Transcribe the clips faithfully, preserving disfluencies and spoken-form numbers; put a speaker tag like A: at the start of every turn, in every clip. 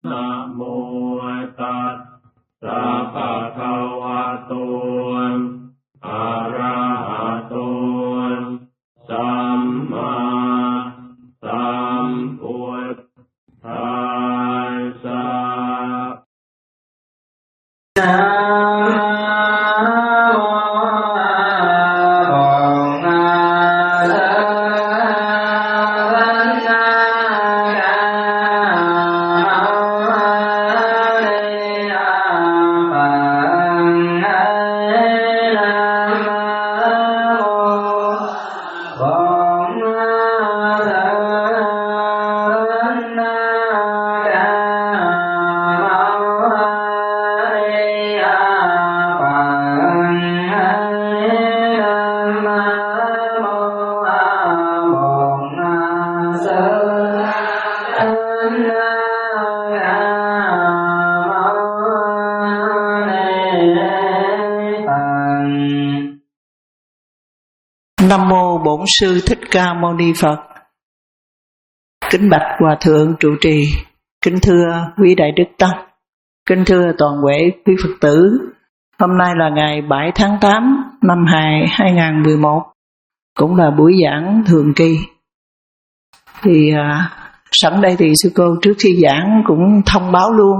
A: Nam mô Tát sa pa ka wa to arahato samma sambuddhassa.
B: Nam mô Bổn Sư Thích Ca Mâu Ni Phật. Kính bạch Hòa Thượng trụ trì, kính thưa quý Đại Đức Tăng, kính thưa toàn huệ quý Phật tử. Hôm nay là ngày bảy tháng tám năm hai nghìn mười một, cũng là buổi giảng thường kỳ. Thì à, sẵn đây thì sư cô trước khi giảng cũng thông báo luôn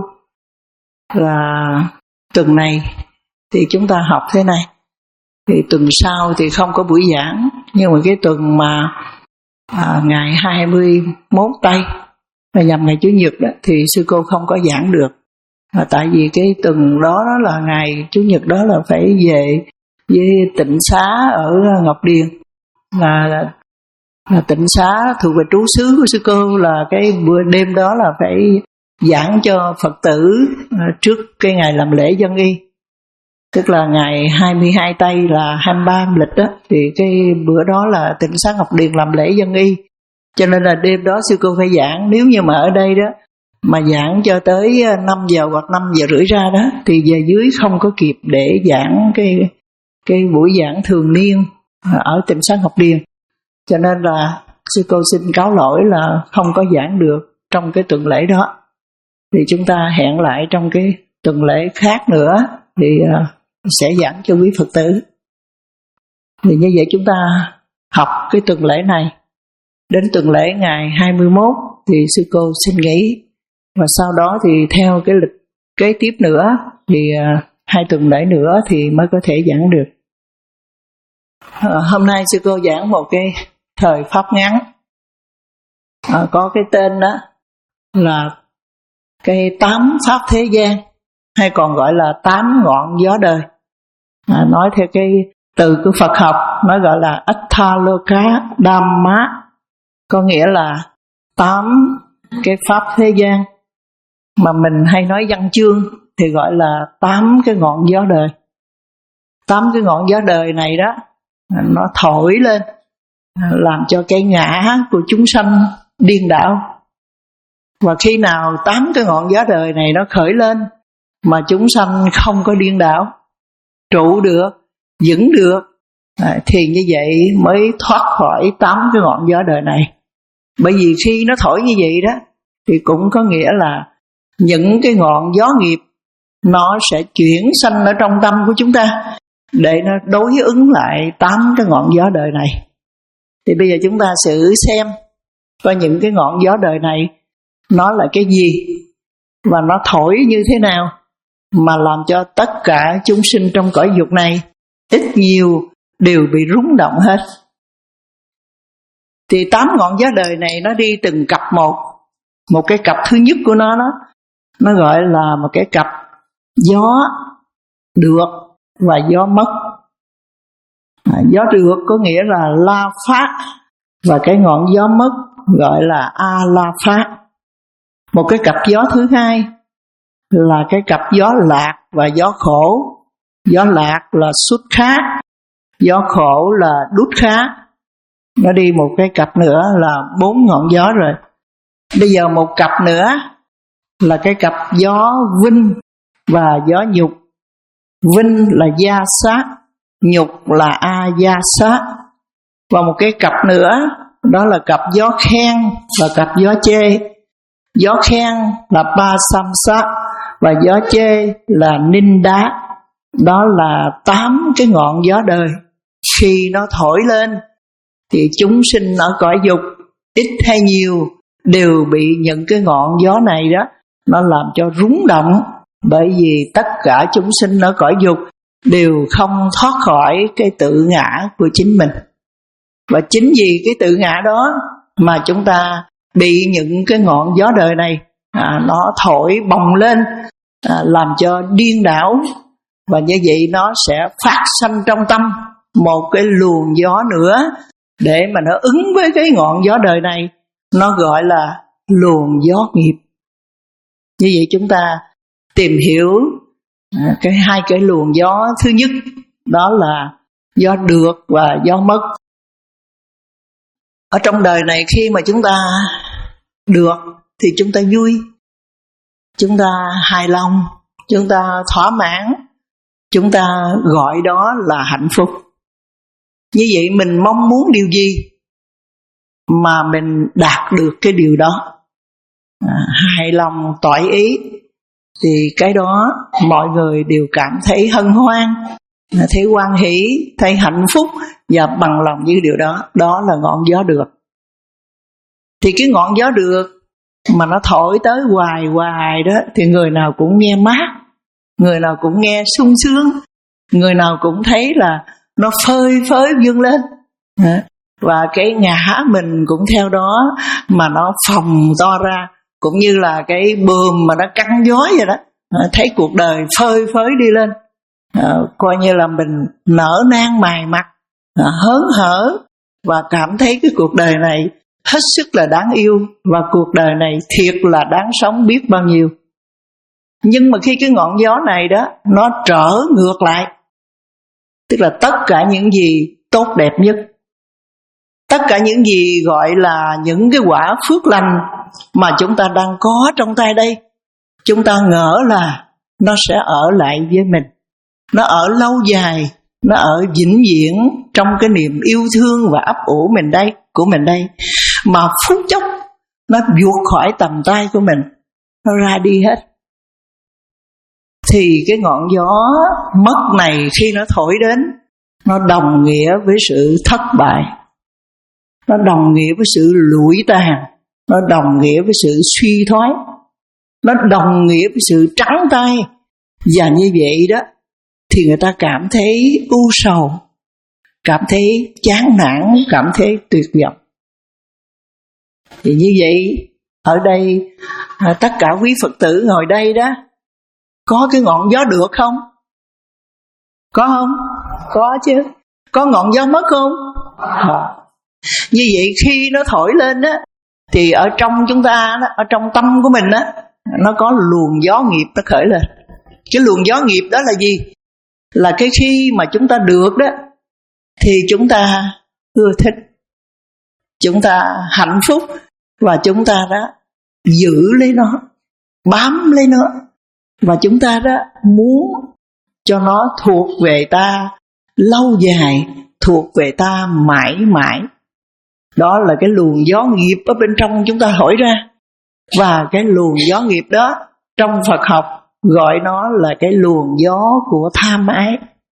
B: là tuần này thì chúng ta học thế này. Thì tuần sau thì không có buổi giảng, nhưng mà cái tuần mà à, ngày hai mươi mốt tây và nhằm ngày Chủ nhật đó, thì sư cô không có giảng được. À, tại vì cái tuần đó, đó là ngày Chủ nhật đó là phải về với tịnh xá ở Ngọc Điền, là, là, là tịnh xá thuộc về trú xứ của sư cô, là cái bữa đêm đó là phải giảng cho Phật tử à, trước cái ngày làm lễ dân y. Tức là ngày hai mươi hai tây là hai mươi ba âm lịch đó, thì cái bữa đó là tịnh xá Ngọc Điền làm lễ dân y. Cho nên là đêm đó sư cô phải giảng. Nếu như mà ở đây đó mà giảng cho tới năm giờ hoặc năm giờ rưỡi ra đó, thì về dưới không có kịp để giảng cái cái buổi giảng thường niên ở tịnh xá Ngọc Điền. Cho nên là sư cô xin cáo lỗi là không có giảng được trong cái tuần lễ đó. Thì chúng ta hẹn lại trong cái tuần lễ khác nữa thì uh, sẽ giảng cho quý Phật tử. Thì như vậy chúng ta học cái tuần lễ này. Đến tuần lễ ngày hai mươi mốt thì sư cô xin nghỉ. Và sau đó thì theo cái lịch kế tiếp nữa thì uh, hai tuần lễ nữa thì mới có thể giảng được. Uh, hôm nay sư cô giảng một cái thời pháp ngắn. Uh, có cái tên đó là cái tám pháp thế gian, hay còn gọi là tám ngọn gió đời. À, nói theo cái từ của Phật học, nó gọi là Atthaloka Dhamma, có nghĩa là tám cái pháp thế gian. Mà mình hay nói văn chương thì gọi là tám cái ngọn gió đời. Tám cái ngọn gió đời này đó, nó thổi lên, làm cho cái ngã của chúng sanh điên đảo. Và khi nào tám cái ngọn gió đời này nó khởi lên mà chúng sanh không có điên đảo, trụ được, vững được, à, thì như vậy mới thoát khỏi tám cái ngọn gió đời này. Bởi vì khi nó thổi như vậy đó thì cũng có nghĩa là những cái ngọn gió nghiệp nó sẽ chuyển sanh ở trong tâm của chúng ta để nó đối ứng lại tám cái ngọn gió đời này. Thì bây giờ chúng ta xử xem coi những cái ngọn gió đời này nó là cái gì và nó thổi như thế nào mà làm cho tất cả chúng sinh trong cõi dục này ít nhiều đều bị rung động hết. Thì tám ngọn gió đời này nó đi từng cặp một. Một cái cặp thứ nhất của nó đó, nó gọi là một cái cặp gió được và gió mất. À, gió được có nghĩa là la phát, và cái ngọn gió mất gọi là a la phát. Một cái cặp gió thứ hai là cái cặp gió lạc và gió khổ. Gió lạc là xuất khá, gió khổ là đút khá. Nó đi một cái cặp nữa là bốn ngọn gió rồi. Bây giờ một cặp nữa là cái cặp gió vinh và gió nhục. Vinh là gia sát, nhục là a gia sát. Và một cái cặp nữa đó là cặp gió khen và cặp gió chê. Gió khen là pa sam sa, và gió chê là ninh đá. Đó là tám cái ngọn gió đời. Khi nó thổi lên thì chúng sinh ở cõi dục ít hay nhiều đều bị những cái ngọn gió này đó nó làm cho rúng động. Bởi vì tất cả chúng sinh ở cõi dục đều không thoát khỏi cái tự ngã của chính mình. Và chính vì cái tự ngã đó mà chúng ta bị những cái ngọn gió đời này à, nó thổi bồng lên, à, làm cho điên đảo. Và như vậy nó sẽ phát sanh trong tâm một cái luồng gió nữa để mà nó ứng với cái ngọn gió đời này. Nó gọi là luồng gió nghiệp. Như vậy chúng ta tìm hiểu à, cái hai cái luồng gió. Thứ nhất đó là gió được và gió mất. Ở trong đời này khi mà chúng ta được thì chúng ta vui, chúng ta hài lòng, chúng ta thỏa mãn, chúng ta gọi đó là hạnh phúc. Như vậy mình mong muốn điều gì mà mình đạt được cái điều đó, à, hài lòng, toại ý, thì cái đó mọi người đều cảm thấy hân hoan, thấy hoan hỷ, thấy hạnh phúc và bằng lòng với điều đó. Đó là ngọn gió được. Thì cái ngọn gió được mà nó thổi tới hoài hoài đó thì người nào cũng nghe mát, người nào cũng nghe sung sướng, người nào cũng thấy là nó phơi phới vươn lên. Và cái ngã mình cũng theo đó mà nó phồng to ra, cũng như là cái bờm mà nó căng gió vậy đó. Thấy cuộc đời phơi phới đi lên, à, coi như là mình nở nang mày mặt, à, hớn hở, và cảm thấy cái cuộc đời này hết sức là đáng yêu, và cuộc đời này thiệt là đáng sống biết bao nhiêu. Nhưng mà khi cái ngọn gió này đó nó trở ngược lại, tức là tất cả những gì tốt đẹp nhất, tất cả những gì gọi là những cái quả phước lành mà chúng ta đang có trong tay đây, chúng ta ngỡ là nó sẽ ở lại với mình, nó ở lâu dài, nó ở vĩnh viễn trong cái niềm yêu thương và ấp ủ mình đây, của mình đây. Mà phút chốc nó vụt khỏi tầm tay của mình, nó ra đi hết. Thì cái ngọn gió mất này khi nó thổi đến, nó đồng nghĩa với sự thất bại, nó đồng nghĩa với sự lụi tàn, nó đồng nghĩa với sự suy thoái, nó đồng nghĩa với sự trắng tay. Và như vậy đó thì người ta cảm thấy u sầu, cảm thấy chán nản, cảm thấy tuyệt vọng. Thì như vậy ở đây à, tất cả quý Phật tử ngồi đây đó, có cái ngọn gió được không? Có không? Có chứ. Có ngọn gió mất không? À. Như vậy khi nó thổi lên đó, thì ở trong chúng ta đó, ở trong tâm của mình đó, nó có luồng gió nghiệp nó khởi lên. Cái luồng gió nghiệp đó là gì? Là cái khi mà chúng ta được đó thì chúng ta ưa thích, chúng ta hạnh phúc, và chúng ta đó giữ lấy nó, bám lấy nó, và chúng ta đó muốn cho nó thuộc về ta lâu dài, thuộc về ta mãi mãi. Đó là cái luồng gió nghiệp ở bên trong chúng ta thổi ra. Và cái luồng gió nghiệp đó trong Phật học gọi nó là cái luồng gió của tham ái.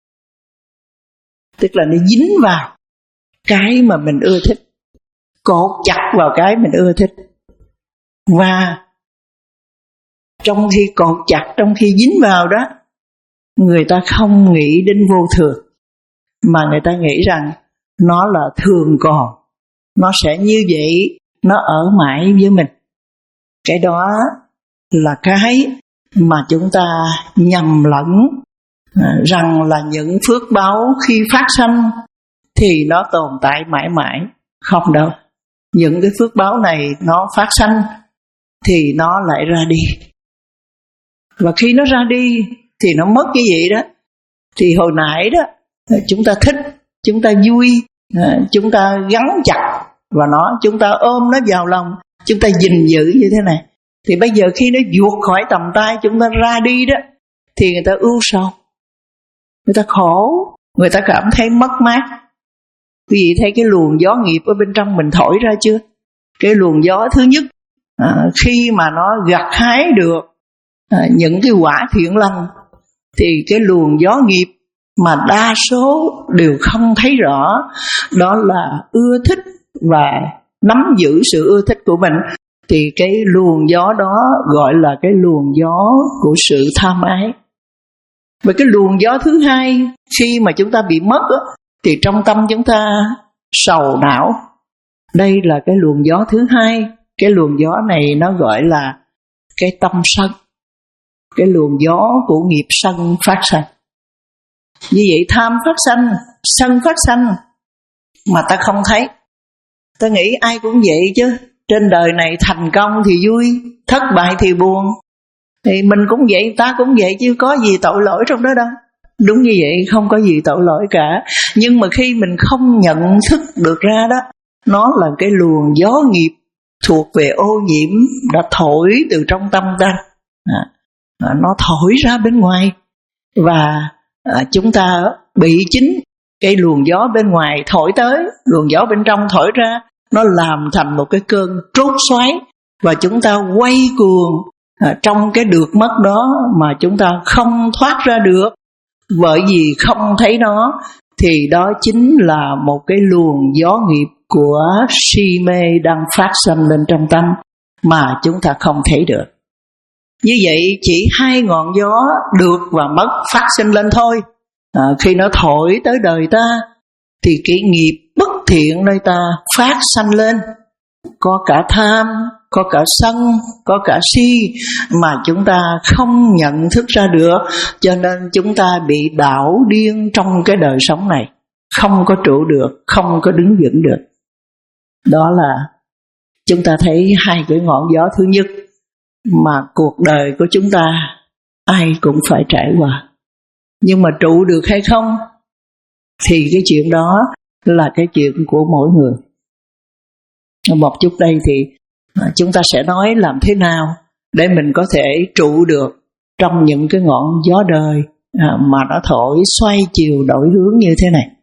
B: Tức là nó dính vào cái mà mình ưa thích, cột chặt vào cái mình ưa thích. Và trong khi cột chặt, trong khi dính vào đó, người ta không nghĩ đến vô thường, mà người ta nghĩ rằng nó là thường còn, nó sẽ như vậy, nó ở mãi với mình. Cái đó là cái mà chúng ta nhầm lẫn rằng là những phước báo khi phát sanh thì nó tồn tại mãi mãi. Không đâu. Những cái phước báo này nó phát sanh thì nó lại ra đi. Và khi nó ra đi thì nó mất như vậy đó. Thì hồi nãy đó chúng ta thích, chúng ta vui, chúng ta gắn chặt và nó, chúng ta ôm nó vào lòng, chúng ta gìn giữ như thế này. Thì bây giờ khi nó vụt khỏi tầm tay chúng ta ra đi đó, thì người ta ưu sầu, người ta khổ, người ta cảm thấy mất mát. Quý vị thấy cái luồng gió nghiệp ở bên trong mình thổi ra chưa? Cái luồng gió thứ nhất à, khi mà nó gặt hái được à, những cái quả thiện lành, thì cái luồng gió nghiệp mà đa số đều không thấy rõ, đó là ưa thích và nắm giữ sự ưa thích của mình, thì cái luồng gió đó gọi là cái luồng gió của sự tham ái. Và cái luồng gió thứ hai, khi mà chúng ta bị mất đó, thì trong tâm chúng ta sầu não. Đây là cái luồng gió thứ hai. Cái luồng gió này nó gọi là cái tâm sân, cái luồng gió của nghiệp sân phát sanh. Như vậy tham phát sanh, sân phát sanh mà ta không thấy. Ta nghĩ ai cũng vậy chứ, trên đời này thành công thì vui, thất bại thì buồn. Thì mình cũng vậy, ta cũng vậy chứ có gì tội lỗi trong đó đâu. Đúng như vậy, không có gì tội lỗi cả. Nhưng mà khi mình không nhận thức được ra đó, nó là cái luồng gió nghiệp thuộc về ô nhiễm đã thổi từ trong tâm ta, à, à, nó thổi ra bên ngoài. Và à, chúng ta bị chính cái luồng gió bên ngoài thổi tới, luồng gió bên trong thổi ra, nó làm thành một cái cơn trút xoáy, và chúng ta quay cuồng à, trong cái được mất đó mà chúng ta không thoát ra được. Bởi vì không thấy nó, thì đó chính là một cái luồng gió nghiệp của si mê đang phát sinh lên trong tâm mà chúng ta không thấy được. Như vậy chỉ hai ngọn gió được và mất phát sinh lên thôi. À, khi nó thổi tới đời ta, thì cái nghiệp bất thiện nơi ta phát sanh lên, có cả tham, có cả sân, có cả si mà chúng ta không nhận thức ra được, cho nên chúng ta bị đảo điên trong cái đời sống này, không có trụ được, không có đứng vững được. Đó là chúng ta thấy hai cái ngọn gió thứ nhất mà cuộc đời của chúng ta ai cũng phải trải qua. Nhưng mà trụ được hay không thì cái chuyện đó là cái chuyện của mỗi người. Một chút đây thì chúng ta sẽ nói làm thế nào để mình có thể trụ được trong những cái ngọn gió đời mà nó thổi xoay chiều đổi hướng như thế này.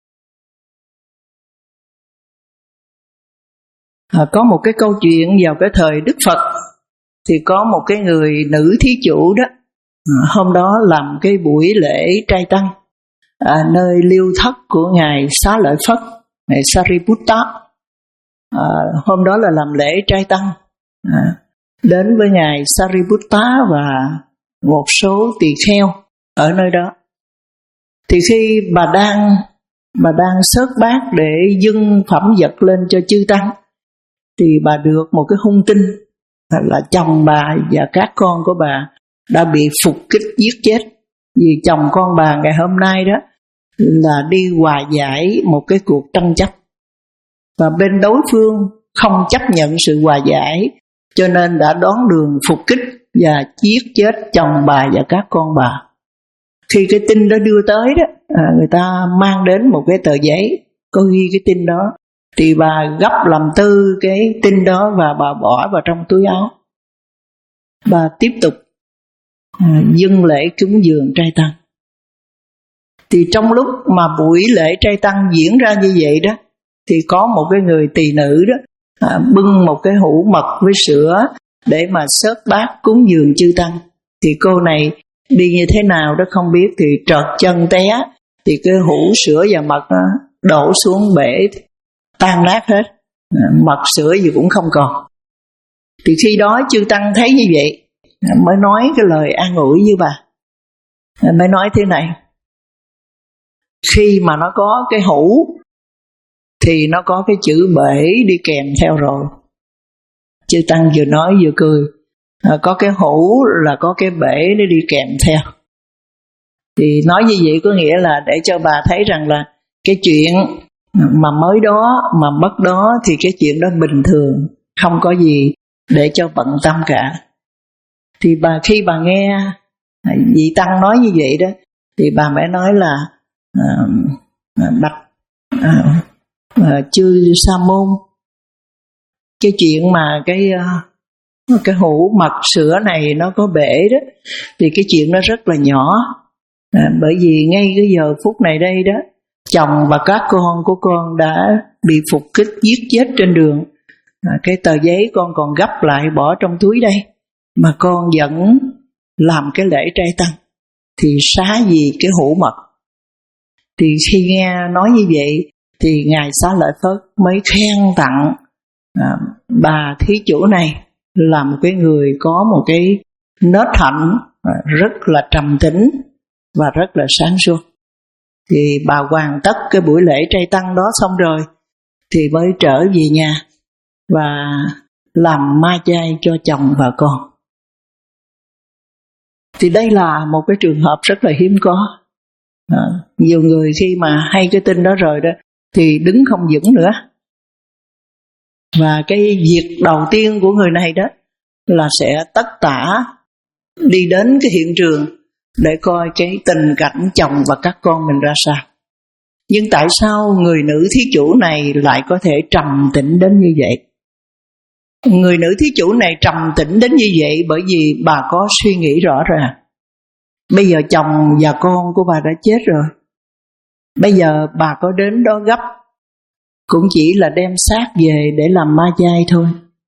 B: À, có một cái câu chuyện vào cái thời Đức Phật, thì có một cái người nữ thí chủ đó, à, hôm đó làm cái buổi lễ trai tăng à, nơi liêu thất của ngài Xá Lợi Phất, ngài Sariputta. À, hôm đó là làm lễ trai tăng, à, đến với ngài Sariputta và một số tỳ kheo ở nơi đó. Thì khi bà đang bà đang xớt bát để dâng phẩm vật lên cho chư tăng, thì bà được một cái hung tin là chồng bà và các con của bà đã bị phục kích giết chết. Vì chồng con bà ngày hôm nay đó là đi hòa giải một cái cuộc tranh chấp, và bên đối phương không chấp nhận sự hòa giải, cho nên đã đón đường phục kích và giết chết chồng bà và các con bà. Khi cái tin đó đưa tới đó, à, người ta mang đến một cái tờ giấy có ghi cái tin đó, thì bà gấp làm tư cái tin đó và bà bỏ vào trong túi áo. Bà tiếp tục à, dâng lễ cúng dường trai tăng. Thì trong lúc mà buổi lễ trai tăng diễn ra như vậy đó, thì có một cái người tỳ nữ đó à, bưng một cái hũ mật với sữa để mà xớt bát cúng dường chư tăng. Thì cô này đi như thế nào đó không biết, thì trợt chân té, thì cái hũ sữa và mật đó đổ xuống bể tan nát hết, mật sữa gì cũng không còn. Thì khi đó chư tăng thấy như vậy mới nói cái lời an ủi với bà, mới nói thế này: khi mà nó có cái hũ thì nó có cái chữ bể đi kèm theo rồi. Chư tăng vừa nói vừa cười, à, có cái hũ là có cái bể để đi kèm theo. Thì nói như vậy có nghĩa là để cho bà thấy rằng là cái chuyện mà mới đó mà mất đó thì cái chuyện đó bình thường, không có gì để cho bận tâm cả. Thì bà khi bà nghe vị tăng nói như vậy đó, thì bà mới nói là à, bạch à, à, chư sa môn, cái chuyện mà cái cái hũ mật sữa này nó có bể đó, thì cái chuyện nó rất là nhỏ. À, bởi vì ngay cái giờ phút này đây đó, chồng và các con của con đã bị phục kích giết chết trên đường, à, cái tờ giấy con còn gấp lại bỏ trong túi đây, mà con vẫn làm cái lễ trai tăng, thì xá gì cái hũ mật. Thì khi nghe nói như vậy thì Ngài Xá Lợi Phất mới khen tặng à, bà thí chủ này là một cái người có một cái nết hạnh rất là trầm tĩnh và rất là sáng suốt. Thì bà hoàn tất cái buổi lễ trai tăng đó xong rồi thì mới trở về nhà và làm ma chay cho chồng và con. Thì đây là một cái trường hợp rất là hiếm có. À, nhiều người khi mà hay cái tin đó rồi đó thì đứng không vững nữa. Và cái việc đầu tiên của người này đó là sẽ tất tả đi đến cái hiện trường để coi cái tình cảnh chồng và các con mình ra sao. Nhưng tại sao người nữ thí chủ này lại có thể trầm tĩnh đến như vậy? Người nữ thí chủ này trầm tĩnh đến như vậy bởi vì bà có suy nghĩ rõ ràng. Bây giờ chồng và con của bà đã chết rồi, bây giờ bà có đến đó gấp cũng chỉ là đem xác về để làm ma chay thôi.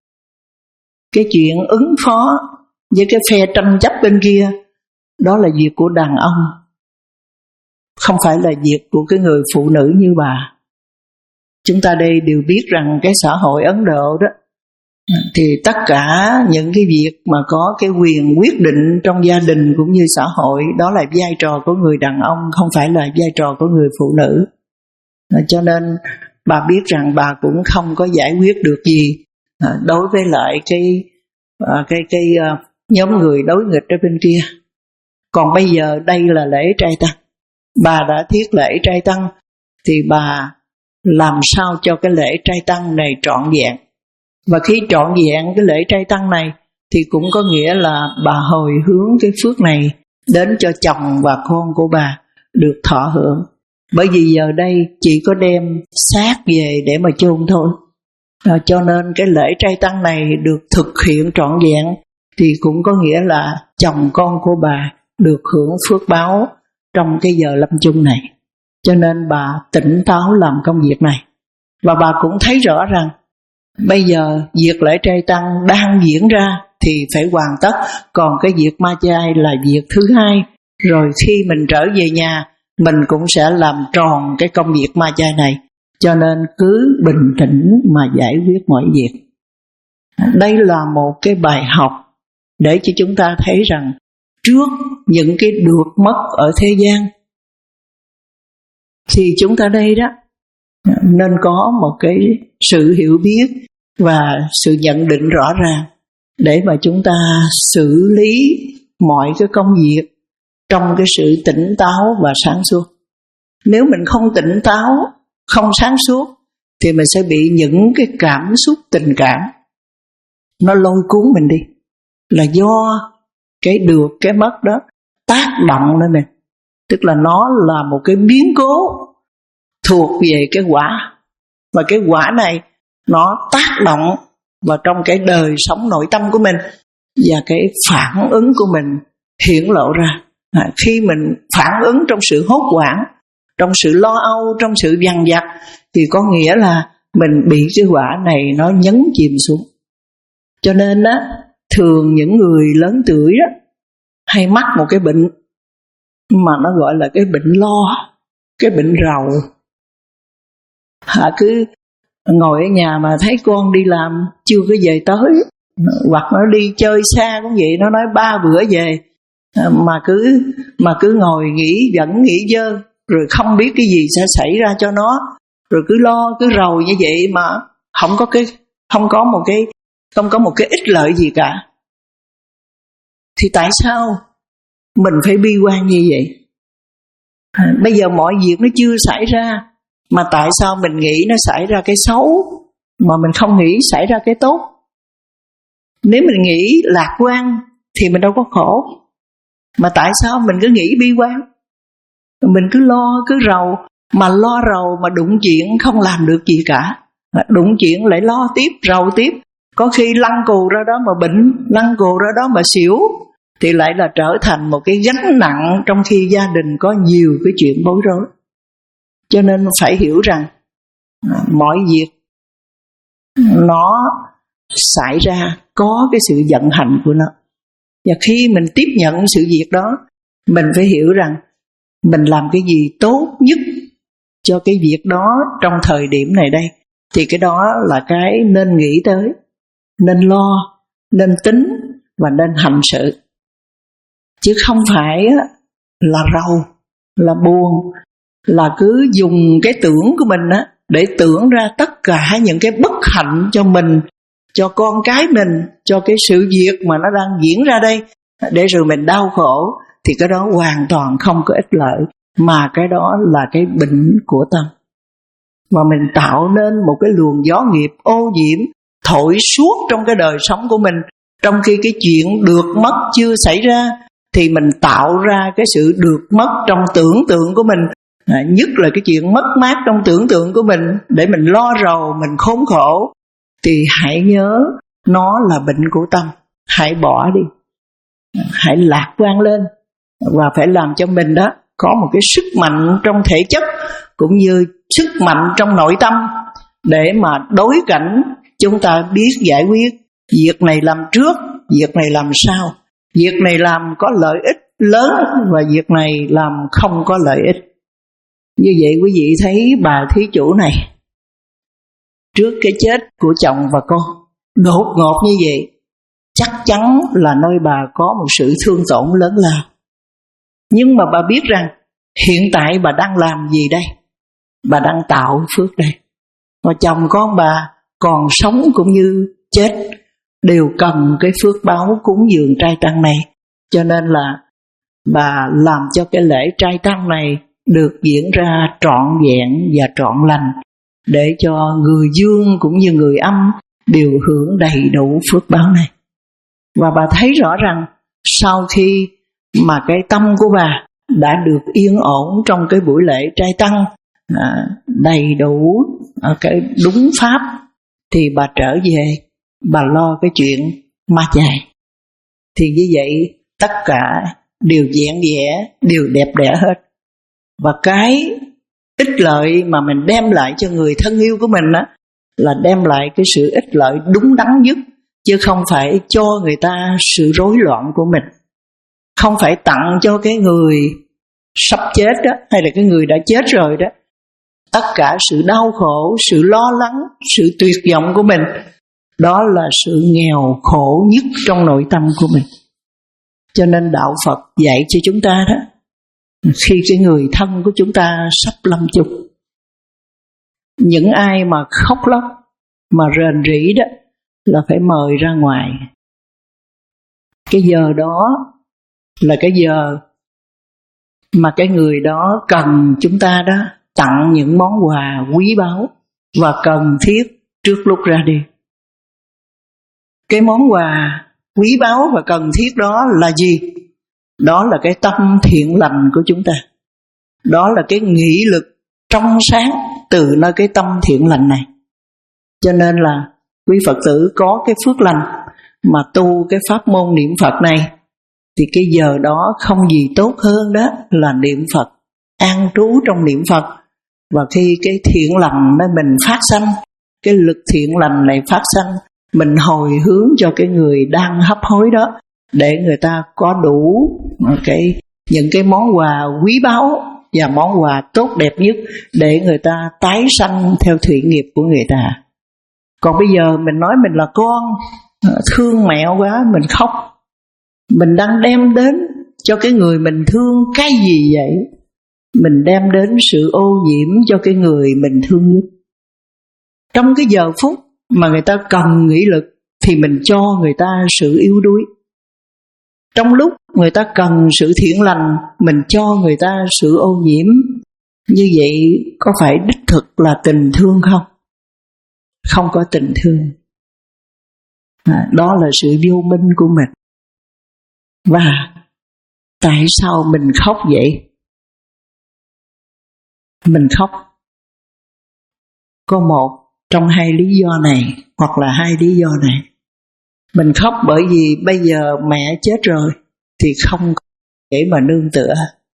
B: Cái chuyện ứng phó với cái phe tranh chấp bên kia, đó là việc của đàn ông, không phải là việc của cái người phụ nữ như bà. Chúng ta đây đều biết rằng cái xã hội Ấn Độ đó, thì tất cả những cái việc mà có cái quyền quyết định trong gia đình cũng như xã hội, đó là vai trò của người đàn ông, không phải là vai trò của người phụ nữ. Cho nên bà biết rằng bà cũng không có giải quyết được gì đối với lại cái cái cái nhóm người đối nghịch ở bên kia. Còn bây giờ đây là lễ trai tăng, bà đã thiết lễ trai tăng thì bà làm sao cho cái lễ trai tăng này trọn vẹn. Và khi trọn vẹn cái lễ trai tăng này thì cũng có nghĩa là bà hồi hướng cái phước này đến cho chồng và con của bà được thọ hưởng. Bởi vì giờ đây chỉ có đem xác về để mà chôn thôi. À, cho nên cái lễ trai tăng này được thực hiện trọn vẹn thì cũng có nghĩa là chồng con của bà được hưởng phước báo trong cái giờ lâm chung này. Cho nên bà tỉnh táo làm công việc này. Và bà cũng thấy rõ rằng bây giờ việc lễ trai tăng đang diễn ra thì phải hoàn tất, còn cái việc ma chay là việc thứ hai. Rồi khi mình trở về nhà, mình cũng sẽ làm tròn cái công việc ma chay này. Cho nên cứ bình tĩnh mà giải quyết mọi việc. Đây là một cái bài học để cho chúng ta thấy rằng trước những cái được mất ở thế gian thì chúng ta đây đó nên có một cái sự hiểu biết và sự nhận định rõ ràng để mà chúng ta xử lý mọi cái công việc trong cái sự tỉnh táo và sáng suốt. Nếu mình không tỉnh táo, không sáng suốt thì mình sẽ bị những cái cảm xúc tình cảm nó lôi cuốn mình đi, là do cái được cái mất đó tác động lên mình. Tức là nó là một cái biến cố thuộc về cái quả, và cái quả này nó tác động vào trong cái đời sống nội tâm của mình, và cái phản ứng của mình hiển lộ ra. À, khi mình phản ứng trong sự hốt hoảng, trong sự lo âu, trong sự dằn vặt thì có nghĩa là mình bị cái quả này nó nhấn chìm xuống. Cho nên á, thường những người lớn tuổi đó hay mắc một cái bệnh mà nó gọi là cái bệnh lo, cái bệnh rầu. Họ cứ ngồi ở nhà mà thấy con đi làm chưa có về tới, hoặc nó đi chơi xa cũng vậy, nó nói ba bữa về, mà cứ mà cứ ngồi nghĩ vẫn nghĩ dơ, rồi không biết cái gì sẽ xảy ra cho nó, rồi cứ lo cứ rầu như vậy mà không có cái không có một cái không có một cái ích lợi gì cả. Thì tại sao mình phải bi quan như vậy? À, bây giờ mọi việc nó chưa xảy ra mà tại sao mình nghĩ nó xảy ra cái xấu mà mình không nghĩ xảy ra cái tốt? Nếu mình nghĩ lạc quan thì mình đâu có khổ, mà tại sao mình cứ nghĩ bi quan? Mình cứ lo cứ rầu, mà lo rầu mà đụng chuyện không làm được gì cả. Đụng chuyện lại lo tiếp, rầu tiếp, có khi lăn cù ra đó mà bệnh, lăn cù ra đó mà xỉu, thì lại là trở thành một cái gánh nặng trong khi gia đình có nhiều cái chuyện bối rối. Cho nên phải hiểu rằng mọi việc nó xảy ra, có cái sự vận hành của nó. Và khi mình tiếp nhận sự việc đó, mình phải hiểu rằng mình làm cái gì tốt nhất cho cái việc đó trong thời điểm này đây, thì cái đó là cái nên nghĩ tới, nên lo, nên tính và nên hành sự. Chứ không phải là rầu, là buồn, là cứ dùng cái tưởng của mình á để tưởng ra tất cả những cái bất hạnh cho mình, cho con cái mình, cho cái sự việc mà nó đang diễn ra đây, để rồi mình đau khổ, thì cái đó hoàn toàn không có ích lợi, mà cái đó là cái bệnh của tâm. Mà mình tạo nên một cái luồng gió nghiệp ô nhiễm thổi suốt trong cái đời sống của mình, trong khi cái chuyện được mất chưa xảy ra, thì mình tạo ra cái sự được mất trong tưởng tượng của mình, à, nhất là cái chuyện mất mát trong tưởng tượng của mình, để mình lo rầu, mình khốn khổ. Thì hãy nhớ nó là bệnh của tâm, hãy bỏ đi, hãy lạc quan lên, và phải làm cho mình đó có một cái sức mạnh trong thể chất cũng như sức mạnh trong nội tâm, để mà đối cảnh chúng ta biết giải quyết việc này làm trước, việc này làm sau, việc này làm có lợi ích lớn và việc này làm không có lợi ích. Như vậy quý vị thấy bà thí chủ này, trước cái chết của chồng và con đột ngột như vậy, chắc chắn là nơi bà có một sự thương tổn lớn lao. Nhưng mà bà biết rằng hiện tại bà đang làm gì đây? Bà đang tạo phước đây. Và chồng con bà còn sống cũng như chết đều cần cái phước báo cúng dường trai tăng này. Cho nên là bà làm cho cái lễ trai tăng này được diễn ra trọn vẹn và trọn lành, để cho người dương cũng như người âm đều hưởng đầy đủ phước báo này. Và bà thấy rõ rằng sau khi mà cái tâm của bà đã được yên ổn trong cái buổi lễ trai tăng, à, đầy đủ à, cái đúng pháp, thì bà trở về, bà lo cái chuyện ma chài. Thì như vậy tất cả đều vẹn vẽ, đều đẹp đẽ hết. Và cái ích lợi mà mình đem lại cho người thân yêu của mình á, là đem lại cái sự ích lợi đúng đắn nhất, chứ không phải cho người ta sự rối loạn của mình. Không phải tặng cho cái người sắp chết đó, hay là cái người đã chết rồi đó, tất cả sự đau khổ, sự lo lắng, sự tuyệt vọng của mình. Đó là sự nghèo khổ nhất trong nội tâm của mình. Cho nên Đạo Phật dạy cho chúng ta đó, khi cái người thân của chúng ta sắp lâm chung, những ai mà khóc lóc, mà rền rĩ đó, là phải mời ra ngoài. Cái giờ đó là cái giờ mà cái người đó cần chúng ta đó tặng những món quà quý báu và cần thiết trước lúc ra đi. Cái món quà quý báu và cần thiết đó là gì? Đó là cái tâm thiện lành của chúng ta. Đó là cái nghị lực trong sáng từ nơi cái tâm thiện lành này. Cho nên là quý Phật tử có cái phước lành mà tu cái pháp môn niệm Phật này, thì cái giờ đó không gì tốt hơn đó là niệm Phật, an trú trong niệm Phật. Và khi cái thiện lành nơi mình phát sanh, cái lực thiện lành này phát sanh, mình hồi hướng cho cái người đang hấp hối đó, để người ta có đủ cái những cái món quà quý báu và món quà tốt đẹp nhất, để người ta tái sanh theo thủy nghiệp của người ta. Còn bây giờ mình nói mình là con, thương mẹ quá, mình khóc. Mình đang đem đến cho cái người mình thương cái gì vậy? Mình đem đến sự ô nhiễm cho cái người mình thương nhất. Trong cái giờ phút mà người ta cần nghị lực, thì mình cho người ta sự yếu đuối. Trong lúc người ta cần sự thiện lành, mình cho người ta sự ô nhiễm. Như vậy có phải đích thực là tình thương không? Không có tình thương. À, đó là sự vô minh của mình. Và tại sao mình khóc vậy? Mình khóc có một trong hai lý do này, hoặc là hai lý do này. Mình khóc bởi vì bây giờ mẹ chết rồi thì không có để mà nương tựa.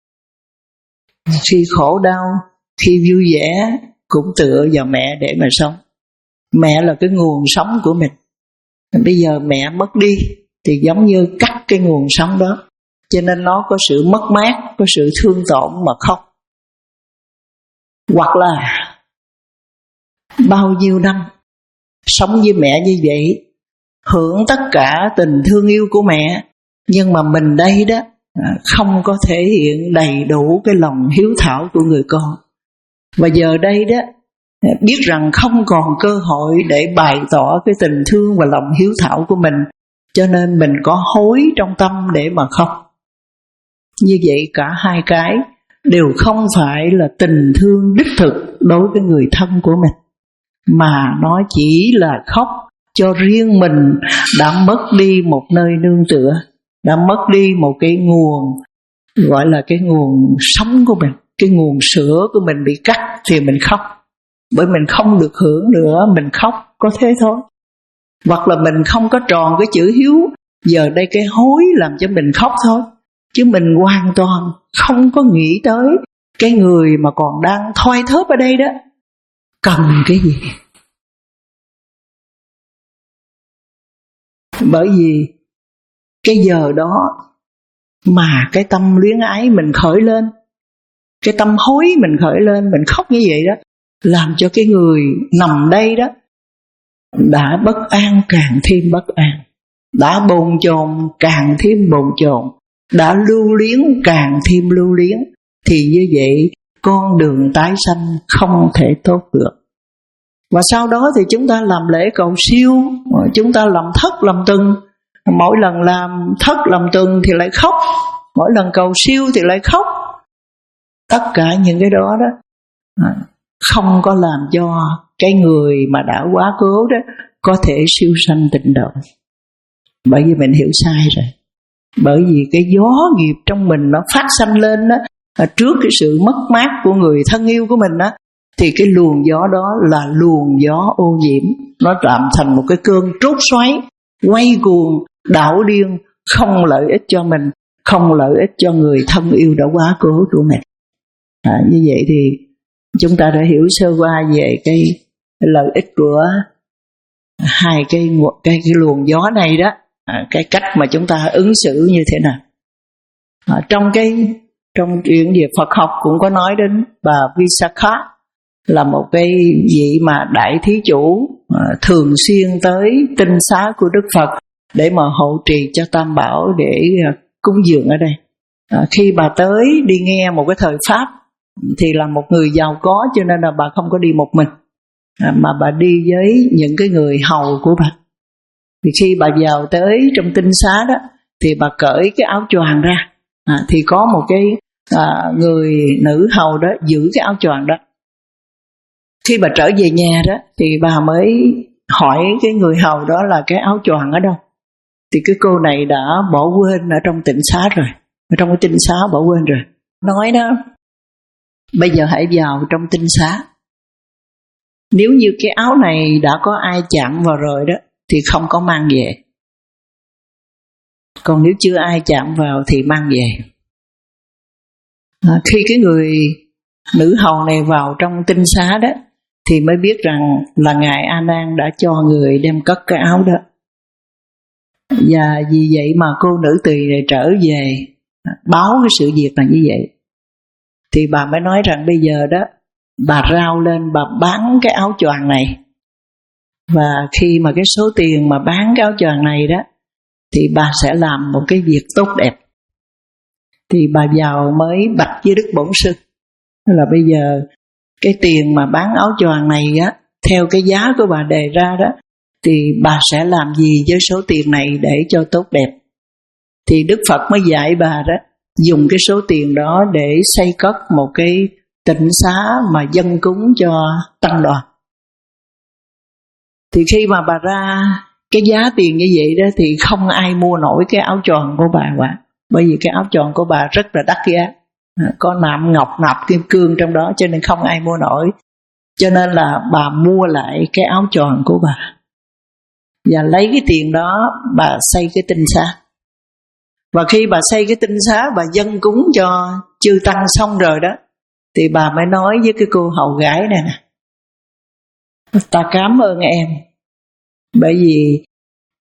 B: Khi khổ đau, khi vui vẻ cũng tựa vào mẹ để mà sống. Mẹ là cái nguồn sống của mình. Bây giờ mẹ mất đi thì giống như cắt cái nguồn sống đó, cho nên nó có sự mất mát, có sự thương tổn mà khóc. Hoặc là bao nhiêu năm sống với mẹ như vậy, hưởng tất cả tình thương yêu của mẹ, nhưng mà mình đây đó không có thể hiện đầy đủ cái lòng hiếu thảo của người con. Và giờ đây đó biết rằng không còn cơ hội để bày tỏ cái tình thương và lòng hiếu thảo của mình, cho nên mình có hối trong tâm để mà khóc. Như vậy cả hai cái đều không phải là tình thương đích thực đối với người thân của mình, mà nó chỉ là khóc cho riêng mình đã mất đi một nơi nương tựa, đã mất đi một cái nguồn, gọi là cái nguồn sống của mình, cái nguồn sữa của mình bị cắt thì mình khóc. Bởi mình không được hưởng nữa, mình khóc, có thế thôi. Hoặc là mình không có tròn cái chữ hiếu, giờ đây cái hối làm cho mình khóc thôi. Chứ mình hoàn toàn không có nghĩ tới cái người mà còn đang thoi thóp ở đây đó cần cái gì. Bởi vì cái giờ đó mà cái tâm luyến ái mình khởi lên, cái tâm hối mình khởi lên, mình khóc như vậy đó, làm cho cái người nằm đây đó đã bất an càng thêm bất an, đã bồn chồn càng thêm bồn chồn, đã lưu luyến càng thêm lưu luyến. Thì như vậy con đường tái sanh không thể tốt được. Và sau đó thì chúng ta làm lễ cầu siêu, chúng ta làm thất làm tuần. Mỗi lần làm thất làm tuần thì lại khóc, mỗi lần cầu siêu thì lại khóc. Tất cả những cái đó đó không có làm cho cái người mà đã quá cố đó có thể siêu sanh tịnh độ. Bởi vì mình hiểu sai rồi. Bởi vì cái gió nghiệp trong mình nó phát sanh lên đó, trước cái sự mất mát của người thân yêu của mình đó, thì cái luồng gió đó là luồng gió ô nhiễm. Nó làm thành một cái cơn trút xoáy, quay cuồng, đảo điên, không lợi ích cho mình, không lợi ích cho người thân yêu đã quá cố của mình. À, như vậy thì chúng ta đã hiểu sơ qua về cái, cái lợi ích của hai cái, cái, cái luồng gió này đó, à, cái cách mà chúng ta ứng xử như thế nào. À, trong cái trong chuyện về Phật học cũng có nói đến bà Visakha là một cái vị mà đại thí chủ à, thường xuyên tới tinh xá của Đức Phật để mà hộ trì cho Tam Bảo, để à, cúng dường ở đây. À, khi bà tới đi nghe một cái thời pháp thì là một người giàu có, cho nên là bà không có đi một mình, à, mà bà đi với những cái người hầu của bà. Thì khi bà vào tới trong tinh xá đó thì bà cởi cái áo choàng ra, à, thì có một cái à, người nữ hầu đó giữ cái áo choàng đó. Khi bà trở về nhà đó thì bà mới hỏi cái người hầu đó là cái áo choàng ở đâu. Thì cái cô này đã bỏ quên ở trong tịnh xá rồi, ở trong cái tinh xá bỏ quên rồi. Nói đó, bây giờ hãy vào trong tinh xá. Nếu như cái áo này đã có ai chạm vào rồi đó thì không có mang về. Còn nếu chưa ai chạm vào thì mang về. À, khi cái người nữ hầu này vào trong tinh xá đó thì mới biết rằng là Ngài A Nan đã cho người đem cất cái áo đó. Và vì vậy mà cô nữ tỳ này trở về báo cái sự việc là như vậy. Thì bà mới nói rằng bây giờ đó bà rao lên, bà bán cái áo choàng này. Và khi mà cái số tiền mà bán cái áo choàng này đó thì bà sẽ làm một cái việc tốt đẹp. Thì bà vào mới bạch với Đức Bổn Sư là bây giờ cái tiền mà bán áo choàng này á, theo cái giá của bà đề ra đó, thì bà sẽ làm gì với số tiền này để cho tốt đẹp. Thì Đức Phật mới dạy bà đó, dùng cái số tiền đó để xây cất một cái tịnh xá mà dâng cúng cho tăng đoàn. Thì khi mà bà ra cái giá tiền như vậy đó thì không ai mua nổi cái áo choàng của bà bà. Bởi vì cái áo choàng của bà rất là đắt giá, có nạm ngọc nạp kim cương trong đó, cho nên không ai mua nổi. Cho nên là bà mua lại cái áo choàng của bà và lấy cái tiền đó bà xây cái tinh xá. Và khi bà xây cái tinh xá, bà dâng cúng cho chư tăng xong rồi đó, thì bà mới nói với cái cô hầu gái này nè: ta cảm ơn em, bởi vì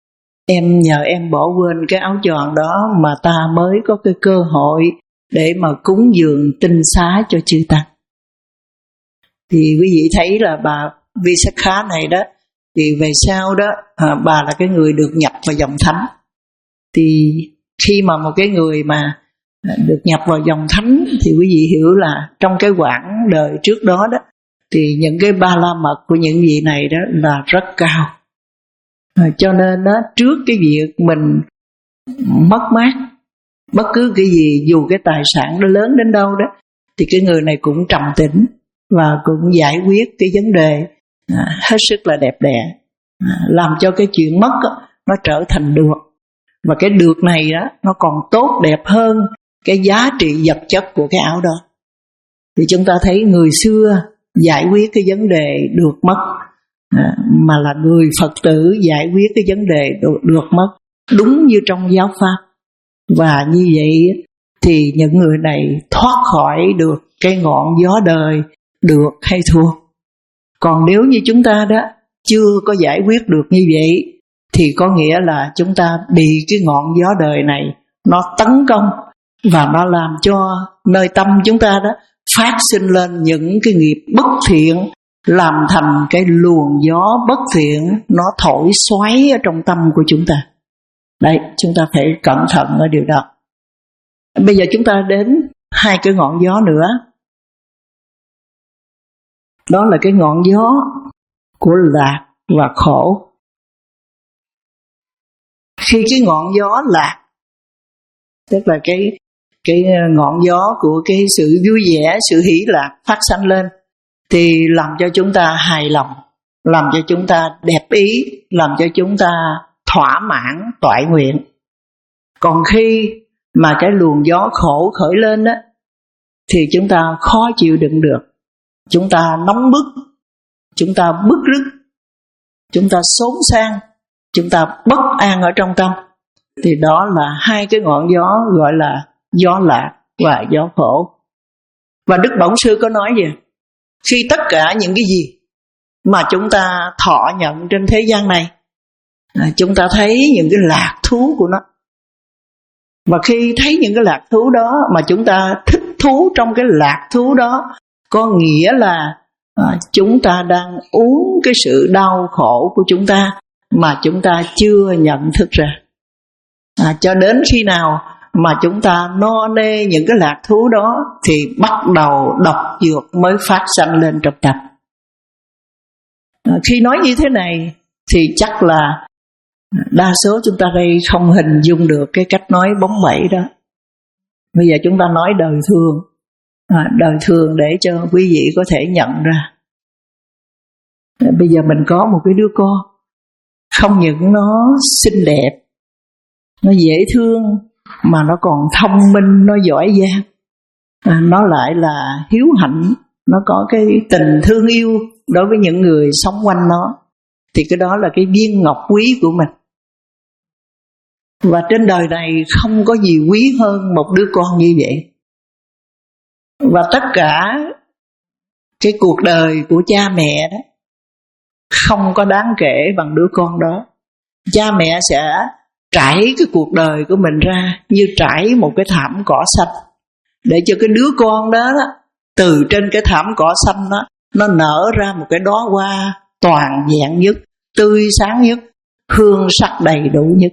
B: em nhờ em bỏ quên cái áo choàng đó mà ta mới có cái cơ hội để mà cúng dường tinh xá cho chư tăng. Thì quý vị thấy là bà Visakha này đó, thì về sau đó à, bà là cái người được nhập vào dòng thánh. Thì khi mà một cái người mà được nhập vào dòng thánh thì quý vị hiểu là trong cái quãng đời trước đó đó thì những cái ba la mật của những vị này đó là rất cao. À, cho nên đó, trước cái việc mình mất mát bất cứ cái gì, dù cái tài sản nó lớn đến đâu đó, thì cái người này cũng trầm tĩnh và cũng giải quyết cái vấn đề à, hết sức là đẹp đẽ, à, làm cho cái chuyện mất đó, nó trở thành được. Và cái được này đó nó còn tốt đẹp hơn cái giá trị vật chất của cái áo đó. Thì chúng ta thấy người xưa giải quyết cái vấn đề được mất, à, mà là người Phật tử giải quyết cái vấn đề được, được mất đúng như trong giáo pháp. Và như vậy thì những người này thoát khỏi được cái ngọn gió đời được hay thua. Còn nếu như chúng ta đó chưa có giải quyết được như vậy thì có nghĩa là chúng ta bị cái ngọn gió đời này nó tấn công, và nó làm cho nơi tâm chúng ta đó phát sinh lên những cái nghiệp bất thiện, làm thành cái luồng gió bất thiện nó thổi xoáy ở trong tâm của chúng ta. Đấy, chúng ta phải cẩn thận ở điều đó. Bây giờ chúng ta đến hai cái ngọn gió nữa. Đó là cái ngọn gió của lạc và khổ. Khi cái ngọn gió lạc, tức là cái cái ngọn gió của cái sự vui vẻ, sự hỷ lạc phát sanh lên, thì làm cho chúng ta hài lòng, làm cho chúng ta đẹp ý, làm cho chúng ta thỏa mãn toại nguyện. Còn khi mà cái luồng gió khổ khởi lên đó, thì chúng ta khó chịu đựng được, chúng ta nóng bức, chúng ta bức rứt, chúng ta xốn sang, chúng ta bất an ở trong tâm. Thì đó là hai cái ngọn gió gọi là gió lạc và gió khổ. Và Đức Bổn Sư có nói gì? Khi tất cả những cái gì mà chúng ta thọ nhận trên thế gian này, à, chúng ta thấy những cái lạc thú của nó, và khi thấy những cái lạc thú đó mà chúng ta thích thú trong cái lạc thú đó, có nghĩa là à, chúng ta đang uống cái sự đau khổ của chúng ta mà chúng ta chưa nhận thức ra. À, cho đến khi nào mà chúng ta no nê những cái lạc thú đó thì bắt đầu độc dược mới phát sanh lên trong tâm. À, khi nói như thế này thì chắc là đa số chúng ta đây không hình dung được cái cách nói bóng bẩy đó. Bây giờ chúng ta nói đời thường, à, đời thường để cho quý vị có thể nhận ra. À, bây giờ mình có một cái đứa con, không những nó xinh đẹp, nó dễ thương, mà nó còn thông minh, nó giỏi giang, à, nó lại là hiếu hạnh, nó có cái tình thương yêu đối với những người sống quanh nó. Thì cái đó là cái viên ngọc quý của mình. Và trên đời này không có gì quý hơn một đứa con như vậy. Và tất cả cái cuộc đời của cha mẹ đó không có đáng kể bằng đứa con đó. Cha mẹ sẽ trải cái cuộc đời của mình ra như trải một cái thảm cỏ xanh, để cho cái đứa con đó, đó từ trên cái thảm cỏ xanh đó, nó nở ra một cái đóa hoa toàn vẹn nhất, tươi sáng nhất, hương sắc đầy đủ nhất.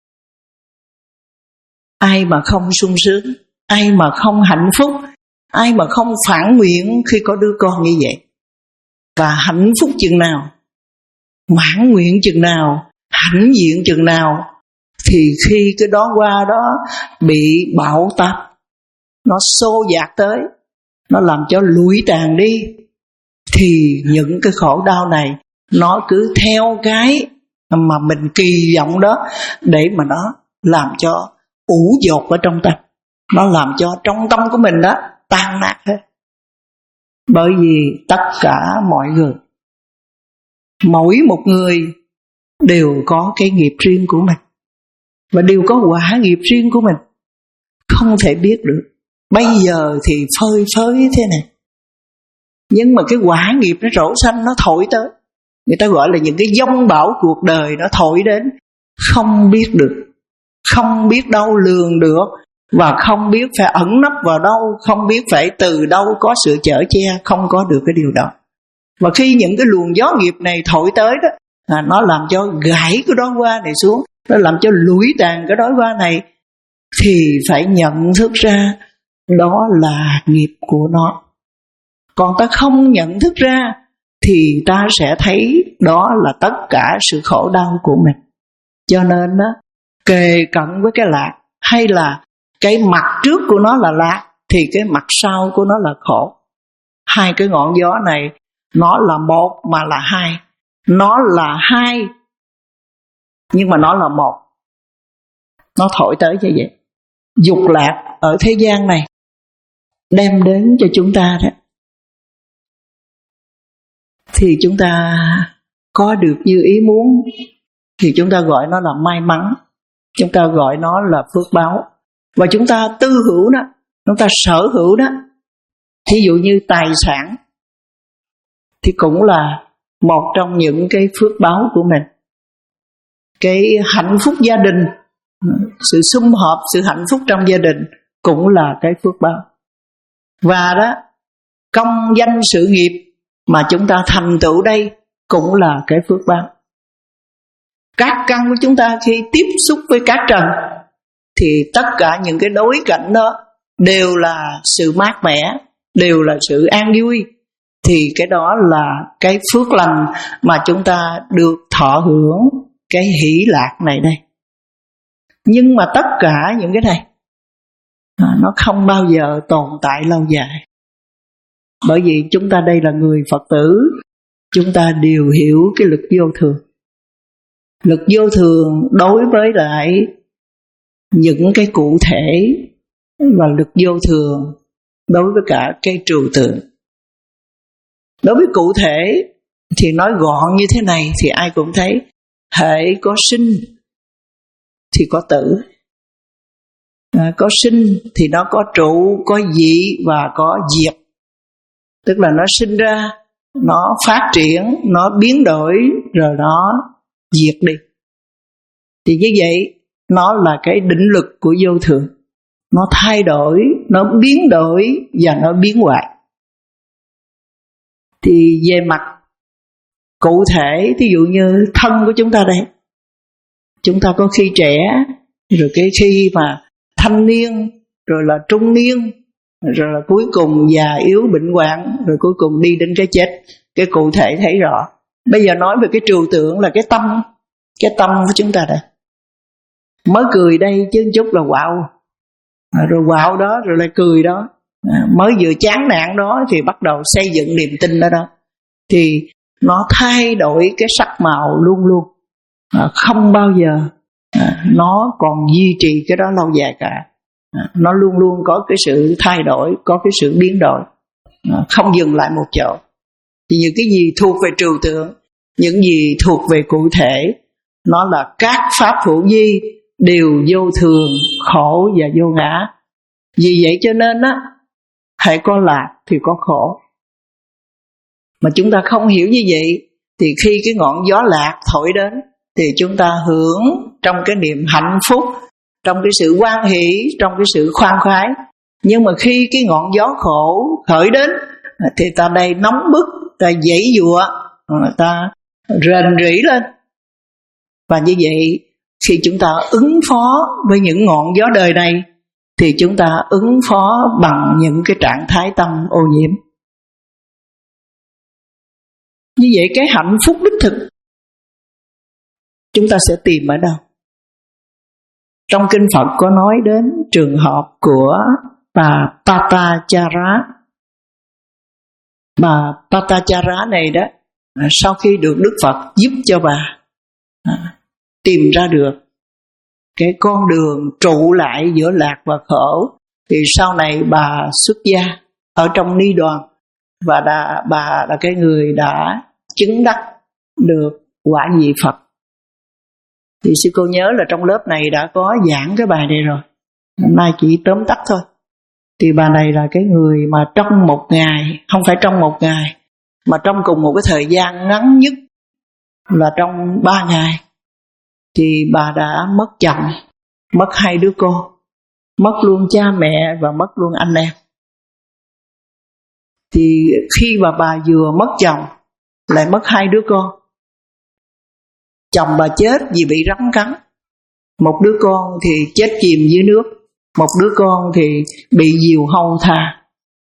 B: Ai mà không sung sướng, ai mà không hạnh phúc, ai mà không phản nguyện khi có đứa con như vậy. Và hạnh phúc chừng nào, mãn nguyện chừng nào, hãnh diện chừng nào, thì khi cái đóa hoa đó bị bão táp, nó xô dạt tới, nó làm cho lụi tàn đi, thì những cái khổ đau này nó cứ theo cái mà mình kỳ vọng đó, để mà nó làm cho ủ dột ở trong tâm, nó làm cho trong tâm của mình đó tan nát hết. Bởi vì tất cả mọi người, mỗi một người đều có cái nghiệp riêng của mình, và đều có quả nghiệp riêng của mình, không thể biết được. Bây giờ thì phơi phới thế này, nhưng mà cái quả nghiệp nó rổ xanh, nó thổi tới. Người ta gọi là những cái giông bão cuộc đời nó thổi đến, không biết được, không biết đâu lường được, và không biết phải ẩn nấp vào đâu, không biết phải từ đâu có sự chở che, không có được cái điều đó. Và khi những cái luồng gió nghiệp này thổi tới đó, à, nó làm cho gãy cái đóa hoa này xuống, nó làm cho lủi tàn cái đóa hoa này, thì phải nhận thức ra đó là nghiệp của nó. Còn ta không nhận thức ra thì ta sẽ thấy đó là tất cả sự khổ đau của mình. Cho nên đó, kề cận với cái lạc, hay là cái mặt trước của nó là lạc, thì cái mặt sau của nó là khổ. Hai cái ngọn gió này, nó là một mà là hai. Nó là hai, nhưng mà nó là một. Nó thổi tới như vậy. Dục lạc ở thế gian này đem đến cho chúng ta đó, thì chúng ta có được như ý muốn, thì chúng ta gọi nó là may mắn, chúng ta gọi nó là phước báo. Và chúng ta tư hữu đó, chúng ta sở hữu đó. Thí dụ như tài sản thì cũng là một trong những cái phước báo của mình. Cái hạnh phúc gia đình, sự sum họp, sự hạnh phúc trong gia đình cũng là cái phước báo. Và đó, công danh sự nghiệp mà chúng ta thành tựu đây cũng là cái phước báo. Các căn của chúng ta khi tiếp xúc với cát trần thì tất cả những cái đối cảnh đó đều là sự mát mẻ, đều là sự an vui. Thì cái đó là cái phước lành mà chúng ta được thọ hưởng cái hỷ lạc này đây. Nhưng mà tất cả những cái này nó không bao giờ tồn tại lâu dài. Bởi vì chúng ta đây là người Phật tử, chúng ta đều hiểu cái lực vô thường. Lực vô thường đối với lại những cái cụ thể, và lực vô thường đối với cả cái trừu tượng. Đối với cụ thể thì nói gọn như thế này thì ai cũng thấy, hễ có sinh thì có tử. À, có sinh thì nó có trụ, có dị và có diệt. Tức là nó sinh ra, nó phát triển, nó biến đổi, rồi nó diệt đi. Thì như vậy, nó là cái định lực của vô thường. Nó thay đổi, nó biến đổi và nó biến hoại. Thì về mặt cụ thể, thí dụ như thân của chúng ta đây, chúng ta có khi trẻ, rồi cái khi mà thanh niên, rồi là trung niên, rồi là cuối cùng già yếu bệnh hoạn, rồi cuối cùng đi đến cái chết. Cái cụ thể thấy rõ. Bây giờ nói về cái trừu tượng là cái tâm, cái tâm của chúng ta đây. Mới cười đây chứ chút là quạo, rồi quạo đó rồi lại cười đó. Mới vừa chán nản đó thì bắt đầu xây dựng niềm tin đó đó. Thì nó thay đổi cái sắc màu luôn luôn, không bao giờ nó còn duy trì cái đó lâu dài cả. Nó luôn luôn có cái sự thay đổi, có cái sự biến đổi, không dừng lại một chỗ. Thì những cái gì thuộc về trừu tượng, những gì thuộc về cụ thể, nó là các pháp hữu vi đều vô thường, khổ và vô ngã. Vì vậy cho nên á, hãy có lạc thì có khổ. Mà chúng ta không hiểu như vậy, thì khi cái ngọn gió lạc thổi đến thì chúng ta hưởng trong cái niềm hạnh phúc, trong cái sự hoan hỷ, trong cái sự khoan khoái. Nhưng mà khi cái ngọn gió khổ khởi đến thì ta đây nóng bức, ta giãy giụa, ta rền rĩ lên. Và như vậy, khi chúng ta ứng phó với những ngọn gió đời này thì chúng ta ứng phó bằng những cái trạng thái tâm ô nhiễm. Như vậy cái hạnh phúc đích thực chúng ta sẽ tìm ở đâu? Trong kinh Phật có nói đến trường hợp của bà Patachara. Bà Patachara này đó, sau khi được Đức Phật giúp cho bà tìm ra được cái con đường trụ lại giữa lạc và khổ, thì sau này bà xuất gia ở trong ni đoàn, và đã, bà là cái người đã chứng đắc được quả vị Phật. Thì sư cô nhớ là trong lớp này đã có giảng cái bài này rồi, hôm nay chỉ tóm tắt thôi. Thì bà này là cái người mà trong một ngày, không phải trong một ngày, mà trong cùng một cái thời gian ngắn nhất là trong ba ngày, thì bà đã mất chồng, mất hai đứa con, mất luôn cha mẹ và mất luôn anh em. Thì khi mà bà vừa mất chồng, lại mất hai đứa con. Chồng bà chết vì bị rắn cắn, một đứa con thì chết chìm dưới nước, một đứa con thì bị diều hâu tha.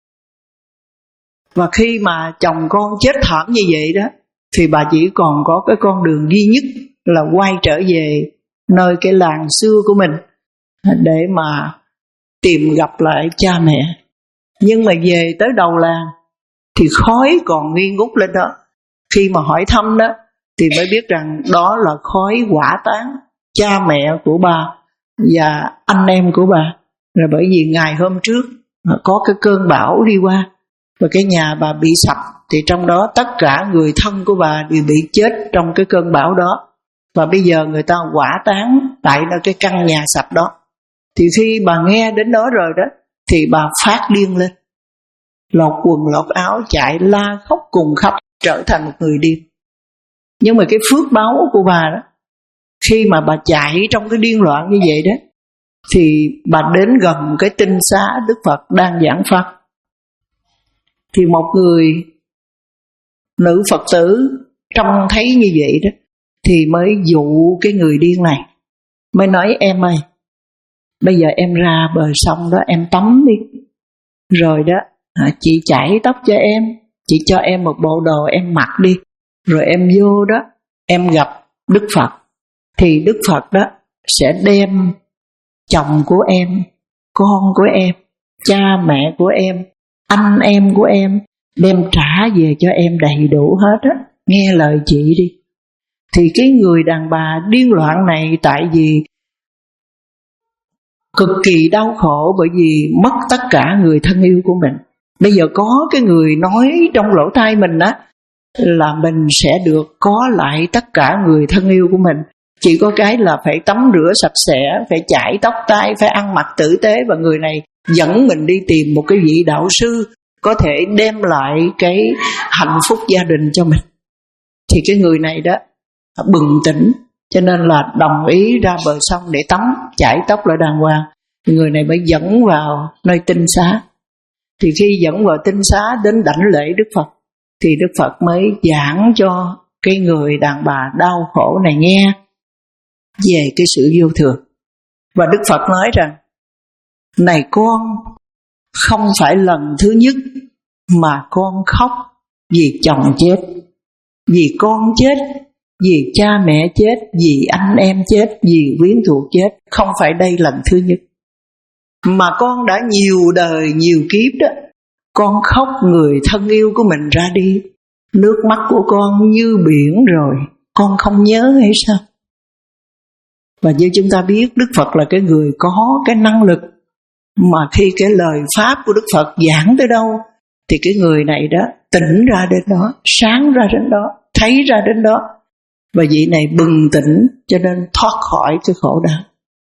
B: Và khi mà chồng con chết thảm như vậy đó, thì bà chỉ còn có cái con đường duy nhất là quay trở về nơi cái làng xưa của mình để mà tìm gặp lại cha mẹ. Nhưng mà về tới đầu làng thì khói còn nghi ngút lên đó. Khi mà hỏi thăm đó thì mới biết rằng đó là khói hỏa táng cha mẹ của bà và anh em của bà. Là bởi vì ngày hôm trước có cái cơn bão đi qua và cái nhà bà bị sập, thì trong đó tất cả người thân của bà đều bị chết trong cái cơn bão đó. Và bây giờ người ta hỏa táng tại cái căn nhà sập đó. Thì khi bà nghe đến đó rồi đó, thì bà phát điên lên, lột quần lột áo chạy la khóc cùng khóc, trở thành một người điên. Nhưng mà cái phước báo của bà đó, khi mà bà chạy trong cái điên loạn như vậy đó, thì bà đến gần cái tinh xá Đức Phật đang giảng pháp. Thì một người nữ Phật tử trông thấy như vậy đó, thì mới dụ cái người điên này, mới nói: em ơi, bây giờ em ra bờ sông đó em tắm đi, rồi đó chị chải tóc cho em, chị cho em một bộ đồ em mặc đi, rồi em vô đó em gặp Đức Phật. Thì Đức Phật đó sẽ đem chồng của em, con của em, cha mẹ của em, anh em của em, đem trả về cho em đầy đủ hết á. Nghe lời chị đi. Thì cái người đàn bà điên loạn này, tại vì cực kỳ đau khổ bởi vì mất tất cả người thân yêu của mình. Bây giờ có cái người nói trong lỗ tai mình á là mình sẽ được có lại tất cả người thân yêu của mình. Chỉ có cái là phải tắm rửa sạch sẽ, phải chải tóc tai, phải ăn mặc tử tế. Và người này dẫn mình đi tìm một cái vị đạo sư có thể đem lại cái hạnh phúc gia đình cho mình. Thì cái người này đó bừng tỉnh, cho nên là đồng ý ra bờ sông để tắm, chải tóc lại đàng hoàng. Người này mới dẫn vào nơi tinh xá. Thì khi dẫn vào tinh xá đến đảnh lễ Đức Phật, thì Đức Phật mới giảng cho cái người đàn bà đau khổ này nghe về cái sự vô thường. Và Đức Phật nói rằng: này con, không phải lần thứ nhất mà con khóc vì chồng chết, vì con chết, vì cha mẹ chết, vì anh em chết, vì quyến thuộc chết. Không phải đây lần thứ nhất, mà con đã nhiều đời nhiều kiếp đó, con khóc người thân yêu của mình ra đi. Nước mắt của con như biển rồi, con không nhớ hay sao? Và như chúng ta biết, Đức Phật là cái người có cái năng lực mà khi cái lời Pháp của Đức Phật giảng tới đâu thì cái người này đó tỉnh ra đến đó, sáng ra đến đó, thấy ra đến đó. Và vị này bừng tỉnh cho nên thoát khỏi cái khổ đau.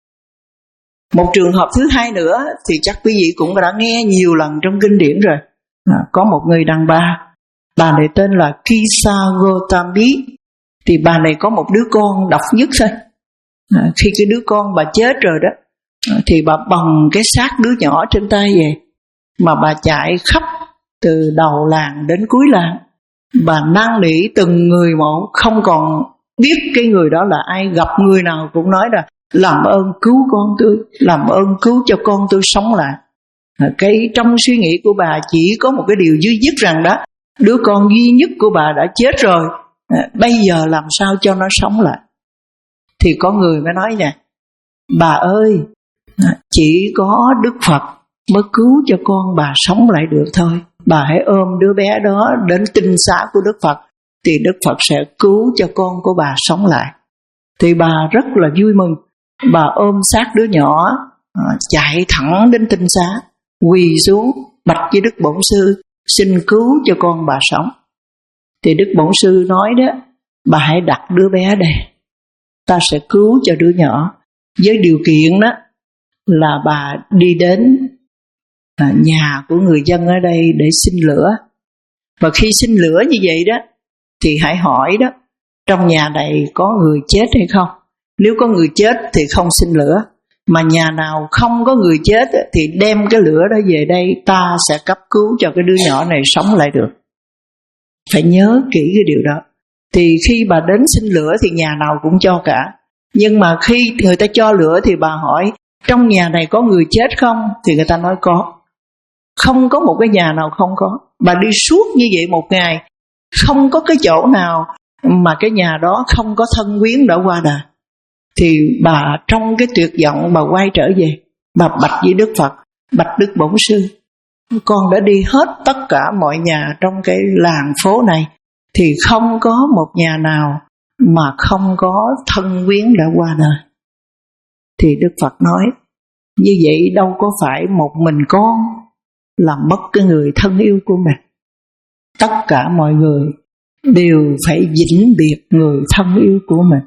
B: Một trường hợp thứ hai nữa thì chắc quý vị cũng đã nghe nhiều lần trong kinh điển rồi. À, có một người đàn bà, bà này tên là Kisa Gotami. Thì bà này có một đứa con độc nhất thôi. À, khi cái đứa con bà chết rồi đó, à, thì bà bồng cái xác đứa nhỏ trên tay về, mà bà chạy khắp từ đầu làng đến cuối làng. Bà năn nỉ từng người một, không còn biết cái người đó là ai. Gặp người nào cũng nói là làm ơn cứu con tôi, làm ơn cứu cho con tôi sống lại. À, cái trong suy nghĩ của bà chỉ có một cái điều duy nhất rằng đó, đứa con duy nhất của bà đã chết rồi, à, bây giờ làm sao cho nó sống lại. Thì có người mới nói nè: bà ơi, chỉ có Đức Phật mới cứu cho con bà sống lại được thôi. Bà hãy ôm đứa bé đó đến tinh xá của Đức Phật, thì Đức Phật sẽ cứu cho con của bà sống lại. Thì bà rất là vui mừng. Bà ôm xác đứa nhỏ, chạy thẳng đến tinh xá, quỳ xuống bạch với Đức Bổn Sư xin cứu cho con bà sống. Thì Đức Bổn Sư nói đó: bà hãy đặt đứa bé đây, ta sẽ cứu cho đứa nhỏ, với điều kiện đó là bà đi đến nhà của người dân ở đây để xin lửa. Và khi xin lửa như vậy đó, thì hãy hỏi đó, trong nhà này có người chết hay không? Nếu có người chết thì không sinh lửa, mà nhà nào không có người chết thì đem cái lửa đó về đây, ta sẽ cấp cứu cho cái đứa nhỏ này sống lại được. Phải nhớ kỹ cái điều đó. Thì khi bà đến xin lửa thì nhà nào cũng cho cả. Nhưng mà khi người ta cho lửa thì bà hỏi trong nhà này có người chết không? Thì người ta nói có. Không có một cái nhà nào không có. Bà đi suốt như vậy một ngày, không có cái chỗ nào mà cái nhà đó không có thân quyến đã qua đời. Thì bà trong cái tuyệt vọng bà quay trở về, bà bạch với Đức Phật, bạch Đức Bổn Sư, con đã đi hết tất cả mọi nhà trong cái làng phố này, thì không có một nhà nào mà không có thân quyến đã qua đời. Thì Đức Phật nói, như vậy đâu có phải một mình con làm mất cái người thân yêu của mình. Tất cả mọi người đều phải vĩnh biệt người thân yêu của mình.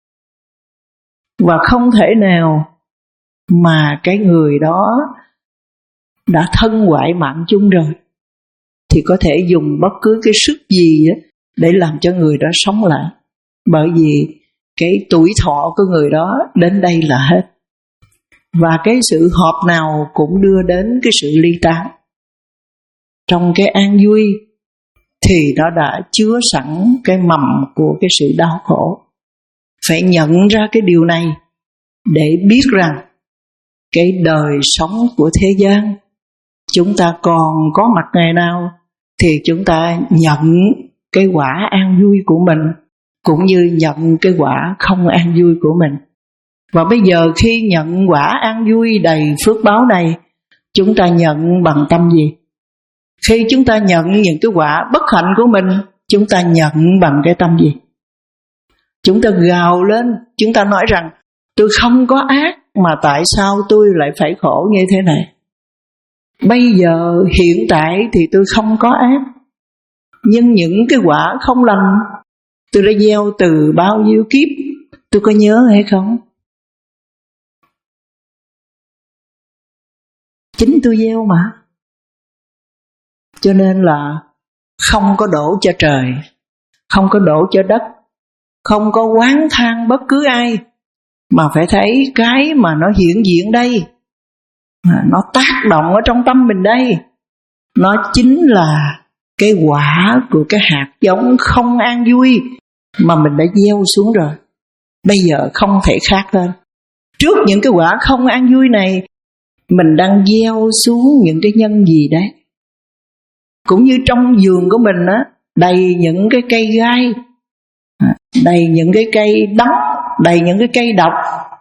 B: Và không thể nào mà cái người đó đã thân hoại mạng chung rồi thì có thể dùng bất cứ cái sức gì để làm cho người đó sống lại. Bởi vì cái tuổi thọ của người đó đến đây là hết. Và cái sự họp nào cũng đưa đến cái sự ly tán. Trong cái an vui thì nó đã chứa sẵn cái mầm của cái sự đau khổ. Phải nhận ra cái điều này để biết rằng cái đời sống của thế gian, chúng ta còn có mặt ngày nào thì chúng ta nhận cái quả an vui của mình, cũng như nhận cái quả không an vui của mình. Và bây giờ khi nhận quả an vui đầy phước báo này, chúng ta nhận bằng tâm gì? Khi chúng ta nhận những cái quả bất hạnh của mình, chúng ta nhận bằng cái tâm gì? Chúng ta gào lên, chúng ta nói rằng tôi không có ác mà tại sao tôi lại phải khổ như thế này? Bây giờ hiện tại thì tôi không có ác, nhưng những cái quả không lành tôi đã gieo từ bao nhiêu kiếp, tôi có nhớ hay không? Chính tôi gieo mà. Cho nên là không có đổ cho trời, không có đổ cho đất, không có oán than bất cứ ai, mà phải thấy cái mà nó hiện diện đây, nó tác động ở trong tâm mình đây, nó chính là cái quả của cái hạt giống không an vui mà mình đã gieo xuống rồi. Bây giờ không thể khác hơn. Trước những cái quả không an vui này, mình đang gieo xuống những cái nhân gì đấy. Cũng như trong vườn của mình á, đầy những cái cây gai, đầy những cái cây đắng, đầy những cái cây độc.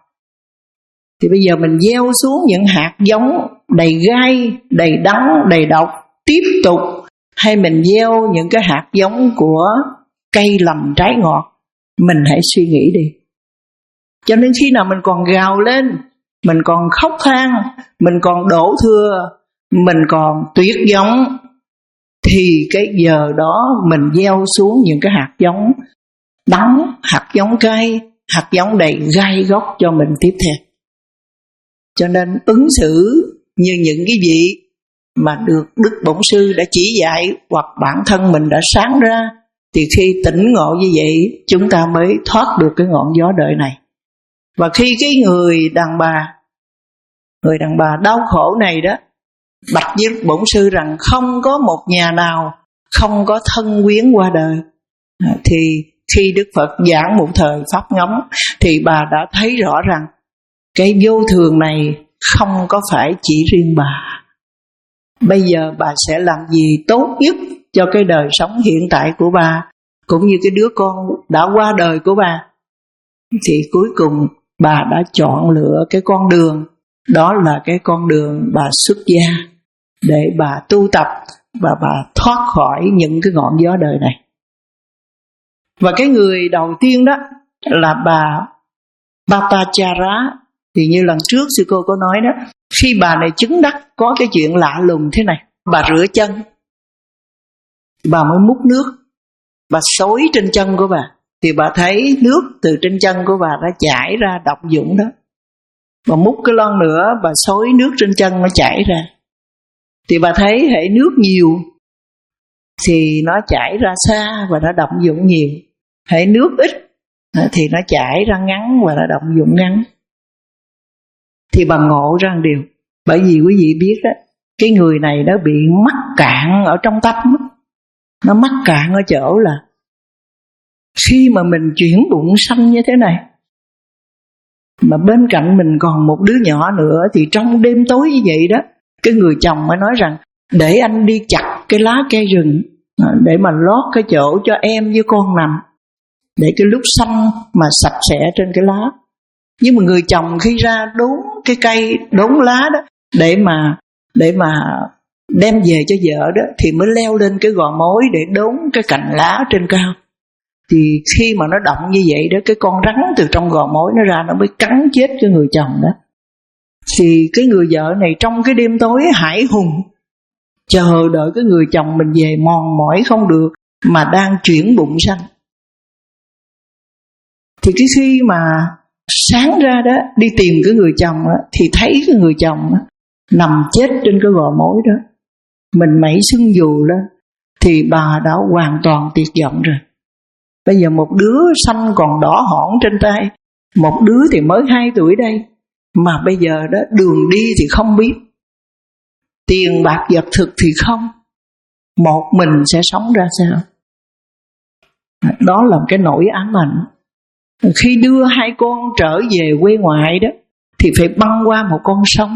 B: Thì bây giờ mình gieo xuống những hạt giống đầy gai, đầy đắng, đầy độc tiếp tục, hay mình gieo những cái hạt giống của cây lầm trái ngọt? Mình hãy suy nghĩ đi. Cho nên khi nào mình còn gào lên, mình còn khóc than, mình còn đổ thừa, mình còn tuyệt vọng, thì cái giờ đó mình gieo xuống những cái hạt giống đắng, hạt giống cay, hạt giống đầy gai góc cho mình tiếp theo. Cho nên ứng xử như những cái vị mà được Đức Bổn Sư đã chỉ dạy, hoặc bản thân mình đã sáng ra, thì khi tỉnh ngộ như vậy, chúng ta mới thoát được cái ngọn gió đời này. Và khi cái người đàn bà, người đàn bà đau khổ này đó, bạch với Đức Bổn Sư rằng không có một nhà nào không có thân quyến qua đời, thì khi Đức Phật giảng một thời pháp ngấm, thì bà đã thấy rõ rằng cái vô thường này không có phải chỉ riêng bà. Bây giờ bà sẽ làm gì tốt nhất cho cái đời sống hiện tại của bà, cũng như cái đứa con đã qua đời của bà. Thì cuối cùng bà đã chọn lựa cái con đường, đó là cái con đường bà xuất gia, để bà tu tập và bà thoát khỏi những cái ngọn gió đời này. Và cái người đầu tiên đó là bà Bhattacharya. Thì như lần trước sư cô có nói đó, khi bà này chứng đắc có cái chuyện lạ lùng thế này. Bà rửa chân, bà mới múc nước, bà xối trên chân của bà, thì bà thấy nước từ trên chân của bà đã chảy ra độc dũng đó. Bà múc cái lon nữa, bà xối nước trên chân nó chảy ra, thì bà thấy hệ nước nhiều thì nó chảy ra xa và nó độc dũng nhiều. Hệ nước ít thì nó chảy ra ngắn và nó động dụng ngắn. Thì bà ngộ ra một điều, bởi vì quý vị biết đó, cái người này nó bị mắc cạn ở trong tâm. Nó mắc cạn ở chỗ là khi mà mình chuyển bụng sanh như thế này, mà bên cạnh mình còn một đứa nhỏ nữa, thì trong đêm tối như vậy đó, cái người chồng mới nói rằng để anh đi chặt cái lá cây rừng để mà lót cái chỗ cho em với con nằm, để cái lúc sanh mà sạch sẽ trên cái lá. Nhưng mà người chồng khi ra đốn cái cây, đốn lá đó để mà để mà đem về cho vợ đó, thì mới leo lên cái gò mối để đốn cái cành lá trên cao. Thì khi mà nó động như vậy đó, cái con rắn từ trong gò mối nó ra, nó mới cắn chết cái người chồng đó. Thì cái người vợ này trong cái đêm tối hải hùng chờ đợi cái người chồng mình về, mòn mỏi không được, mà đang chuyển bụng sanh. Thì cái khi mà sáng ra đó đi tìm cái người chồng đó, thì thấy cái người chồng đó, nằm chết trên cái gò mối đó, mình mẩy sưng dù lên. Thì bà đã hoàn toàn tuyệt vọng rồi. Bây giờ một đứa xanh còn đỏ hỏn trên tay, một đứa thì mới hai tuổi đây, mà bây giờ đó đường đi thì không biết, tiền bạc vật thực thì không, một mình sẽ sống ra sao? Đó là cái nỗi ám ảnh. Khi đưa hai con trở về quê ngoại đó, thì phải băng qua một con sông.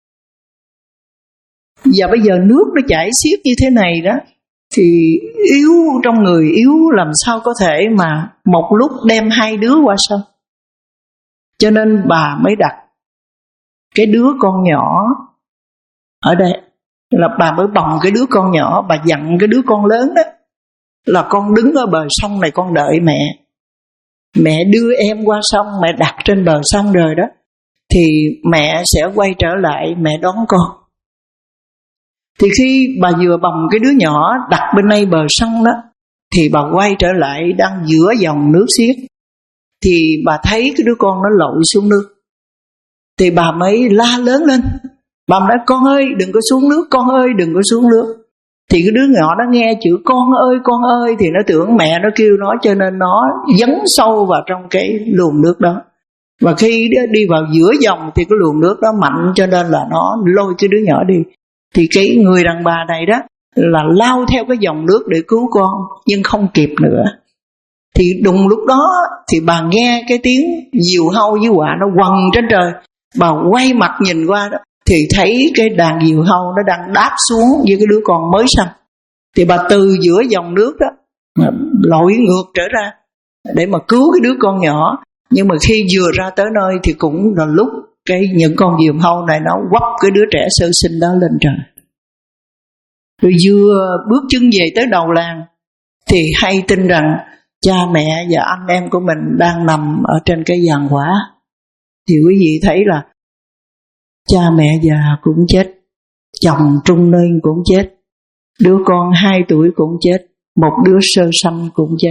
B: Và bây giờ nước nó chảy xiết như thế này đó, thì yếu trong người yếu làm sao có thể mà một lúc đem hai đứa qua sông. Cho nên bà mới đặt cái đứa con nhỏ ở đây, là bà mới bồng cái đứa con nhỏ, bà dặn cái đứa con lớn đó là con đứng ở bờ sông này, con đợi mẹ. Mẹ đưa em qua sông, mẹ đặt trên bờ sông rồi đó, thì mẹ sẽ quay trở lại, mẹ đón con. Thì khi bà vừa bồng cái đứa nhỏ đặt bên đây bờ sông đó, thì bà quay trở lại đang giữa dòng nước xiết. Thì bà thấy cái đứa con nó lội xuống nước. Thì bà mới la lớn lên. Bà nói con ơi đừng có xuống nước, con ơi đừng có xuống nước. Thì cái đứa nhỏ nó nghe chữ con ơi con ơi thì nó tưởng mẹ nó kêu nó, cho nên nó dấn sâu vào trong cái luồng nước đó. Và khi đi vào giữa dòng thì cái luồng nước đó mạnh, cho nên là nó lôi cái đứa nhỏ đi. Thì cái người đàn bà này đó là lao theo cái dòng nước để cứu con, nhưng không kịp nữa. Thì đùng lúc đó thì bà nghe cái tiếng diều hâu với quạ nó quằn trên trời. Bà quay mặt nhìn qua đó, thì thấy cái đàn diều hâu nó đang đáp xuống với cái đứa con mới sanh. Thì bà từ giữa dòng nước đó mà lội ngược trở ra để mà cứu cái đứa con nhỏ. Nhưng mà khi vừa ra tới nơi thì cũng là lúc cái những con diều hâu này nó quắp cái đứa trẻ sơ sinh đó lên trời. Rồi vừa bước chân về tới đầu làng thì hay tin rằng cha mẹ và anh em của mình đang nằm ở trên cái giàn quả. Thì quý vị thấy là cha mẹ già cũng chết, chồng trung niên cũng chết, đứa con hai tuổi cũng chết, một đứa sơ sanh cũng chết.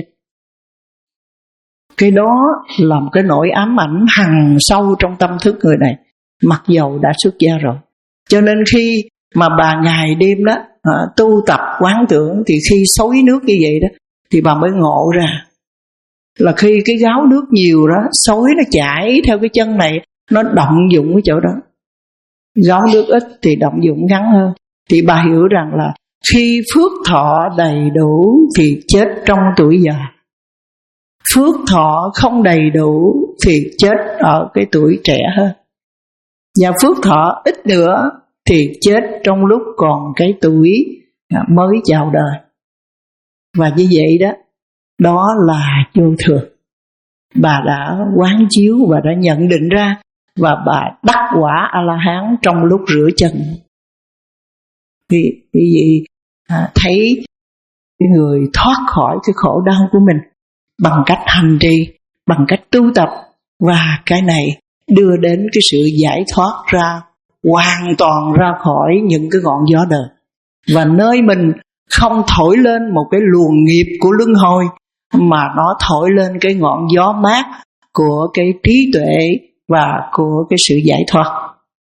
B: Cái đó là một cái nỗi ám ảnh hằn sâu trong tâm thức người này, mặc dầu đã xuất gia rồi. Cho nên khi mà bà ngày đêm đó à, tu tập quán tưởng, thì khi xối nước như vậy đó thì bà mới ngộ ra là khi cái gáo nước nhiều đó, xối nó chảy theo cái chân này, nó động dụng cái chỗ đó. Gáo nước ít thì động dụng ngắn hơn. Thì bà hiểu rằng là khi phước thọ đầy đủ thì chết trong tuổi già, phước thọ không đầy đủ thì chết ở cái tuổi trẻ hơn, và phước thọ ít nữa thì chết trong lúc còn cái tuổi mới chào đời. Và như vậy đó, đó là vô thường. Bà đã quán chiếu và đã nhận định ra, và bà đắc quả A-la-hán trong lúc rửa chân. Vì quý vị à, thấy cái người thoát khỏi cái khổ đau của mình bằng cách hành trì, bằng cách tu tập, và cái này đưa đến cái sự giải thoát ra, hoàn toàn ra khỏi những cái ngọn gió đời. Và nơi mình không thổi lên một cái luồng nghiệp của luân hồi, mà nó thổi lên cái ngọn gió mát của cái trí tuệ và của cái sự giải thoát.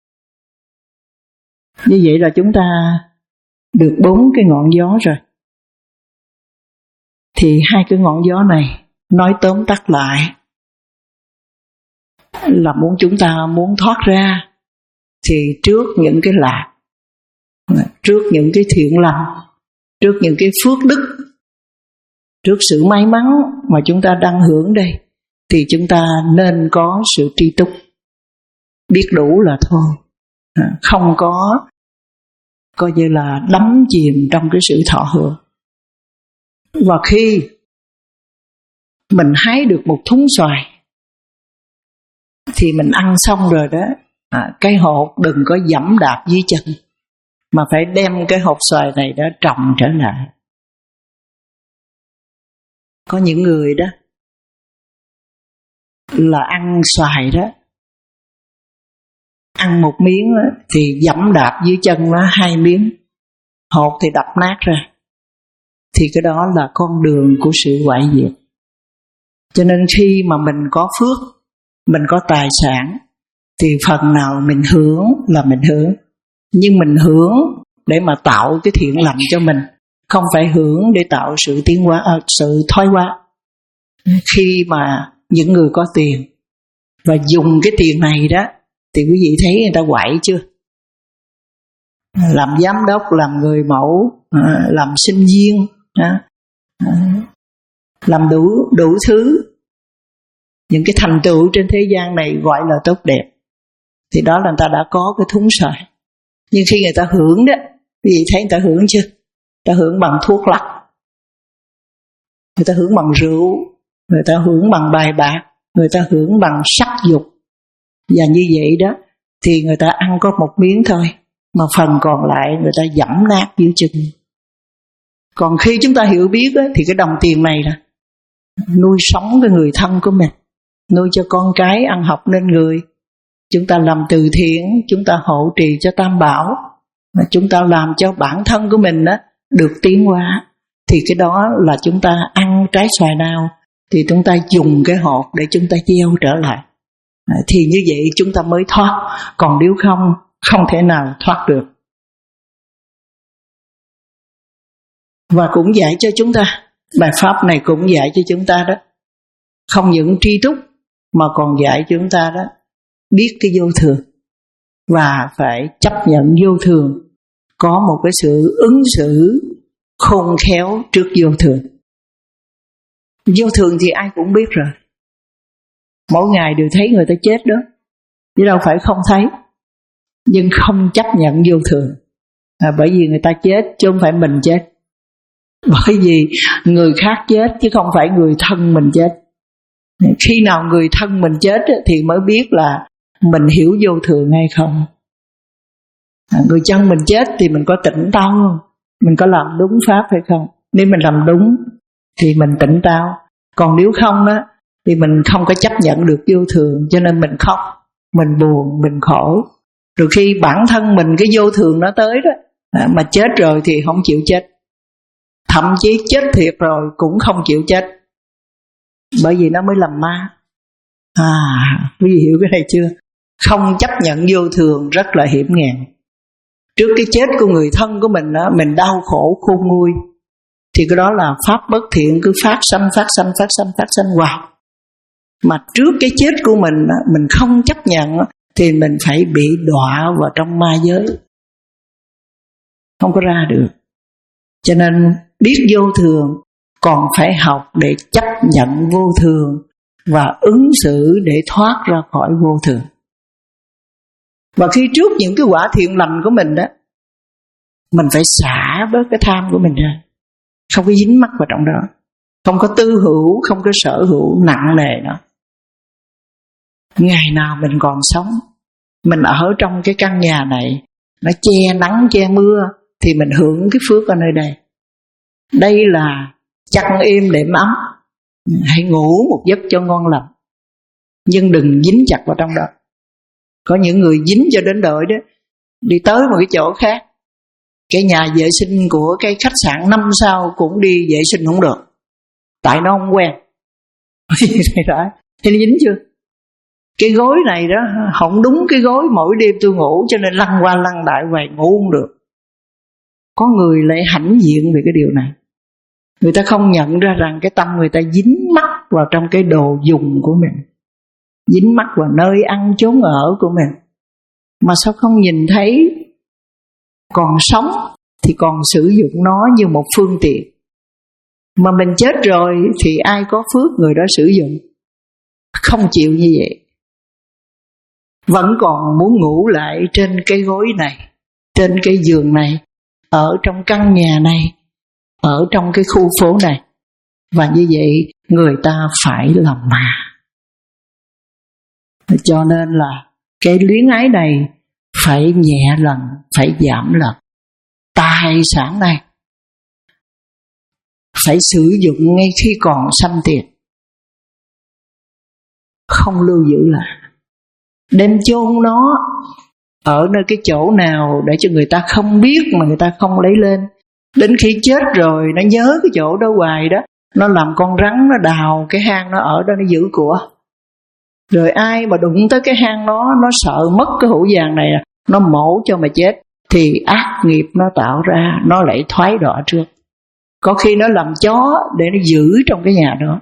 B: Như vậy là chúng ta được bốn cái ngọn gió rồi. Thì hai cái ngọn gió này nói tóm tắt lại là muốn chúng ta muốn thoát ra, thì trước những cái lạc, trước những cái thiện lành, trước những cái phước đức, trước sự may mắn mà chúng ta đang hưởng đây, thì chúng ta nên có sự tri túc, biết đủ là thôi, không có coi như là đắm chìm trong cái sự thọ hưởng. Và khi mình hái được một thúng xoài thì mình ăn xong rồi đó, à, cái hột đừng có dẫm đạp dưới chân, mà phải đem cái hột xoài này đó trồng trở lại. Có những người đó là ăn xoài đó, ăn một miếng đó, thì dẫm đạp dưới chân nó hai miếng, hột thì đập nát ra, thì cái đó là con đường của sự hoại diệt. Cho nên khi mà mình có phước, mình có tài sản, thì phần nào mình hưởng là mình hưởng, nhưng mình hưởng để mà tạo cái thiện lành cho mình, không phải hưởng để tạo sự tiến hóa, à, sự thoái hóa. Khi mà những người có tiền và dùng cái tiền này đó, thì quý vị thấy người ta quậy chưa? Làm giám đốc, làm người mẫu, làm sinh viên, làm đủ đủ thứ, những cái thành tựu trên thế gian này gọi là tốt đẹp, thì đó là người ta đã có cái thúng xoài. Nhưng khi người ta hưởng đó, quý vị thấy người ta hưởng chưa? Người ta hưởng bằng thuốc lắc, người ta hưởng bằng rượu, người ta hưởng bằng bài bạc, người ta hưởng bằng sắc dục. Và như vậy đó, thì người ta ăn có một miếng thôi, mà phần còn lại người ta dẫm nát dưới chân. Còn khi chúng ta hiểu biết đó, thì cái đồng tiền này là nuôi sống cái người thân của mình, nuôi cho con cái ăn học nên người. Chúng ta làm từ thiện, chúng ta hộ trì cho Tam Bảo, mà chúng ta làm cho bản thân của mình đó được tiến hóa, thì cái đó là chúng ta ăn trái xoài nào thì chúng ta dùng cái hột để chúng ta gieo trở lại, à, thì như vậy chúng ta mới thoát. Còn nếu không, không thể nào thoát được. Và cũng dạy cho chúng ta, bài pháp này cũng dạy cho chúng ta đó, không những tri túc mà còn dạy cho chúng ta đó biết cái vô thường, và phải chấp nhận vô thường, có một cái sự ứng xử khôn khéo trước vô thường. Vô thường thì ai cũng biết rồi, mỗi ngày đều thấy người ta chết đó, chứ đâu phải không thấy. Nhưng không chấp nhận vô thường, à, bởi vì người ta chết chứ không phải mình chết. Bởi vì người khác chết chứ không phải người thân mình chết. Khi nào người thân mình chết thì mới biết là mình hiểu vô thường hay không. À, người chân mình chết thì mình có tỉnh táo không? Mình có làm đúng pháp hay không? Nếu mình làm đúng thì mình tỉnh táo. Còn nếu không á, thì mình không có chấp nhận được vô thường, cho nên mình khóc, mình buồn, mình khổ. Rồi khi bản thân mình cái vô thường nó tới đó, à, mà chết rồi thì không chịu chết. Thậm chí chết thiệt rồi cũng không chịu chết, bởi vì nó mới làm ma. À, quý vị hiểu cái này chưa? Không chấp nhận vô thường rất là hiểm nghèo. Trước cái chết của người thân của mình đó, mình đau khổ khôn nguôi, thì cái đó là pháp bất thiện, cứ phát sanh, phát sanh, phát sanh, phát sanh hoài. Mà trước cái chết của mình đó, mình không chấp nhận thì mình phải bị đọa vào trong ma giới, không có ra được. Cho nên biết vô thường còn phải học để chấp nhận vô thường và ứng xử để thoát ra khỏi vô thường. Và khi trước những cái quả thiện lành của mình đó, mình phải xả bớt cái tham của mình ra, không có dính mắc vào trong đó, không có tư hữu, không có sở hữu nặng nề nữa. Ngày nào mình còn sống, mình ở trong cái căn nhà này, nó che nắng che mưa, thì mình hưởng cái phước ở nơi đây. Đây là chăn êm đệm ấm, hãy ngủ một giấc cho ngon lành, nhưng đừng dính chặt vào trong đó. Có những người dính cho đến đợi đó, đi tới một cái chỗ khác, cái nhà vệ sinh của cái khách sạn năm sao cũng đi vệ sinh không được, tại nó không quen. Thì nó dính chưa? Cái gối này đó không đúng cái gối mỗi đêm tôi ngủ, cho nên lăn qua lăn lại hoài ngủ không được. Có người lại hãnh diện về cái điều này. Người ta không nhận ra rằng cái tâm người ta dính mắc vào trong cái đồ dùng của mình. dính mắc vào nơi ăn chốn ở của mình. Mà sao không nhìn thấy còn sống thì còn sử dụng nó như một phương tiện. Mà mình chết rồi thì ai có phước người đó sử dụng. Không chịu như vậy. Vẫn còn muốn ngủ lại trên cái gối này, trên cái giường này, ở trong căn nhà này, ở trong cái khu phố này. Và như vậy người ta phải làm mà. Cho nên là cái luyến ái này phải nhẹ lần, phải giảm lần. Tài sản này phải sử dụng ngay khi còn sanh tiền, không lưu giữ lại. Đem chôn nó ở nơi cái chỗ nào để cho người ta không biết mà người ta không lấy lên. Đến khi chết rồi nó nhớ cái chỗ đó hoài đó. Nó làm con rắn, nó đào cái hang nó ở đó, nó giữ của. Rồi ai mà đụng tới cái hang nó, nó sợ mất cái hũ vàng này, nó mổ cho mà chết. Thì ác nghiệp nó tạo ra, nó lại thoái đọa trước. Có khi nó làm chó để nó giữ trong cái nhà đó.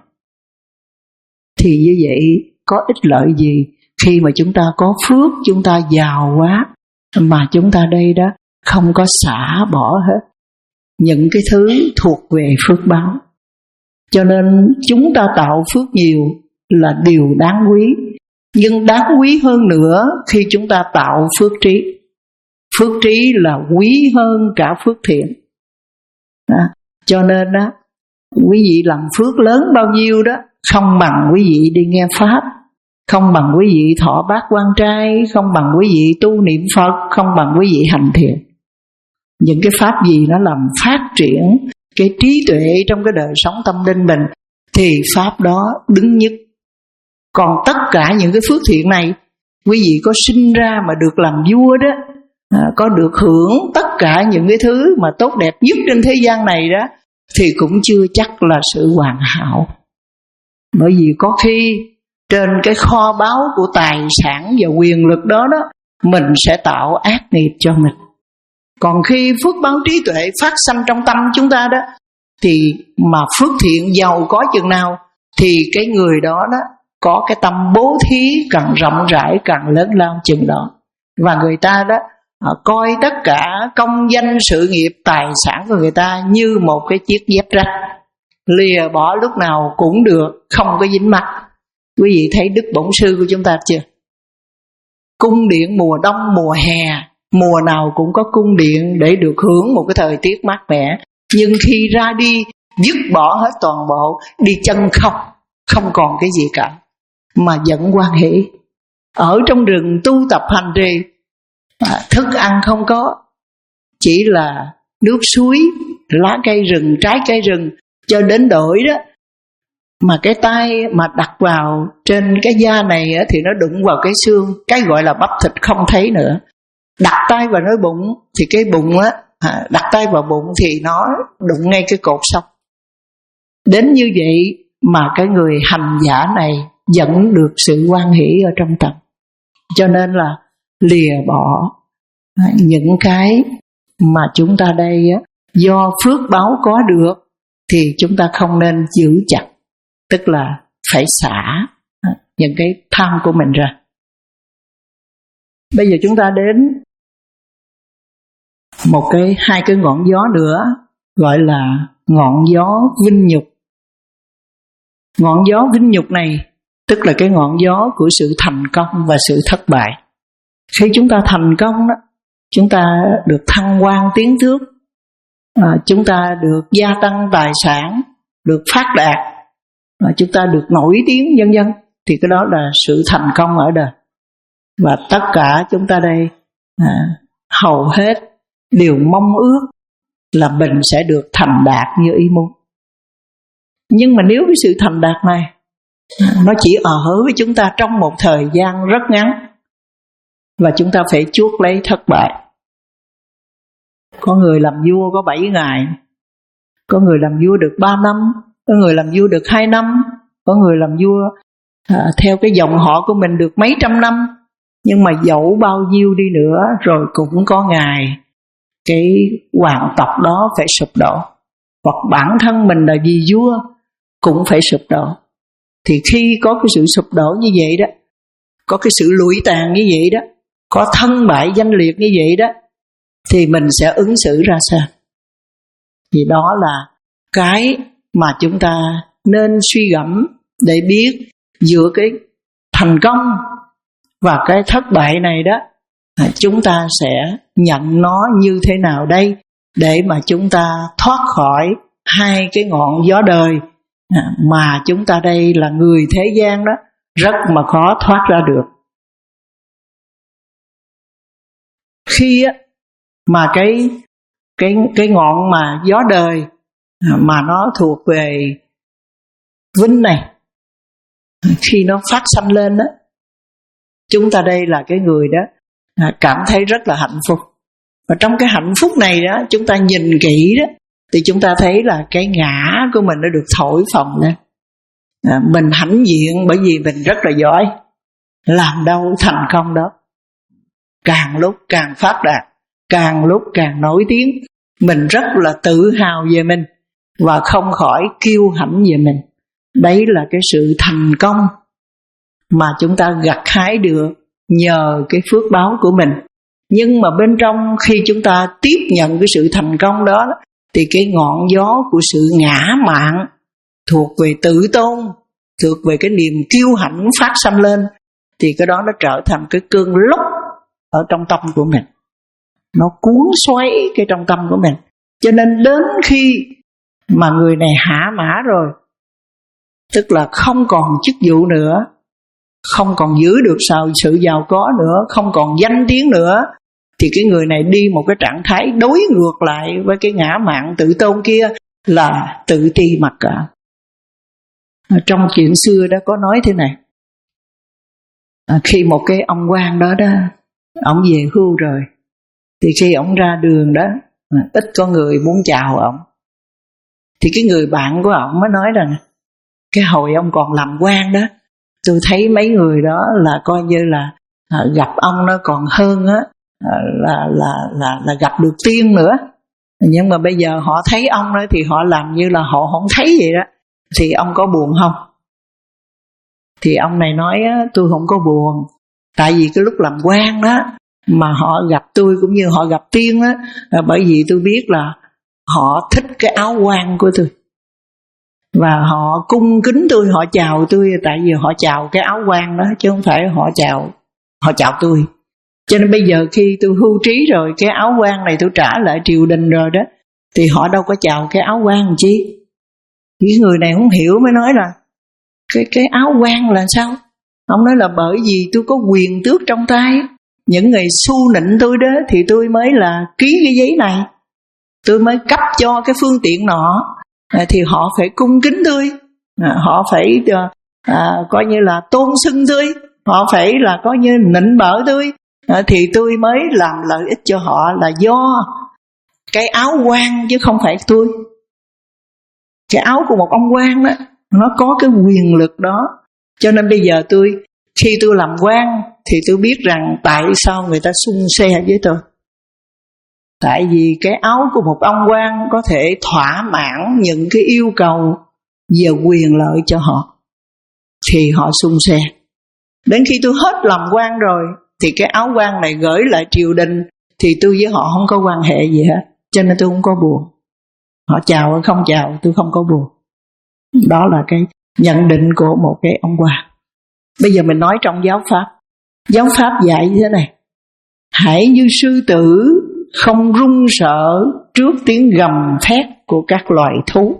B: Thì như vậy có ích lợi gì khi mà chúng ta có phước, chúng ta giàu quá, mà chúng ta đây đó không có xả bỏ hết những cái thứ thuộc về phước báo. Cho nên chúng ta tạo phước nhiều là điều đáng quý. Nhưng đáng quý hơn nữa khi chúng ta tạo phước trí. Phước trí là quý hơn cả phước thiện. À, cho nên đó, quý vị làm phước lớn bao nhiêu đó không bằng quý vị đi nghe pháp, không bằng quý vị thọ bát quan trai, không bằng quý vị tu niệm Phật, không bằng quý vị hành thiện. Những cái pháp gì nó làm phát triển cái trí tuệ trong cái đời sống tâm linh mình thì pháp đó đứng nhất. Còn tất cả những cái phước thiện này, quý vị có sinh ra mà được làm vua đó, à, có được hưởng tất cả những cái thứ mà tốt đẹp nhất trên thế gian này đó, thì cũng chưa chắc là sự hoàn hảo. Bởi vì có khi trên cái kho báu của tài sản và quyền lực đó đó, mình sẽ tạo ác nghiệp cho mình. Còn khi phước báo trí tuệ phát sanh trong tâm chúng ta đó, thì mà phước thiện giàu có chừng nào, thì cái người đó đó có cái tâm bố thí càng rộng rãi, càng lớn lao chừng đó. Và người ta đó à, coi tất cả công danh sự nghiệp tài sản của người ta như một cái chiếc dép rách, lìa bỏ lúc nào cũng được, không có dính mắc. Quý vị thấy Đức Bổn Sư của chúng ta chưa? Cung điện mùa đông mùa hè, mùa nào cũng có cung điện để được hưởng một cái thời tiết mát mẻ. Nhưng khi ra đi, dứt bỏ hết toàn bộ, đi chân không, không còn cái gì cả, mà vẫn hoan hỷ. Ở trong rừng tu tập hành trì, à, thức ăn không có, chỉ là nước suối, lá cây rừng, trái cây rừng, cho đến đổi đó. Mà cái tay mà đặt vào trên cái da này á, thì nó đụng vào cái xương, cái gọi là bắp thịt không thấy nữa. Đặt tay vào nơi bụng thì cái bụng á, à, đặt tay vào bụng thì nó đụng ngay cái cột sống. Đến như vậy mà cái người hành giả này vẫn được sự hoan hỷ ở trong tâm. Cho nên là lìa bỏ những cái mà chúng ta đây á, do phước báo có được thì chúng ta không nên giữ chặt, tức là phải xả những cái tham của mình ra. Bây giờ chúng ta đến một cái hai cái ngọn gió nữa, gọi là ngọn gió vinh nhục. Ngọn gió vinh nhục này tức là cái ngọn gió của sự thành công và sự thất bại. Khi chúng ta thành công đó, chúng ta được thăng quan tiến tước, à, chúng ta được gia tăng tài sản, được phát đạt, à, chúng ta được nổi tiếng vân vân, thì cái đó là sự thành công ở đời. Và tất cả chúng ta đây à, hầu hết đều mong ước là mình sẽ được thành đạt như ý muốn. Nhưng mà nếu cái sự thành đạt này nó chỉ ở với chúng ta trong một thời gian rất ngắn, và chúng ta phải chuốc lấy thất bại. Có người làm vua có bảy ngày, có người làm vua được ba năm, có người làm vua được hai năm, có người làm vua à, theo cái dòng họ của mình được mấy trăm năm. Nhưng mà dẫu bao nhiêu đi nữa rồi cũng có ngày cái hoàng tộc đó phải sụp đổ, hoặc bản thân mình là vì vua cũng phải sụp đổ. Thì khi có cái sự sụp đổ như vậy đó, có cái sự lụi tàn như vậy đó, có thân bại danh liệt như vậy đó, thì mình sẽ ứng xử ra sao? Thì đó là cái mà chúng ta nên suy gẫm để biết giữa cái thành công và cái thất bại này đó, chúng ta sẽ nhận nó như thế nào đây, để mà chúng ta thoát khỏi hai cái ngọn gió đời mà chúng ta đây là người thế gian đó rất mà khó thoát ra được. Khi á mà cái cái cái ngọn mà gió đời mà nó thuộc về vinh này, khi nó phát sanh lên đó, chúng ta đây là cái người đó cảm thấy rất là hạnh phúc. Và trong cái hạnh phúc này đó, chúng ta nhìn kỹ đó, thì chúng ta thấy là cái ngã của mình nó được thổi phồng lên. À, mình hãnh diện bởi vì mình rất là giỏi, làm đâu thành công đó. Càng lúc càng phát đạt, càng lúc càng nổi tiếng, mình rất là tự hào về mình và không khỏi kiêu hãnh về mình. Đấy là cái sự thành công mà chúng ta gặt hái được nhờ cái phước báo của mình. Nhưng mà bên trong khi chúng ta tiếp nhận cái sự thành công đó, thì cái ngọn gió của sự ngã mạn thuộc về tự tôn, thuộc về cái niềm kiêu hãnh phát sanh lên, thì cái đó nó trở thành cái cơn lốc ở trong tâm của mình, nó cuốn xoáy cái trong tâm của mình. Cho nên đến khi mà người này hạ mã rồi, tức là không còn chức vụ nữa, không còn giữ được sự giàu có nữa, không còn danh tiếng nữa, thì cái người này đi một cái trạng thái đối ngược lại với cái ngã mạn tự tôn kia, là tự ti mặc cả. Trong chuyện xưa đó có nói thế này, à, khi một cái ông quan đó đó, ông về hưu rồi, thì khi ông ra đường đó, ít có người muốn chào ông, thì cái người bạn của ông mới nói rằng, cái hồi ông còn làm quan đó, tôi thấy mấy người đó là coi như là à, gặp ông nó còn hơn á, à, là, là, là, là gặp được tiên nữa. Nhưng mà bây giờ họ thấy ông đó thì họ làm như là họ không thấy vậy đó. Thì ông có buồn không? Thì ông này nói á, tôi không có buồn. Tại vì cái lúc làm quan đó mà họ gặp tôi cũng như họ gặp tiên á, bởi vì tôi biết là họ thích cái áo quan của tôi, và họ cung kính tôi, họ chào tôi, tại vì họ chào cái áo quan đó, chứ không phải họ chào họ chào tôi. Cho nên bây giờ khi tôi hưu trí rồi, cái áo quan này tôi trả lại triều đình rồi đó, thì họ đâu có chào cái áo quan làm chi. Những người này không hiểu mới nói là cái cái áo quan là sao? Ông nói là bởi vì tôi có quyền tước trong tay, những người xu nịnh tôi đó thì tôi mới là ký cái giấy này, tôi mới cấp cho cái phương tiện nọ, à, thì họ phải cung kính tôi, à, họ phải à, coi như là tôn xưng tôi, họ phải là coi như nịnh bợ tôi, à, thì tôi mới làm lợi ích cho họ, là do cái áo quan chứ không phải tôi. Cái áo của một ông quan đó, nó có cái quyền lực đó. Cho nên bây giờ tôi, khi tôi làm quan thì tôi biết rằng tại sao người ta xung xe với tôi. Tại vì cái áo của một ông quan có thể thỏa mãn những cái yêu cầu về quyền lợi cho họ, thì họ xung xe. Đến khi tôi hết làm quan rồi, thì cái áo quan này gửi lại triều đình, thì tôi với họ không có quan hệ gì hết, cho nên tôi không có buồn. Họ chào hay không chào tôi không có buồn. Đó là cái nhận định của một cái ông quan. Bây giờ mình nói trong giáo pháp. Giáo pháp dạy như thế này: hãy như sư tử không run sợ trước tiếng gầm thét của các loài thú.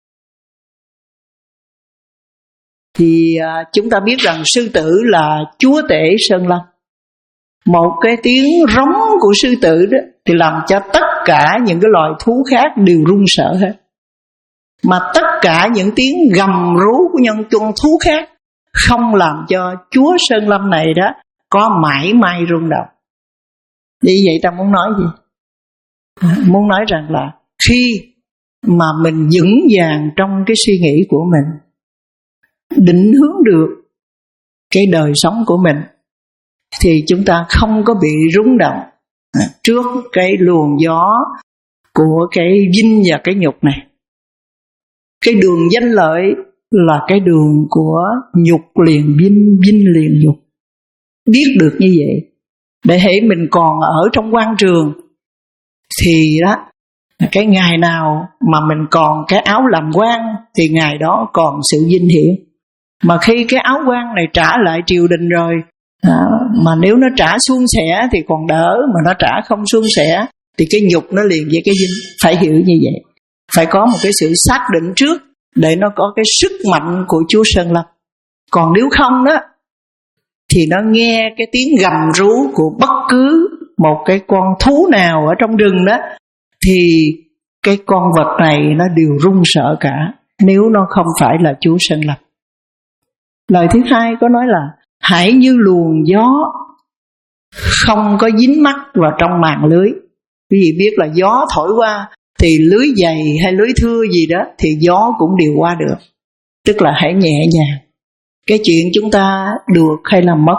B: Thì à, chúng ta biết rằng sư tử là chúa tể sơn lâm. Một cái tiếng rống của sư tử đó thì làm cho tất cả những cái loài thú khác đều run sợ hết. Mà tất cả những tiếng gầm rú của nhân chủng thú khác không làm cho chúa sơn lâm này đó có mãi may rung động. Vì vậy ta muốn nói gì? Muốn nói rằng là khi mà mình vững vàng trong cái suy nghĩ của mình, định hướng được cái đời sống của mình, thì chúng ta không có bị rung động trước cái luồng gió của cái vinh và cái nhục này. Cái đường danh lợi là cái đường của nhục liền vinh, vinh liền nhục. biết được như vậy. Để hễ mình còn ở trong quan trường thì đó, cái ngày nào mà mình còn cái áo làm quan thì ngày đó còn sự vinh hiển. Mà khi cái áo quan này trả lại triều đình rồi, à, mà nếu nó trả suôn sẻ thì còn đỡ, mà nó trả không suôn sẻ thì cái nhục nó liền với cái vinh. Phải hiểu như vậy. Phải có một cái sự xác định trước để nó có cái sức mạnh của Chúa Sơn Lâm. Còn nếu không đó thì nó nghe cái tiếng gầm rú của bất cứ một cái con thú nào ở trong rừng đó, thì cái con vật này nó đều run sợ cả, nếu nó không phải là Chúa Sơn Lâm. Lời thứ hai có nói là hãy như luồng gió không có dính mắc vào trong màn lưới. Quý vị biết là gió thổi qua thì lưới dày hay lưới thưa gì đó thì gió cũng đều qua được. Tức là hãy nhẹ nhàng. Cái chuyện chúng ta được hay là mất,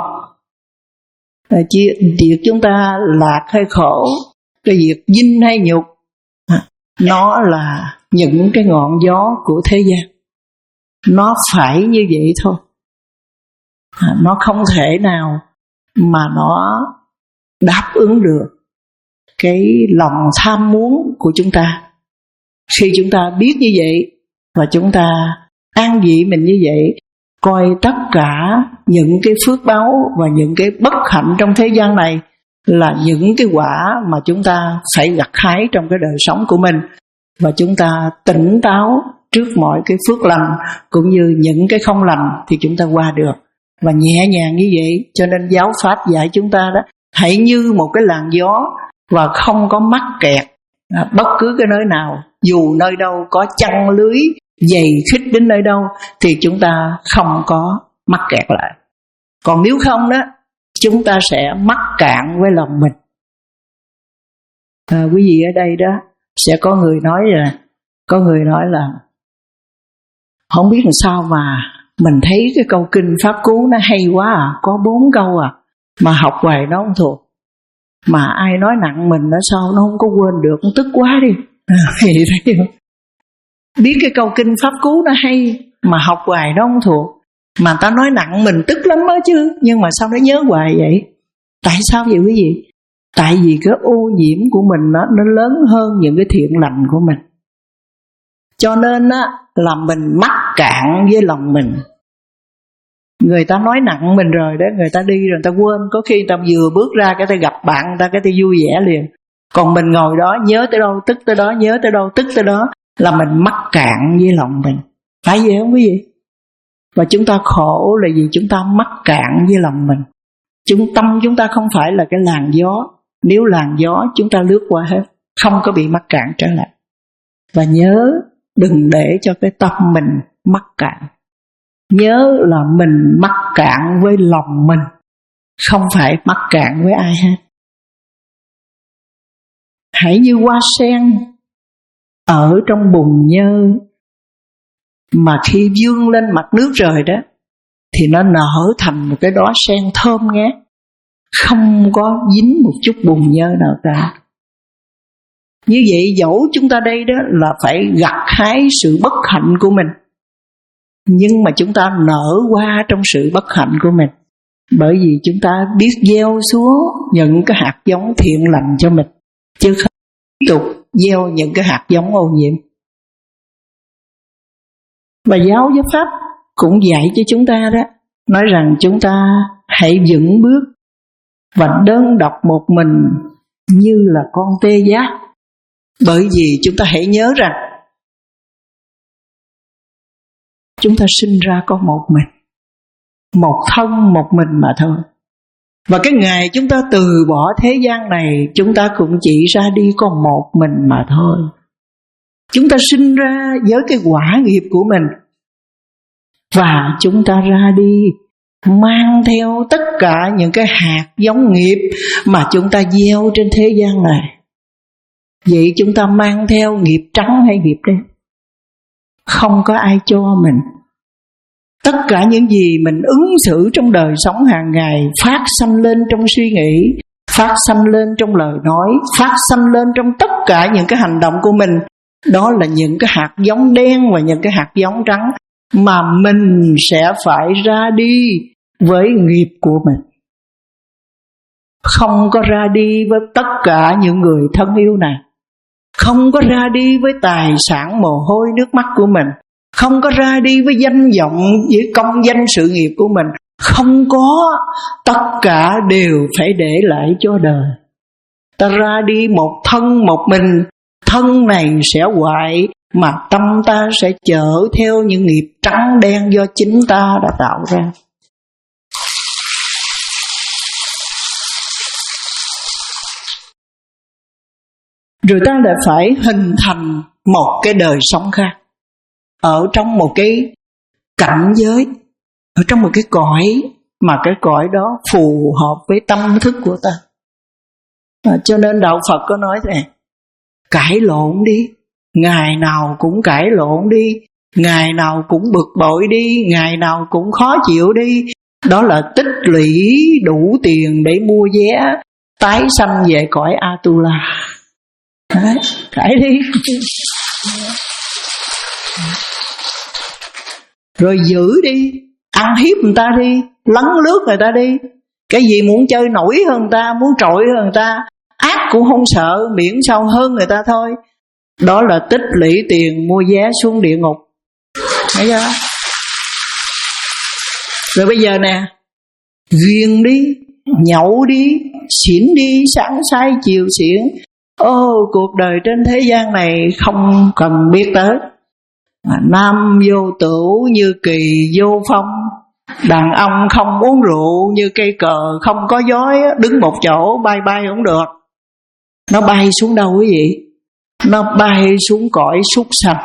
B: việc chúng ta lạc hay khổ, cái việc vinh hay nhục, nó là những cái ngọn gió của thế gian. Nó phải như vậy thôi. Nó không thể nào mà nó đáp ứng được cái lòng tham muốn của chúng ta. Khi chúng ta biết như vậy và chúng ta an vị mình như vậy, coi tất cả những cái phước báu và những cái bất hạnh trong thế gian này là những cái quả mà chúng ta phải gặt hái trong cái đời sống của mình, và chúng ta tỉnh táo trước mọi cái phước lành cũng như những cái không lành thì chúng ta qua được. Và nhẹ nhàng như vậy, cho nên giáo pháp dạy chúng ta đó, hãy như một cái làn gió và không có mắc kẹt à, bất cứ cái nơi nào. Dù nơi đâu có chăn lưới dày khích đến nơi đâu thì chúng ta không có mắc kẹt lại. Còn nếu không đó, chúng ta sẽ mắc cạn với lòng mình. À, quý vị ở đây đó, sẽ có người nói là có người nói là không biết làm sao mà mình thấy cái câu kinh Pháp Cú nó hay quá à, có bốn câu à, mà học hoài nó không thuộc. Mà ai nói nặng mình nó sao nó không có quên được, nó tức quá đi. Vậy thấy không? Biết cái câu kinh Pháp Cú nó hay mà học hoài nó không thuộc. Mà ta nói nặng mình tức lắm đó chứ, nhưng mà sao nó nhớ hoài vậy? Tại sao vậy quý vị? Tại vì cái ô nhiễm của mình nó, nó lớn hơn những cái thiện lành của mình. Cho nên á, là mình mắc cạn với lòng mình. Người ta nói nặng mình rồi đó, người ta đi rồi người ta quên. Có khi người ta vừa bước ra cái ta gặp bạn người ta cái ta vui vẻ liền. Còn mình ngồi đó nhớ tới đâu tức tới đó, nhớ tới đâu tức tới đó, là mình mắc cạn với lòng mình. Phải vậy không quý vị? Và chúng ta khổ là vì chúng ta mắc cạn với lòng mình. Chúng tâm chúng ta không phải là cái làn gió. Nếu làn gió chúng ta lướt qua hết, không có bị mắc cạn trở lại. Và nhớ đừng để cho cái tâm mình mắc cạn. Nhớ là mình mắc cạn với lòng mình, không phải mắc cạn với ai hết. Hãy như hoa sen ở trong bùn nhơ, mà khi vươn lên mặt nước rồi đó thì nó nở thành một cái đóa sen thơm ngát, không có dính một chút bùn nhơ nào cả. Như vậy dẫu chúng ta đây đó là phải gặt hái sự bất hạnh của mình, nhưng mà chúng ta nở hoa trong sự bất hạnh của mình, bởi vì chúng ta biết gieo xuống những cái hạt giống thiện lành cho mình, chứ không tiếp tục gieo những cái hạt giống ô nhiễm. Và giáo giáo pháp cũng dạy cho chúng ta đó, nói rằng chúng ta hãy vững bước và đơn độc một mình như là con tê giác. Bởi vì chúng ta hãy nhớ rằng chúng ta sinh ra có một mình, một thân một mình mà thôi. Và cái ngày chúng ta từ bỏ thế gian này, chúng ta cũng chỉ ra đi có một mình mà thôi. Chúng ta sinh ra với cái quả nghiệp của mình, và chúng ta ra đi mang theo tất cả những cái hạt giống nghiệp mà chúng ta gieo trên thế gian này. Vậy chúng ta mang theo nghiệp trắng hay nghiệp đen? Không có ai cho mình. Tất cả những gì mình ứng xử trong đời sống hàng ngày phát sanh lên trong suy nghĩ, phát sanh lên trong lời nói, phát sanh lên trong tất cả những cái hành động của mình. Đó là những cái hạt giống đen và những cái hạt giống trắng mà mình sẽ phải ra đi với nghiệp của mình. không có ra đi với tất cả những người thân yêu này, không có ra đi với tài sản mồ hôi nước mắt của mình, không có ra đi với danh vọng, với công danh sự nghiệp của mình, không có, tất cả đều phải để lại cho đời. Ta ra đi một thân một mình, thân này sẽ hoại, mà tâm ta sẽ chở theo những nghiệp trắng đen do chính ta đã tạo ra. Rồi ta lại phải hình thành một cái đời sống khác, ở trong một cái cảnh giới, ở trong một cái cõi mà cái cõi đó phù hợp với tâm thức của ta. À, cho nên Đạo Phật có nói thế này: cãi lộn đi, ngày nào cũng cãi lộn đi, ngày nào cũng bực bội đi, ngày nào cũng khó chịu đi. Đó là tích lũy đủ tiền để mua vé tái sanh về cõi Atula. Đấy, cãi đi. Rồi giữ đi, ăn hiếp người ta đi, lấn lướt người ta đi. Cái gì muốn chơi nổi hơn người ta, muốn trội hơn người ta, ác cũng không sợ, miễn sao hơn người ta thôi. Đó là tích lũy tiền mua vé xuống địa ngục. Thấy chưa? Rồi bây giờ nè, ghiền đi, nhậu đi, xỉn đi, sáng sai chiều xỉn. Ô, cuộc đời trên thế gian này không cần biết tới. Nam vô tửu như kỳ vô phong, đàn ông không uống rượu như cây cờ không có gió, đứng một chỗ bay bay không được. Nó bay xuống đâu quý vị? Nó bay xuống cõi súc sanh.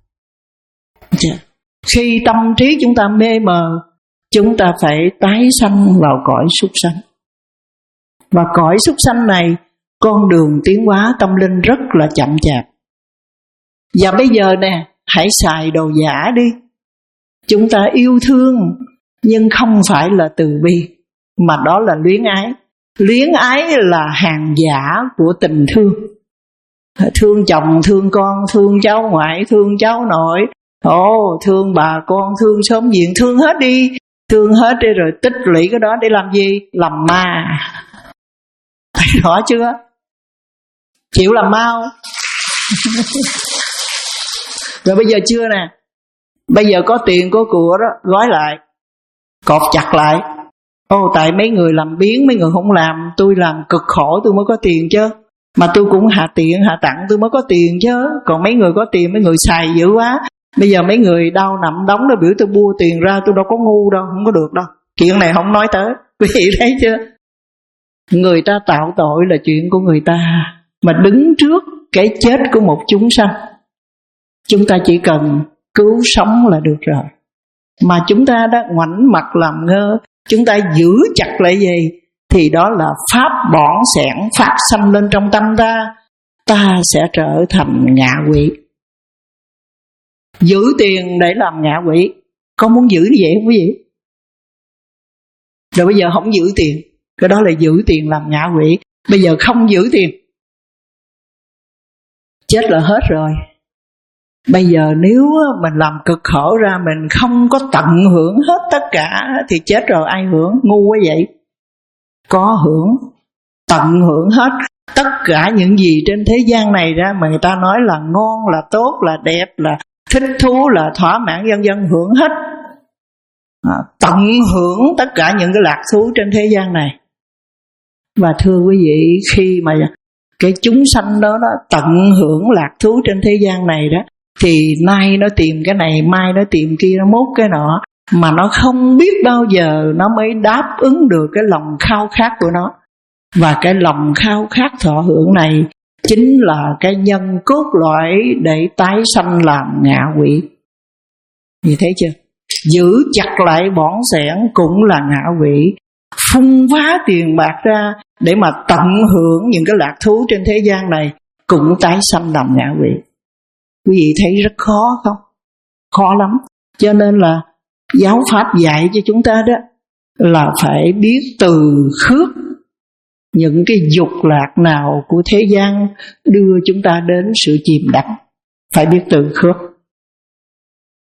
B: Khi tâm trí chúng ta mê mờ, chúng ta phải tái sanh vào cõi súc sanh. Và cõi súc sanh này, con đường tiến hóa tâm linh rất là chậm chạp. Và bây giờ nè, hãy xài đồ giả đi. Chúng ta yêu thương, nhưng không phải là từ bi, mà đó là luyến ái. Luyến ái là hàng giả của tình thương. Thương chồng, thương con, thương cháu ngoại, thương cháu nội, ồ, thương bà con, thương xóm diện, thương hết đi. Thương hết đi rồi tích lũy cái đó để làm gì? Làm ma. Thấy rõ chưa? Chịu làm ma không? Rồi bây giờ chưa nè, bây giờ có tiền có của đó, gói lại, cột chặt lại. Ô, tại mấy người làm biếng, mấy người không làm, tôi làm cực khổ tôi mới có tiền chứ. Mà tôi cũng hạ tiện, hạ tặng tôi mới có tiền chứ. Còn mấy người có tiền, mấy người xài dữ quá. Bây giờ mấy người đau nằm đóng đó biểu tôi bua tiền ra, tôi đâu có ngu đâu, không có được đâu. Chuyện này không nói tới, quý vị thấy chưa? Người ta tạo tội là chuyện của người ta, mà đứng trước cái chết của một chúng sanh, chúng ta chỉ cần cứu sống là được rồi. Mà chúng ta đã ngoảnh mặt làm ngơ, chúng ta giữ chặt lại gì, thì đó là pháp bỏn sẻn phát sanh lên trong tâm ta. Ta sẽ trở thành ngạ quỷ. Giữ tiền để làm ngạ quỷ, con muốn giữ như vậy không quý vị? Rồi bây giờ không giữ tiền, cái đó là giữ tiền làm ngạ quỷ. Bây giờ không giữ tiền, chết là hết rồi. Bây giờ nếu mình làm cực khổ ra, mình không có tận hưởng hết tất cả, thì chết rồi ai hưởng? Ngu quá vậy. Có hưởng, tận hưởng hết tất cả những gì trên thế gian này ra mà người ta nói là ngon, là tốt, là đẹp, là thích thú, là thỏa mãn, vân vân, hưởng hết. À, tận hưởng tất cả những cái lạc thú trên thế gian này. Và thưa quý vị, khi mà cái chúng sanh đó, đó tận hưởng lạc thú trên thế gian này đó, thì nay nó tìm cái này, mai nó tìm kia, nó mốt cái nọ, mà nó không biết bao giờ nó mới đáp ứng được cái lòng khao khát của nó. Và cái lòng khao khát thọ hưởng này chính là cái nhân cốt lõi để tái sanh làm ngạ quỷ. Như thế chưa? Giữ chặt lại bỏn sẻn cũng là ngạ quỷ. Phung phá tiền bạc ra để mà tận hưởng những cái lạc thú trên thế gian này cũng tái sanh làm ngạ quỷ. Quý vị thấy rất khó không? Khó lắm. Cho nên là giáo pháp dạy cho chúng ta đó là phải biết từ khước những cái dục lạc nào của thế gian đưa chúng ta đến sự chìm đắm. Phải biết từ khước.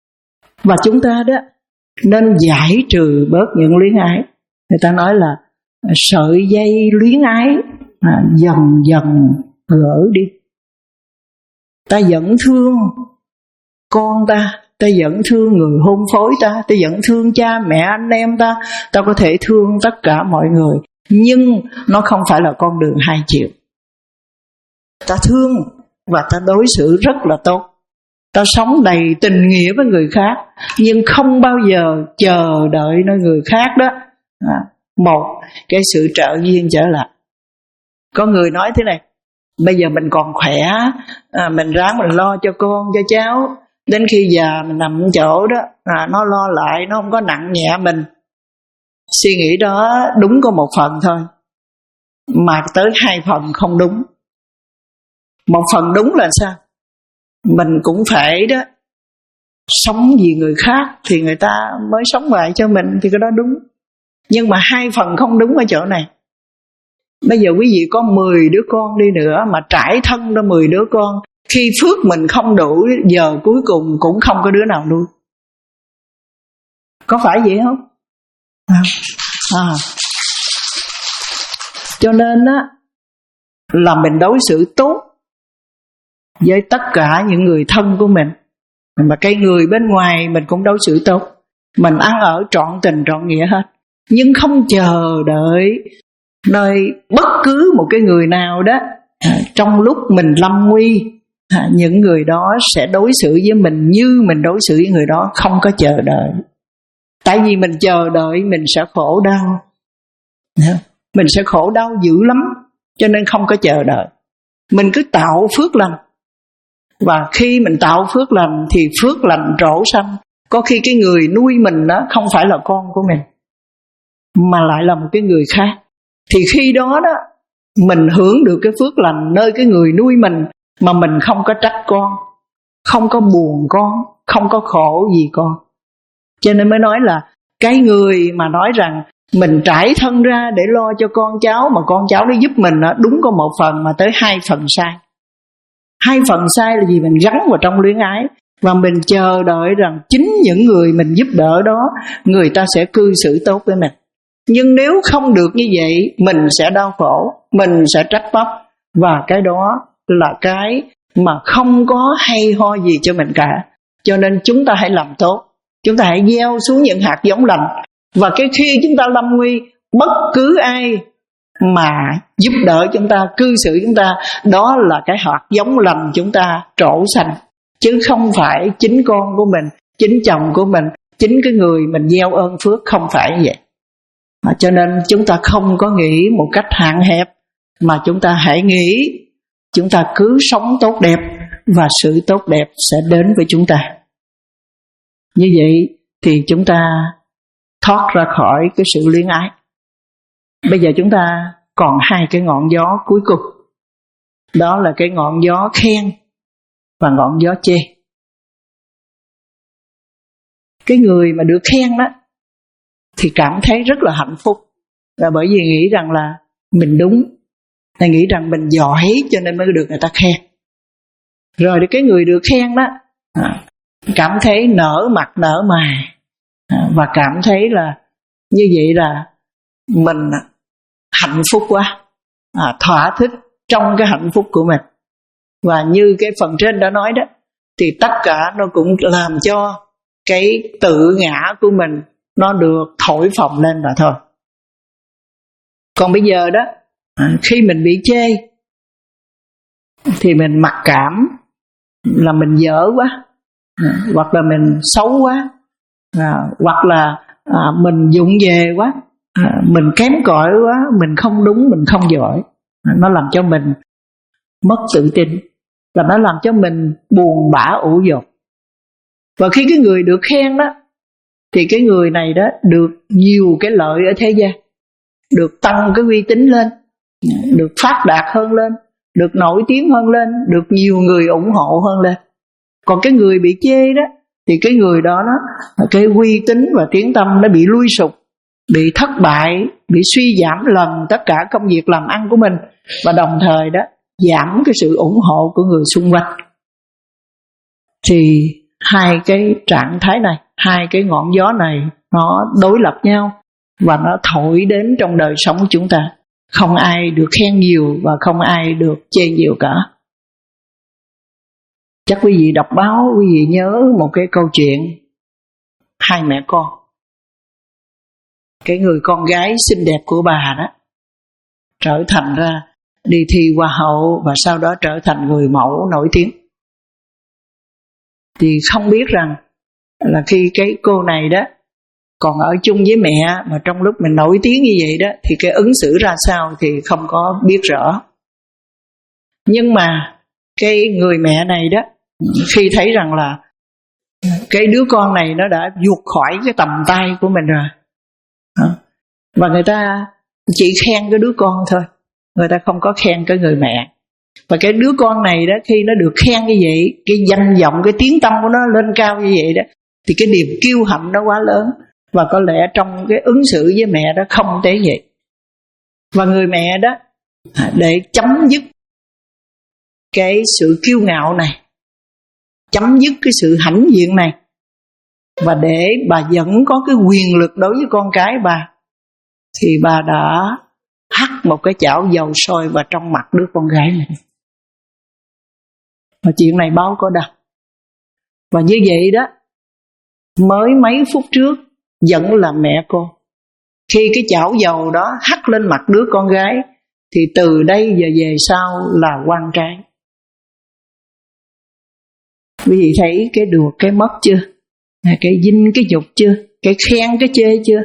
B: Và chúng ta đó nên giải trừ bớt những luyến ái. Người ta nói là sợi dây luyến ái à, dần dần gỡ đi. Ta vẫn thương con ta, ta vẫn thương người hôn phối ta, ta vẫn thương cha mẹ anh em ta, ta có thể thương tất cả mọi người, nhưng nó không phải là con đường hai chiều. Ta thương và ta đối xử rất là tốt, ta sống đầy tình nghĩa với người khác, nhưng không bao giờ chờ đợi nơi người khác đó à, một cái sự trợ duyên trở lại. Có người nói thế này: bây giờ mình còn khỏe, à, mình ráng mình lo cho con cho cháu, đến khi già mình nằm chỗ đó à, nó lo lại, nó không có nặng nhẹ mình. Suy nghĩ đó đúng có một phần thôi, mà tới hai phần không đúng. Một phần đúng là sao? Mình cũng phải đó sống vì người khác thì người ta mới sống lại cho mình, thì cái đó đúng. Nhưng mà hai phần không đúng ở chỗ này. Bây giờ quý vị có mười đứa con đi nữa mà trải thân ra mười đứa con, khi phước mình không đủ, giờ cuối cùng cũng không có đứa nào nuôi. Có phải vậy không? À. À. Cho nên á, là mình đối xử tốt với tất cả những người thân của mình, mà cái người bên ngoài mình cũng đối xử tốt. Mình ăn ở trọn tình trọn nghĩa hết, nhưng không chờ đợi nơi bất cứ một cái người nào đó à, trong lúc mình lâm nguy à, những người đó sẽ đối xử với mình như mình đối xử với người đó. Không có chờ đợi. Tại vì mình chờ đợi mình sẽ khổ đau, mình sẽ khổ đau dữ lắm. Cho nên không có chờ đợi, mình cứ tạo phước lành. Và khi mình tạo phước lành thì phước lành trổ xanh. Có khi cái người nuôi mình đó không phải là con của mình, mà lại là một cái người khác. Thì khi đó đó mình hưởng được cái phước lành nơi cái người nuôi mình, mà mình không có trách con, không có buồn con, không có khổ gì con. Cho nên mới nói là cái người mà nói rằng mình trải thân ra để lo cho con cháu, mà con cháu nó giúp mình đó, đúng có một phần mà tới hai phần sai. Hai phần sai là gì? Mình gắn vào trong luyến ái, và mình chờ đợi rằng chính những người mình giúp đỡ đó, người ta sẽ cư xử tốt với mình. Nhưng nếu không được như vậy, mình sẽ đau khổ, mình sẽ trách móc, và cái đó là cái mà không có hay ho gì cho mình cả. Cho nên chúng ta hãy làm tốt, chúng ta hãy gieo xuống những hạt giống lành. Và cái khi chúng ta lâm nguy, bất cứ ai mà giúp đỡ chúng ta, cư xử chúng ta, đó là cái hạt giống lành chúng ta trổ xanh, chứ không phải chính con của mình, chính chồng của mình, chính cái người mình gieo ơn phước. Không phải như vậy. À, cho nên chúng ta không có nghĩ một cách hạn hẹp, mà chúng ta hãy nghĩ chúng ta cứ sống tốt đẹp, và sự tốt đẹp sẽ đến với chúng ta. Như vậy thì chúng ta thoát ra khỏi cái sự luyến ái. Bây giờ chúng ta còn hai cái ngọn gió cuối cùng. Đó là cái ngọn gió khen và ngọn gió chê. Cái người mà được khen đó thì cảm thấy rất là hạnh phúc, là bởi vì nghĩ rằng là mình đúng, là nghĩ rằng mình giỏi cho nên mới được người ta khen. Rồi cái người được khen đó à, cảm thấy nở mặt nở mày à, và cảm thấy là như vậy là mình hạnh phúc quá, à, thỏa thích trong cái hạnh phúc của mình. Và như cái phần trên đã nói đó, thì tất cả nó cũng làm cho cái tự ngã của mình nó được thổi phồng lên mà thôi. Còn bây giờ đó, khi mình bị chê thì mình mặc cảm là mình dở quá, hoặc là mình xấu quá, à, hoặc là à, mình vụng về quá, à, mình kém cỏi quá, mình không đúng, mình không giỏi. À, nó làm cho mình mất tự tin, và nó làm cho mình buồn bã ủ dột. Và khi cái người được khen đó, thì cái người này đó được nhiều cái lợi ở thế gian, được tăng cái uy tín lên, được phát đạt hơn lên, được nổi tiếng hơn lên, được nhiều người ủng hộ hơn lên. Còn cái người bị chê đó, thì cái người đó đó cái uy tín và tiếng tăm nó bị lui sụp, bị thất bại, bị suy giảm lần tất cả công việc làm ăn của mình, và đồng thời đó giảm cái sự ủng hộ của người xung quanh. Thì hai cái trạng thái này, hai cái ngọn gió này nó đối lập nhau, và nó thổi đến trong đời sống của chúng ta. Không ai được khen nhiều và không ai được chê nhiều cả. Chắc quý vị đọc báo, quý vị nhớ một cái câu chuyện hai mẹ con. Cái người con gái xinh đẹp của bà đó trở thành ra đi thi hoa hậu và sau đó trở thành người mẫu nổi tiếng. Thì không biết rằng là khi cái cô này đó còn ở chung với mẹ mà trong lúc mình nổi tiếng như vậy đó thì cái ứng xử ra sao thì không có biết rõ. Nhưng mà cái người mẹ này đó khi thấy rằng là cái đứa con này nó đã vụt khỏi cái tầm tay của mình rồi, và người ta chỉ khen cái đứa con thôi, người ta không có khen cái người mẹ. Và cái đứa con này đó khi nó được khen như vậy, cái danh vọng, cái tiếng tăm của nó lên cao như vậy đó, thì cái niềm kiêu hãnh nó quá lớn. Và có lẽ trong cái ứng xử với mẹ đó không tế vậy. Và người mẹ đó để chấm dứt cái sự kiêu ngạo này, chấm dứt cái sự hãnh diện này, và để bà vẫn có cái quyền lực đối với con cái bà, thì bà đã hắt một cái chảo dầu sôi vào trong mặt đứa con gái này. Và chuyện này báo có đăng. Và như vậy đó, mới mấy phút trước vẫn là mẹ con, khi cái chảo dầu đó hắt lên mặt đứa con gái, thì từ đây giờ về sau là quan trái. Quý vị thấy cái được cái mất chưa? Cái vinh cái nhục chưa? Cái khen cái chê chưa?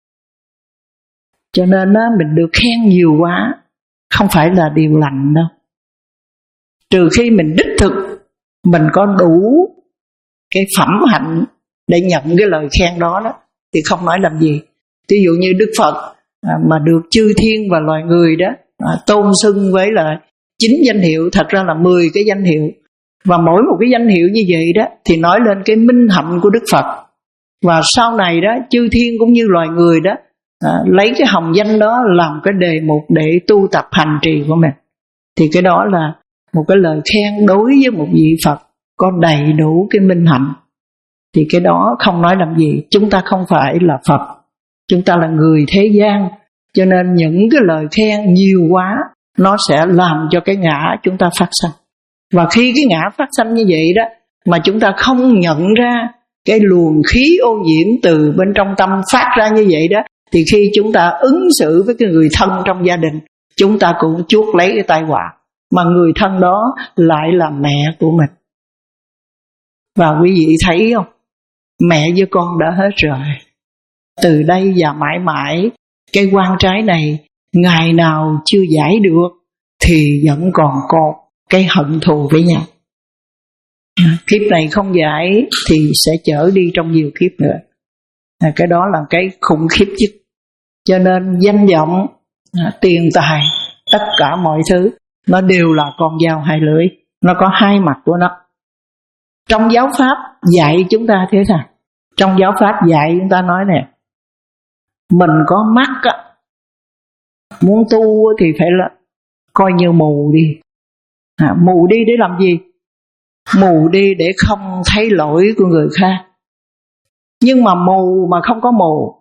B: Cho nên á, mình được khen nhiều quá không phải là điều lành đâu. Trừ khi mình đích thực mình có đủ cái phẩm hạnh để nhận cái lời khen đó đó, thì không nói làm gì. Ví dụ như Đức Phật à, mà được chư thiên và loài người đó à, tôn xưng với là chín danh hiệu, thật ra là mười cái danh hiệu. Và mỗi một cái danh hiệu như vậy đó thì nói lên cái minh hạnh của Đức Phật. Và sau này đó chư thiên cũng như loài người đó à, lấy cái hồng danh đó làm cái đề mục để tu tập hành trì của mình. Thì cái đó là một cái lời khen đối với một vị Phật có đầy đủ cái minh hạnh. Thì cái đó không nói làm gì. Chúng ta không phải là Phật, chúng ta là người thế gian. Cho nên những cái lời khen nhiều quá nó sẽ làm cho cái ngã chúng ta phát sanh. Và khi cái ngã phát sanh như vậy đó, mà chúng ta không nhận ra cái luồng khí ô nhiễm từ bên trong tâm phát ra như vậy đó, thì khi chúng ta ứng xử với cái người thân trong gia đình, chúng ta cũng chuốc lấy cái tai họa. Mà người thân đó lại là mẹ của mình. Và quý vị thấy không? Mẹ với con đã hết rồi. Từ đây và mãi mãi, cái quan trái này ngày nào chưa giải được thì vẫn còn cột cái hận thù với nhau. Kiếp này không giải thì sẽ chở đi trong nhiều kiếp nữa. Cái đó là cái khủng khiếp nhất. Cho nên danh vọng, tiền tài, tất cả mọi thứ nó đều là con dao hai lưỡi, nó có hai mặt của nó. Trong giáo pháp dạy chúng ta thế nào? Trong giáo pháp dạy chúng ta nói nè, mình có mắt á, muốn tu thì phải là coi như mù đi. À, mù đi để làm gì? Mù đi để không thấy lỗi của người khác. Nhưng mà mù mà không có mù,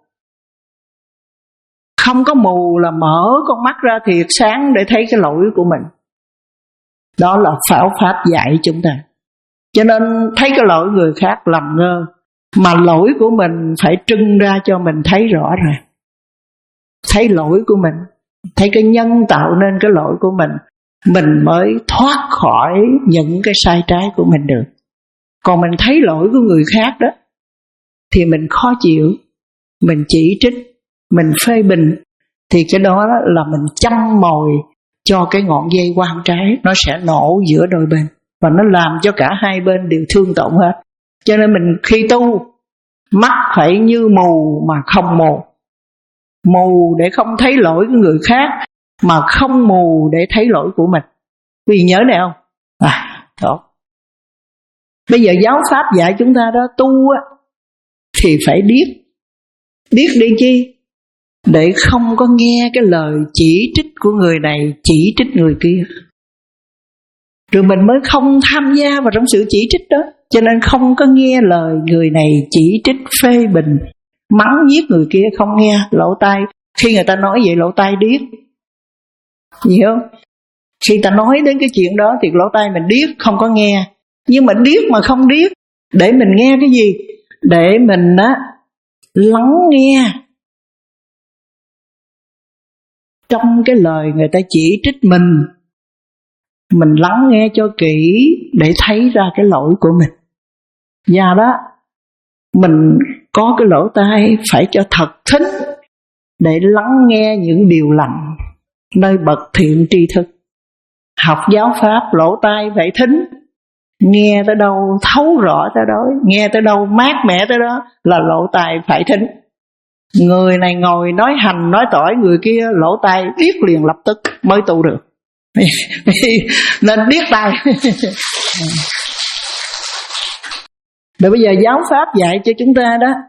B: không có mù là mở con mắt ra thiệt sáng để thấy cái lỗi của mình. Đó là phảo pháp dạy chúng ta. Cho nên thấy cái lỗi người khác làm ngơ, mà lỗi của mình phải trưng ra cho mình thấy rõ rồi. Thấy lỗi của mình, thấy cái nhân tạo nên cái lỗi của mình, mình mới thoát khỏi những cái sai trái của mình được. Còn mình thấy lỗi của người khác đó thì mình khó chịu, mình chỉ trích, mình phê bình, thì cái đó là mình châm mồi cho cái ngọn dây quan trái nó sẽ nổ giữa đôi bên, và nó làm cho cả hai bên đều thương tổn hết. Cho nên mình khi tu, mắt phải như mù mà không mù. Mù để không thấy lỗi của người khác, mà không mù để thấy lỗi của mình. Vì nhớ này không? À, tốt. Bây giờ giáo pháp dạy chúng ta đó, tu á thì phải điếc. Điếc đi chi? Để không có nghe cái lời chỉ trích của người này, chỉ trích người kia. Rồi mình mới không tham gia vào trong sự chỉ trích đó. Cho nên không có nghe lời người này chỉ trích phê bình, mắng giết người kia không nghe, lỗ tai. Khi người ta nói vậy lỗ tai điếc, hiểu không? Khi ta nói đến cái chuyện đó thì lỗ tai mình điếc, không có nghe. Nhưng mà điếc mà không điếc, để mình nghe cái gì? Để mình á lắng nghe trong cái lời người ta chỉ trích mình, mình lắng nghe cho kỹ để thấy ra cái lỗi của mình. Và đó, mình có cái lỗ tai phải cho thật thính để lắng nghe những điều lành nơi bậc thiện tri thức. Học giáo pháp lỗ tai phải thính, nghe tới đâu thấu rõ tới đó, nghe tới đâu mát mẻ tới đó là lỗ tai phải thính. Người này ngồi nói hành nói tỏi, người kia lỗ tai biết liền lập tức mới tu được. Nên biết tai. Rồi bây giờ giáo pháp dạy cho chúng ta đó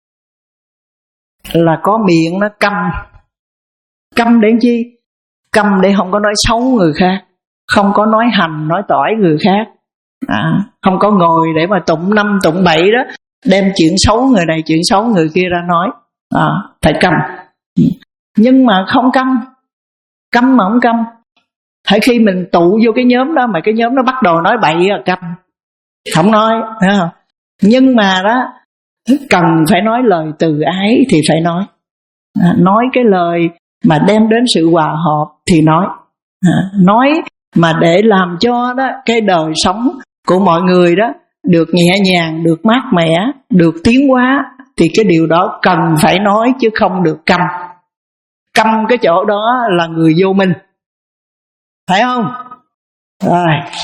B: là có miệng nó câm. Câm để chi? Câm để không có nói xấu người khác, không có nói hành nói tỏi người khác, à, không có ngồi để mà tụng năm tụng bảy đó, đem chuyện xấu người này chuyện xấu người kia ra nói, à, phải câm. Nhưng mà không câm, câm mà không câm. Hãy khi mình tụ vô cái nhóm đó mà cái nhóm nó bắt đầu nói bậy là câm, không nói, thấy không? Nhưng mà đó cần phải nói lời từ ái thì phải nói, à, nói cái lời mà đem đến sự hòa hợp thì nói, à, nói mà để làm cho đó cái đời sống của mọi người đó được nhẹ nhàng, được mát mẻ, được tiến hóa, thì cái điều đó cần phải nói chứ không được câm. Câm cái chỗ đó là người vô minh, phải không? Rồi.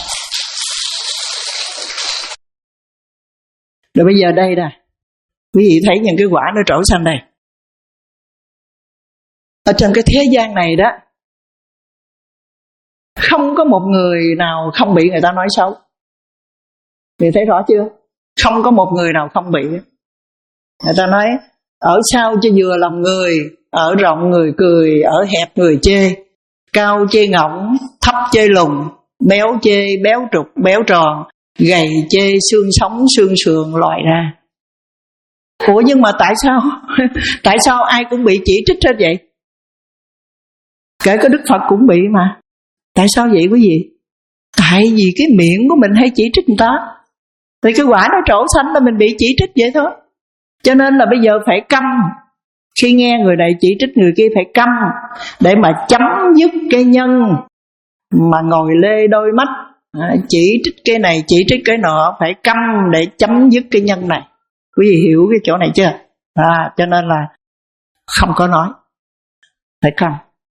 B: Rồi bây giờ đây nè, quý vị thấy những cái quả nó trổ xanh đây. Ở trong cái thế gian này đó, không có một người nào không bị người ta nói xấu. Vì thấy rõ chưa? Không có một người nào không bị. Người ta nói ở sau cho vừa lòng người, ở rộng người cười, ở hẹp người chê, cao chê ngỗng, thấp chê lùn, béo chê béo trục béo tròn, gầy chê xương sống xương sườn lòi ra. Ủa nhưng mà tại sao? Tại sao ai cũng bị chỉ trích hết vậy? Kể cả Đức Phật cũng bị mà. Tại sao vậy quý vị? Tại vì cái miệng của mình hay chỉ trích người ta, thì cái quả nó trổ xanh là mình bị chỉ trích vậy thôi. Cho nên là bây giờ phải câm. Khi nghe người này chỉ trích người kia phải câm, để mà chấm dứt cái nhân mà ngồi lê đôi mắt, chỉ trích cái này chỉ trích cái nọ, phải câm để chấm dứt cái nhân này. Quý vị hiểu cái chỗ này chưa? À, cho nên là không có nói, phải câm.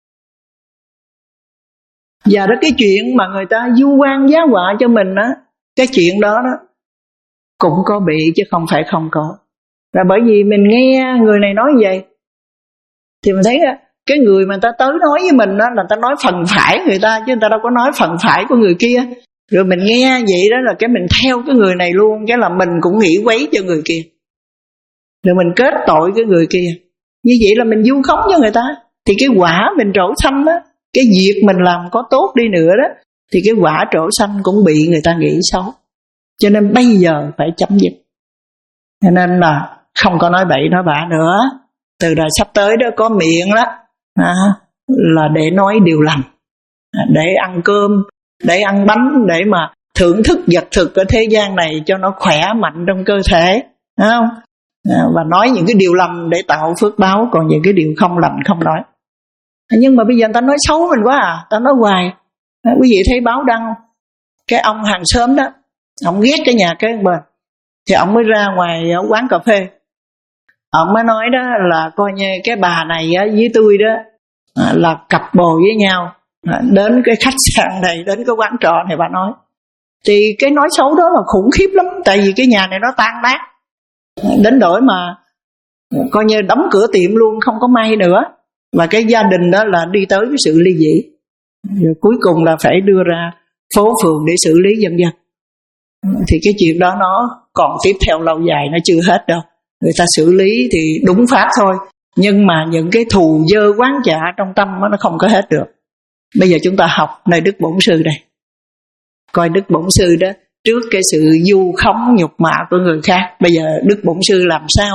B: Và đó cái chuyện mà người ta du quan giá họa cho mình á, cái chuyện đó đó cũng có bị chứ không phải không có. Là bởi vì mình nghe người này nói như vậy thì mình thấy cái người mà người ta tới nói với mình đó là người ta nói phần phải người ta, chứ người ta đâu có nói phần phải của người kia. Rồi mình nghe vậy đó là cái mình theo cái người này luôn, cái là mình cũng nghĩ quấy cho người kia, rồi mình kết tội cái người kia. Như vậy là mình vu khống cho người ta. Thì cái quả mình trổ xanh đó, cái việc mình làm có tốt đi nữa đó, thì cái quả trổ xanh cũng bị người ta nghĩ xấu. Cho nên bây giờ phải chấm dứt. Cho nên là không có nói bậy nói bạ nữa. Từ đời sắp tới đó có miệng đó, à, là để nói điều lành, để ăn cơm, để ăn bánh, để mà thưởng thức vật thực ở thế gian này cho nó khỏe mạnh trong cơ thể, phải không? À, và nói những cái điều lành để tạo phước báo, còn những cái điều không lành không nói. Nhưng mà bây giờ người ta nói xấu mình quá à, ta nói hoài. À, quý vị thấy báo đăng cái ông hàng xóm đó, ông ghét cái nhà kế bên, thì ông mới ra ngoài ở quán cà phê, ông mới nói đó là coi như cái bà này á, với tôi đó à, là cặp bồ với nhau, à, đến cái khách sạn này, đến cái quán trọ này bà nói. Thì cái nói xấu đó là khủng khiếp lắm, tại vì cái nhà này nó tan nát, đến đổi mà coi như đóng cửa tiệm luôn, không có may nữa. Và cái gia đình đó là đi tới cái sự ly dị, rồi cuối cùng là phải đưa ra phố phường để xử lý vân vân. Thì cái chuyện đó nó còn tiếp theo lâu dài, nó chưa hết đâu. Người ta xử lý thì đúng pháp thôi, nhưng mà những cái thù dơ quán trả trong tâm nó không có hết được. Bây giờ chúng ta học nơi Đức Bổn Sư đây, coi Đức Bổn Sư đó trước cái sự vu khống nhục mạ của người khác, bây giờ Đức Bổn Sư làm sao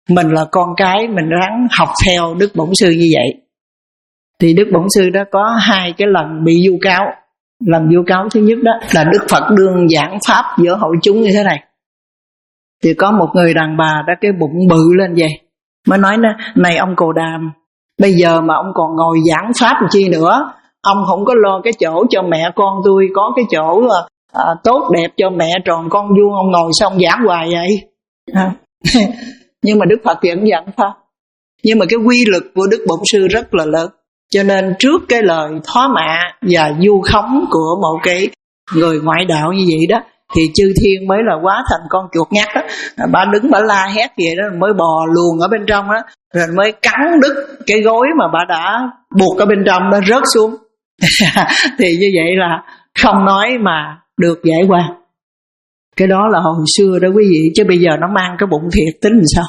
B: mình là con cái, mình ráng học theo Đức Bổn Sư như vậy. Thì Đức Bổn Sư đó có hai cái lần bị vu cáo. Lần vu cáo thứ nhất đó là Đức Phật đương giảng pháp giữa hội chúng như thế này. Thì có một người đàn bà đó cái bụng bự lên vậy, mới nói này ông Cồ Đàm, bây giờ mà ông còn ngồi giảng pháp làm chi nữa, ông không có lo cái chỗ cho mẹ con tôi có cái chỗ à, tốt đẹp cho mẹ tròn con vuông, ông ngồi xong giảng hoài vậy à. Nhưng mà Đức Phật vẫn giảng pháp. Nhưng mà cái quy lực của Đức Bổn Sư rất là lớn, cho nên trước cái lời thoá mạ và vu khống của một cái người ngoại đạo như vậy đó, thì chư thiên mới là hóa thành con chuột nhắt đó. Bà đứng bà la hét vậy đó, mới bò luồn ở bên trong đó, rồi mới cắn đứt cái gối mà bà đã buộc ở bên trong đó rớt xuống. Thì như vậy là không nói mà được giải qua. Cái đó là hồi xưa đó quý vị, chứ bây giờ nó mang cái bụng thiệt tính làm sao.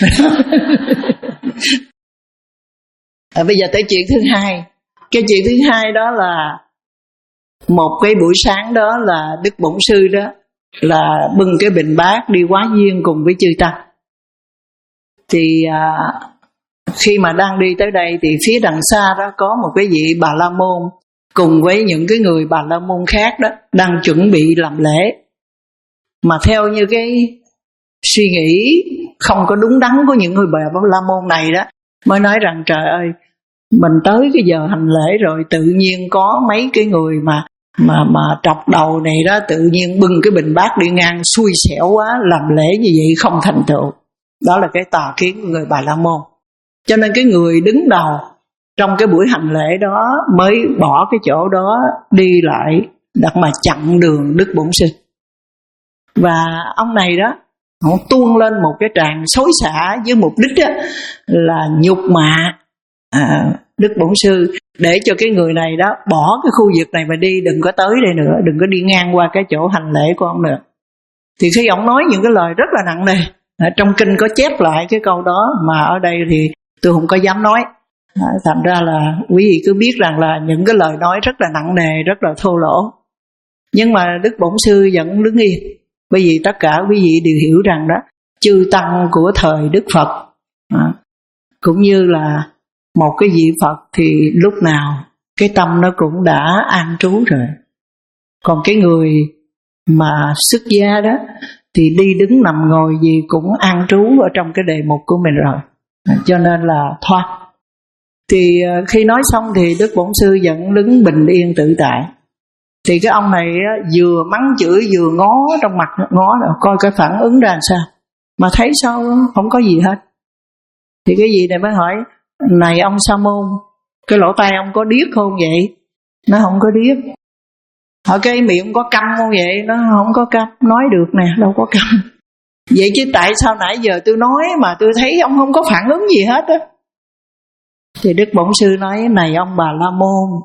B: À, bây giờ tới chuyện thứ hai. Cái chuyện thứ hai đó là một cái buổi sáng đó là Đức Bổn Sư đó là bưng cái bình bát đi hóa duyên cùng với chư tăng. Thì à, khi mà đang đi tới đây thì phía đằng xa đó có một cái vị Bà La Môn cùng với những cái người Bà La Môn khác đó đang chuẩn bị làm lễ. Mà theo như cái suy nghĩ không có đúng đắn của những người Bà La Môn này đó, mới nói rằng trời ơi, mình tới cái giờ hành lễ rồi, tự nhiên có mấy cái người mà mà mà trọc đầu này đó tự nhiên bưng cái bình bát đi ngang, xui xẻo quá, làm lễ như vậy không thành tựu. Đó là cái tà kiến của người Bà La Môn. Cho nên cái người đứng đầu trong cái buổi hành lễ đó mới bỏ cái chỗ đó đi lại đặt mà chặn đường Đức Bổn Sư. Và ông này đó, họ tuôn lên một cái tràng xối xả với mục đích đó là nhục mạ à, Đức Bổn Sư, để cho cái người này đó bỏ cái khu vực này mà đi, đừng có tới đây nữa, đừng có đi ngang qua cái chỗ hành lễ của ông nữa. Thì khi ông nói những cái lời rất là nặng nề, à, trong kinh có chép lại cái câu đó, mà ở đây thì tôi không có dám nói. À, thành ra là quý vị cứ biết rằng là những cái lời nói rất là nặng nề, rất là thô lỗ. Nhưng mà Đức Bổn Sư vẫn đứng yên, bởi vì tất cả quý vị đều hiểu rằng đó, chư tăng của thời Đức Phật à, cũng như là một cái vị Phật thì lúc nào cái tâm nó cũng đã an trú rồi. Còn cái người mà xuất gia đó thì đi đứng nằm ngồi gì cũng an trú ở trong cái đề mục của mình rồi, cho nên là thoát. Thì khi nói xong thì Đức Bổn Sư vẫn đứng bình yên tự tại. Thì cái ông này vừa mắng chửi vừa ngó trong mặt, ngó là coi cái phản ứng ra làm sao, mà thấy sao không có gì hết. Thì cái gì này mới hỏi, này ông Sa Môn, cái lỗ tai ông có điếc không vậy? Nó không có điếc. Hỏi cái miệng ông có câm không vậy? Nó không có câm. Nói được nè, đâu có câm. Vậy chứ tại sao nãy giờ tôi nói mà tôi thấy ông không có phản ứng gì hết á? Thì Đức Bổn Sư nói, này ông Bà La Môn,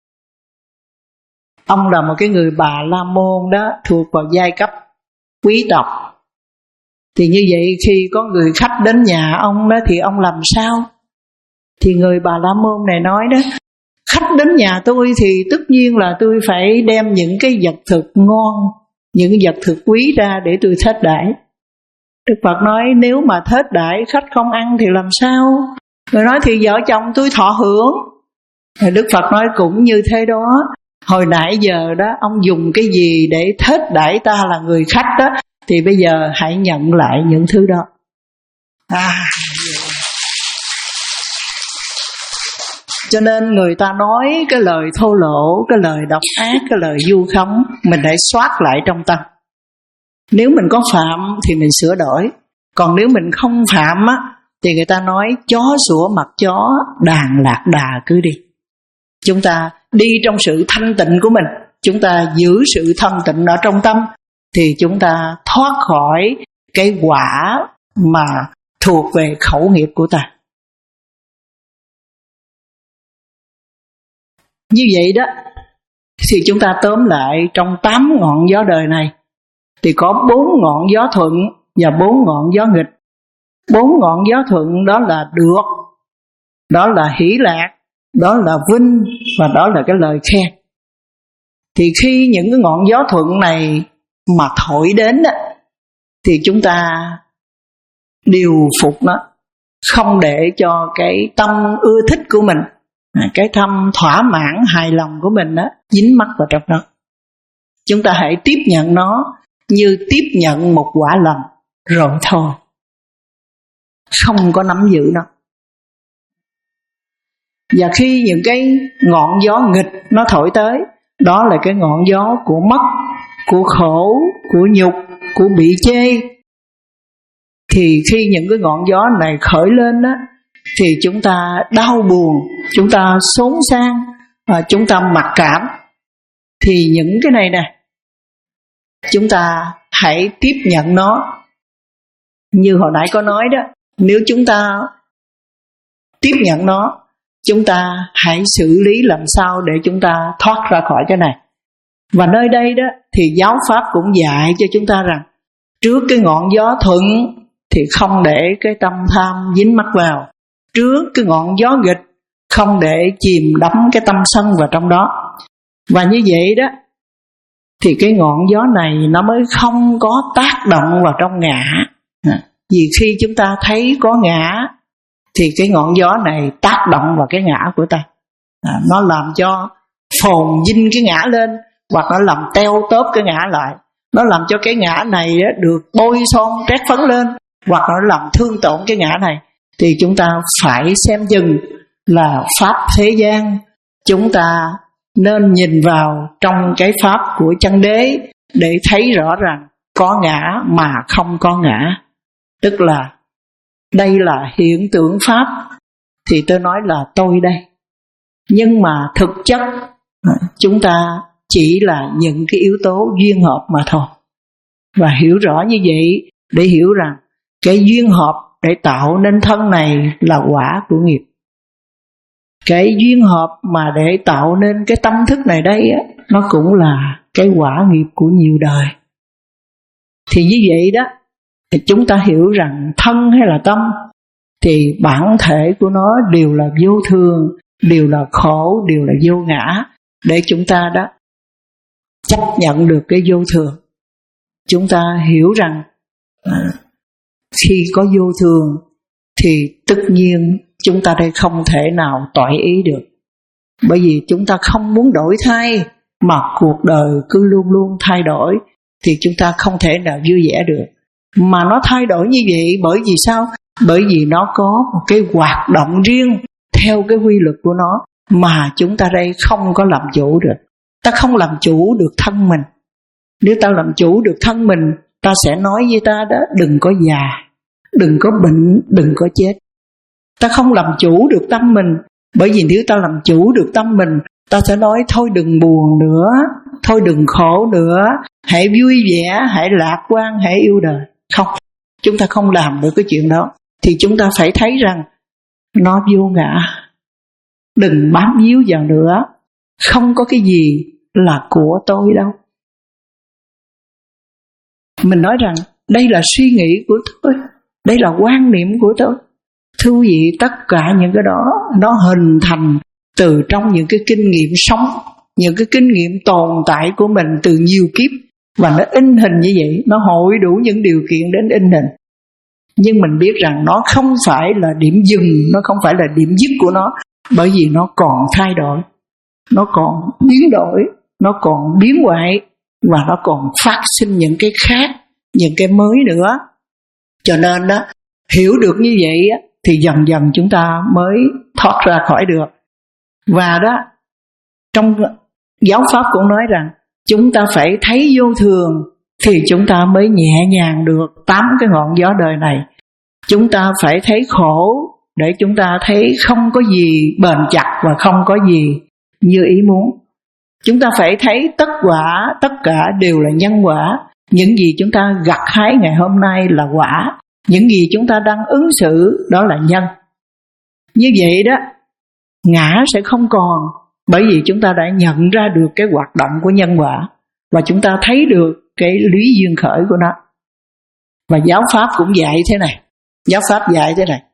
B: ông là một cái người Bà La Môn đó, thuộc vào giai cấp quý tộc. Thì như vậy khi có người khách đến nhà ông đó thì ông làm sao? Thì người Bà La Môn này nói đó, khách đến nhà tôi thì tất nhiên là tôi phải đem những cái vật thực ngon, những vật thực quý ra để tôi thết đãi. Đức Phật nói nếu mà thết đãi khách không ăn thì làm sao? Người nói thì vợ chồng tôi thọ hưởng. Đức Phật nói cũng như thế đó. Hồi nãy giờ đó ông dùng cái gì để thết đãi ta là người khách đó, thì bây giờ hãy nhận lại những thứ đó. À, cho nên người ta nói cái lời thô lỗ, cái lời độc ác, cái lời vu khống, mình hãy soát lại trong tâm. Nếu mình có phạm thì mình sửa đổi. Còn nếu mình không phạm á, thì người ta nói chó sủa mặt chó, đàn lạc đà cứ đi. Chúng ta đi trong sự thanh tịnh của mình, chúng ta giữ sự thanh tịnh ở trong tâm, thì chúng ta thoát khỏi cái quả mà thuộc về khẩu nghiệp của ta. Như vậy đó, thì chúng ta tóm lại trong tám ngọn gió đời này thì có bốn ngọn gió thuận và bốn ngọn gió nghịch. Bốn ngọn gió thuận đó là được, đó là hỷ lạc, đó là vinh, và đó là cái lời khen. Thì khi những cái ngọn gió thuận này mà thổi đến đó, thì chúng ta điều phục nó, không để cho cái tâm ưa thích của mình, cái tâm thỏa mãn hài lòng của mình đó dính mắc vào trong đó. Chúng ta hãy tiếp nhận nó như tiếp nhận một quả lành rồi thôi, không có nắm giữ nó. Và khi những cái ngọn gió nghịch nó thổi tới, đó là cái ngọn gió của mất, của khổ, của nhục, của bị chê, thì khi những cái ngọn gió này khởi lên đó, thì chúng ta đau buồn, chúng ta xốn sang, chúng ta mặc cảm. Thì những cái này nè, chúng ta hãy tiếp nhận nó. Như hồi nãy có nói đó, nếu chúng ta tiếp nhận nó, chúng ta hãy xử lý làm sao để chúng ta thoát ra khỏi cái này. Và nơi đây đó thì giáo pháp cũng dạy cho chúng ta rằng trước cái ngọn gió thuận thì không để cái tâm tham dính mắc vào, trước cái ngọn gió nghịch không để chìm đắm cái tâm sân vào trong đó. Và như vậy đó thì cái ngọn gió này nó mới không có tác động vào trong ngã. Vì khi chúng ta thấy có ngã thì cái ngọn gió này tác động vào cái ngã của ta, à, nó làm cho phồn vinh cái ngã lên, hoặc nó làm teo tóp cái ngã lại, nó làm cho cái ngã này được bôi son trét phấn lên, hoặc nó làm thương tổn cái ngã này. Thì chúng ta phải xem chừng là pháp thế gian, chúng ta nên nhìn vào trong cái pháp của chân đế để thấy rõ rằng có ngã mà không có ngã. Tức là đây là hiện tượng pháp, thì tôi nói là tôi đây. Nhưng mà thực chất chúng ta chỉ là những cái yếu tố duyên hợp mà thôi. Và hiểu rõ như vậy để hiểu rằng cái duyên hợp để tạo nên thân này là quả của nghiệp. Cái duyên hợp mà để tạo nên cái tâm thức này đây á, nó cũng là cái quả nghiệp của nhiều đời. Thì như vậy đó, thì chúng ta hiểu rằng thân hay là tâm thì bản thể của nó đều là vô thường, đều là khổ, đều là vô ngã. Để chúng ta đó chấp nhận được cái vô thường, chúng ta hiểu rằng à, khi có vô thường thì tất nhiên chúng ta đây không thể nào toại ý được. Bởi vì chúng ta không muốn đổi thay, mà cuộc đời cứ luôn luôn thay đổi, thì chúng ta không thể nào vui vẻ được. Mà nó thay đổi như vậy bởi vì sao? Bởi vì nó có một cái hoạt động riêng theo cái quy luật của nó, mà chúng ta đây không có làm chủ được. Ta không làm chủ được thân mình. Nếu ta làm chủ được thân mình, ta sẽ nói với ta đó, đừng có già, đừng có bệnh, đừng có chết. Ta không làm chủ được tâm mình, bởi vì nếu ta làm chủ được tâm mình, ta sẽ nói thôi đừng buồn nữa, thôi đừng khổ nữa, hãy vui vẻ, hãy lạc quan, hãy yêu đời. Không, chúng ta không làm được cái chuyện đó. Thì chúng ta phải thấy rằng nó vô ngã, đừng bám víu vào nữa. Không có cái gì là của tôi đâu. Mình nói rằng đây là suy nghĩ của tôi, đây là quan niệm của tôi. Thưa quý vị, tất cả những cái đó nó hình thành từ trong những cái kinh nghiệm sống, những cái kinh nghiệm tồn tại của mình từ nhiều kiếp, và nó in hình như vậy, nó hội đủ những điều kiện đến in hình. Nhưng mình biết rằng nó không phải là điểm dừng, nó không phải là điểm dứt của nó, bởi vì nó còn thay đổi, nó còn biến đổi, nó còn biến hoại, và nó còn phát sinh những cái khác, những cái mới nữa. Cho nên đó, hiểu được như vậy thì dần dần chúng ta mới thoát ra khỏi được. Và đó, trong giáo pháp cũng nói rằng chúng ta phải thấy vô thường thì chúng ta mới nhẹ nhàng được tám cái ngọn gió đời này. Chúng ta phải thấy khổ để chúng ta thấy không có gì bền chặt và không có gì như ý muốn. Chúng ta phải thấy tất quả, tất cả đều là nhân quả. Những gì chúng ta gặt hái ngày hôm nay là quả, những gì chúng ta đang ứng xử đó là nhân. Như vậy đó, ngã sẽ không còn, bởi vì chúng ta đã nhận ra được cái hoạt động của nhân quả, và chúng ta thấy được cái lý duyên khởi của nó. Và giáo pháp cũng dạy thế này, giáo pháp dạy thế này,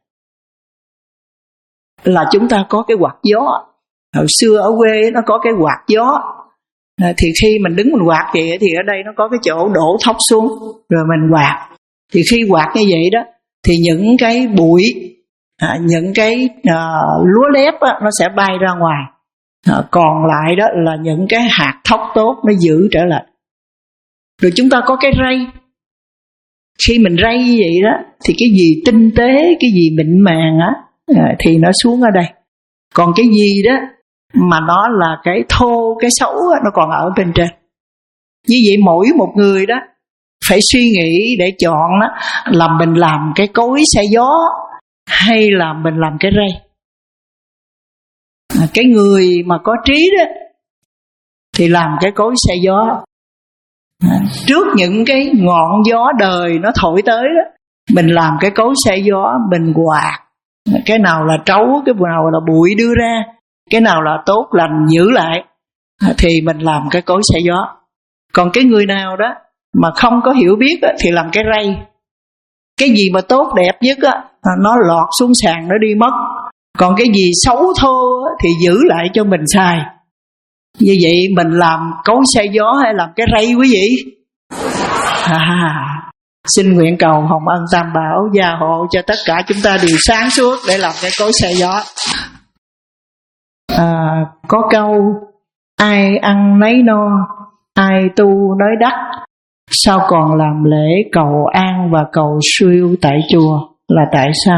B: là chúng ta có cái quạt gió. Hồi xưa ở quê nó có cái quạt gió, thì khi mình đứng mình quạt vậy thì ở đây nó có cái chỗ đổ thóc xuống rồi mình quạt. Thì khi quạt như vậy đó thì những cái bụi, à, những cái à, lúa lép á, nó sẽ bay ra ngoài, à, còn lại đó là những cái hạt thóc tốt nó giữ trở lại. Rồi chúng ta có cái rây. Khi mình rây như vậy đó thì cái gì tinh tế, cái gì mịn màng á, à, thì nó xuống ở đây. Còn cái gì đó mà nó là cái thô, cái xấu á, nó còn ở bên trên. Như vậy mỗi một người đó phải suy nghĩ để chọn đó, là mình làm cái cối xay gió hay là mình làm cái rây. À, cái người mà có trí đó thì làm cái cối xay gió. À, trước những cái ngọn gió đời nó thổi tới đó, mình làm cái cối xay gió, mình quạt cái nào là trấu, cái nào là bụi đưa ra, cái nào là tốt lành giữ lại, à, thì mình làm cái cối xay gió. Còn cái người nào đó mà không có hiểu biết đó, thì làm cái rây. Cái gì mà tốt đẹp nhất đó, nó lọt xuống sàn nó đi mất. Còn cái gì xấu thô đó, thì giữ lại cho mình xài. Như vậy mình làm cối xay gió hay làm cái rây quý vị? À, xin nguyện cầu hồng ân Tam Bảo gia hộ cho tất cả chúng ta đều sáng suốt để làm cái cối xay gió. À, có câu ai ăn nấy no, ai tu nấy đắc, sao còn làm lễ cầu an và cầu siêu tại chùa, là tại sao?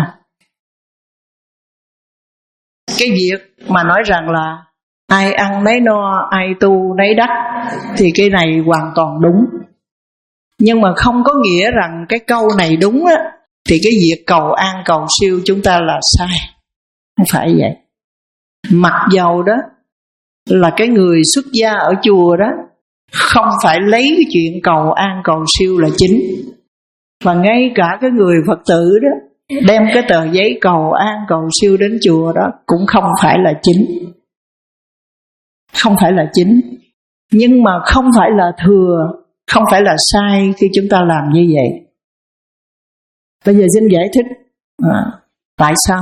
B: Cái việc mà nói rằng là ai ăn nấy no, ai tu nấy đắc thì cái này hoàn toàn đúng. Nhưng mà không có nghĩa rằng cái câu này đúng á, thì cái việc cầu an cầu siêu chúng ta là sai. Không phải vậy. Mặc dầu đó là cái người xuất gia ở chùa đó không phải lấy cái chuyện cầu an cầu siêu là chính. Và ngay cả cái người Phật tử đó đem cái tờ giấy cầu an cầu siêu đến chùa đó cũng không phải là chính. Không phải là chính. Nhưng mà không phải là thừa, không phải là sai khi chúng ta làm như vậy. Bây giờ xin giải thích à, tại sao?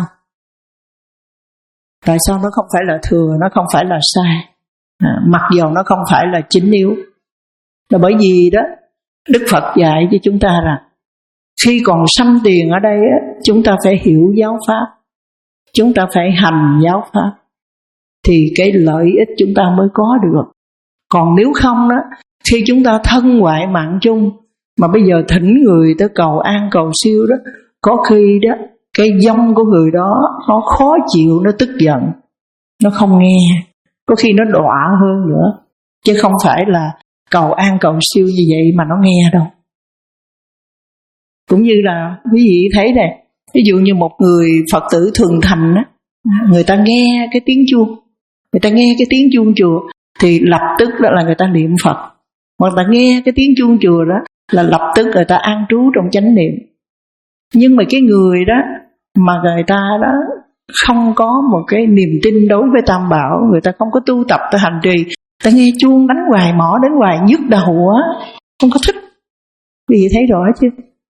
B: Tại sao nó không phải là thừa, nó không phải là sai, à, mặc dầu nó không phải là chính yếu? Là bởi vì đó Đức Phật dạy cho chúng ta rằng khi còn sanh tiền ở đây á, chúng ta phải hiểu giáo pháp, chúng ta phải hành giáo pháp, thì cái lợi ích chúng ta mới có được. Còn nếu không đó, khi chúng ta thân ngoại mạng chung mà bây giờ thỉnh người tới cầu an cầu siêu đó, có khi đó cái vong của người đó nó khó chịu, nó tức giận, nó không nghe, có khi nó đọa hơn nữa, chứ không phải là cầu an cầu siêu như vậy mà nó nghe đâu. Cũng như là quý vị thấy này, ví dụ như một người Phật tử thường thành á, người ta nghe cái tiếng chuông, người ta nghe cái tiếng chuông chùa thì lập tức đó là người ta niệm Phật. Hoặc là nghe cái tiếng chuông chùa đó là lập tức người ta an trú trong chánh niệm. Nhưng mà cái người đó mà người ta đó không có một cái niềm tin đối với Tam Bảo, người ta không có tu tập tới hành trì, ta nghe chuông đánh hoài, mỏ đánh hoài, nhức đầu á, không có thích. Quý vị thấy rõ chứ?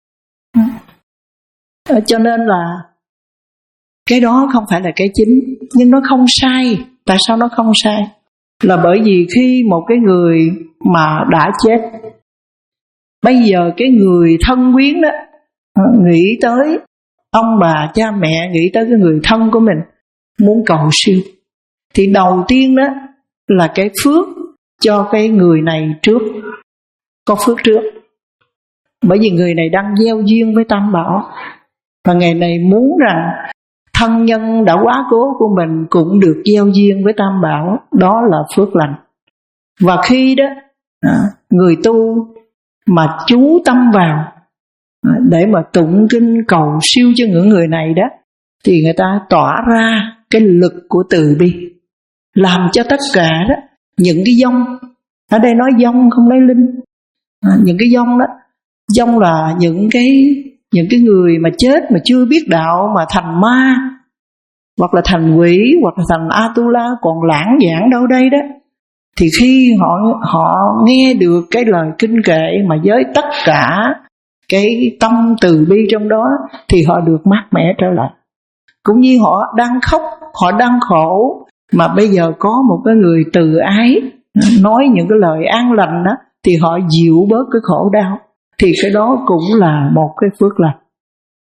B: À, cho nên là cái đó không phải là cái chính, nhưng nó không sai. Tại sao nó không sai? Là bởi vì khi một cái người mà đã chết, bây giờ cái người thân quyến đó nghĩ tới ông bà cha mẹ, nghĩ tới cái người thân của mình, muốn cầu siêu, thì đầu tiên đó là cái phước cho cái người này trước, có phước trước. Bởi vì người này đang gieo duyên với Tam Bảo, và ngày này muốn rằng thân nhân đã quá cố của mình cũng được gieo duyên với Tam Bảo, đó là phước lành. Và khi đó người tu mà chú tâm vào để mà tụng kinh cầu siêu cho những người này đó, thì người ta tỏa ra cái lực của từ bi, làm cho tất cả đó những cái vong, ở đây nói vong không nói linh, à, những cái vong đó, vong là những cái những cái người mà chết mà chưa biết đạo mà thành ma, hoặc là thành quỷ, hoặc là thành Atula còn lãng giảng đâu đây đó, thì khi họ họ nghe được cái lời kinh kệ mà với tất cả cái tâm từ bi trong đó, thì họ được mát mẻ trở lại. Cũng như họ đang khóc, họ đang khổ, mà bây giờ có một cái người từ ái nói những cái lời an lành đó, thì họ dịu bớt cái khổ đau, thì cái đó cũng là một cái phước lành.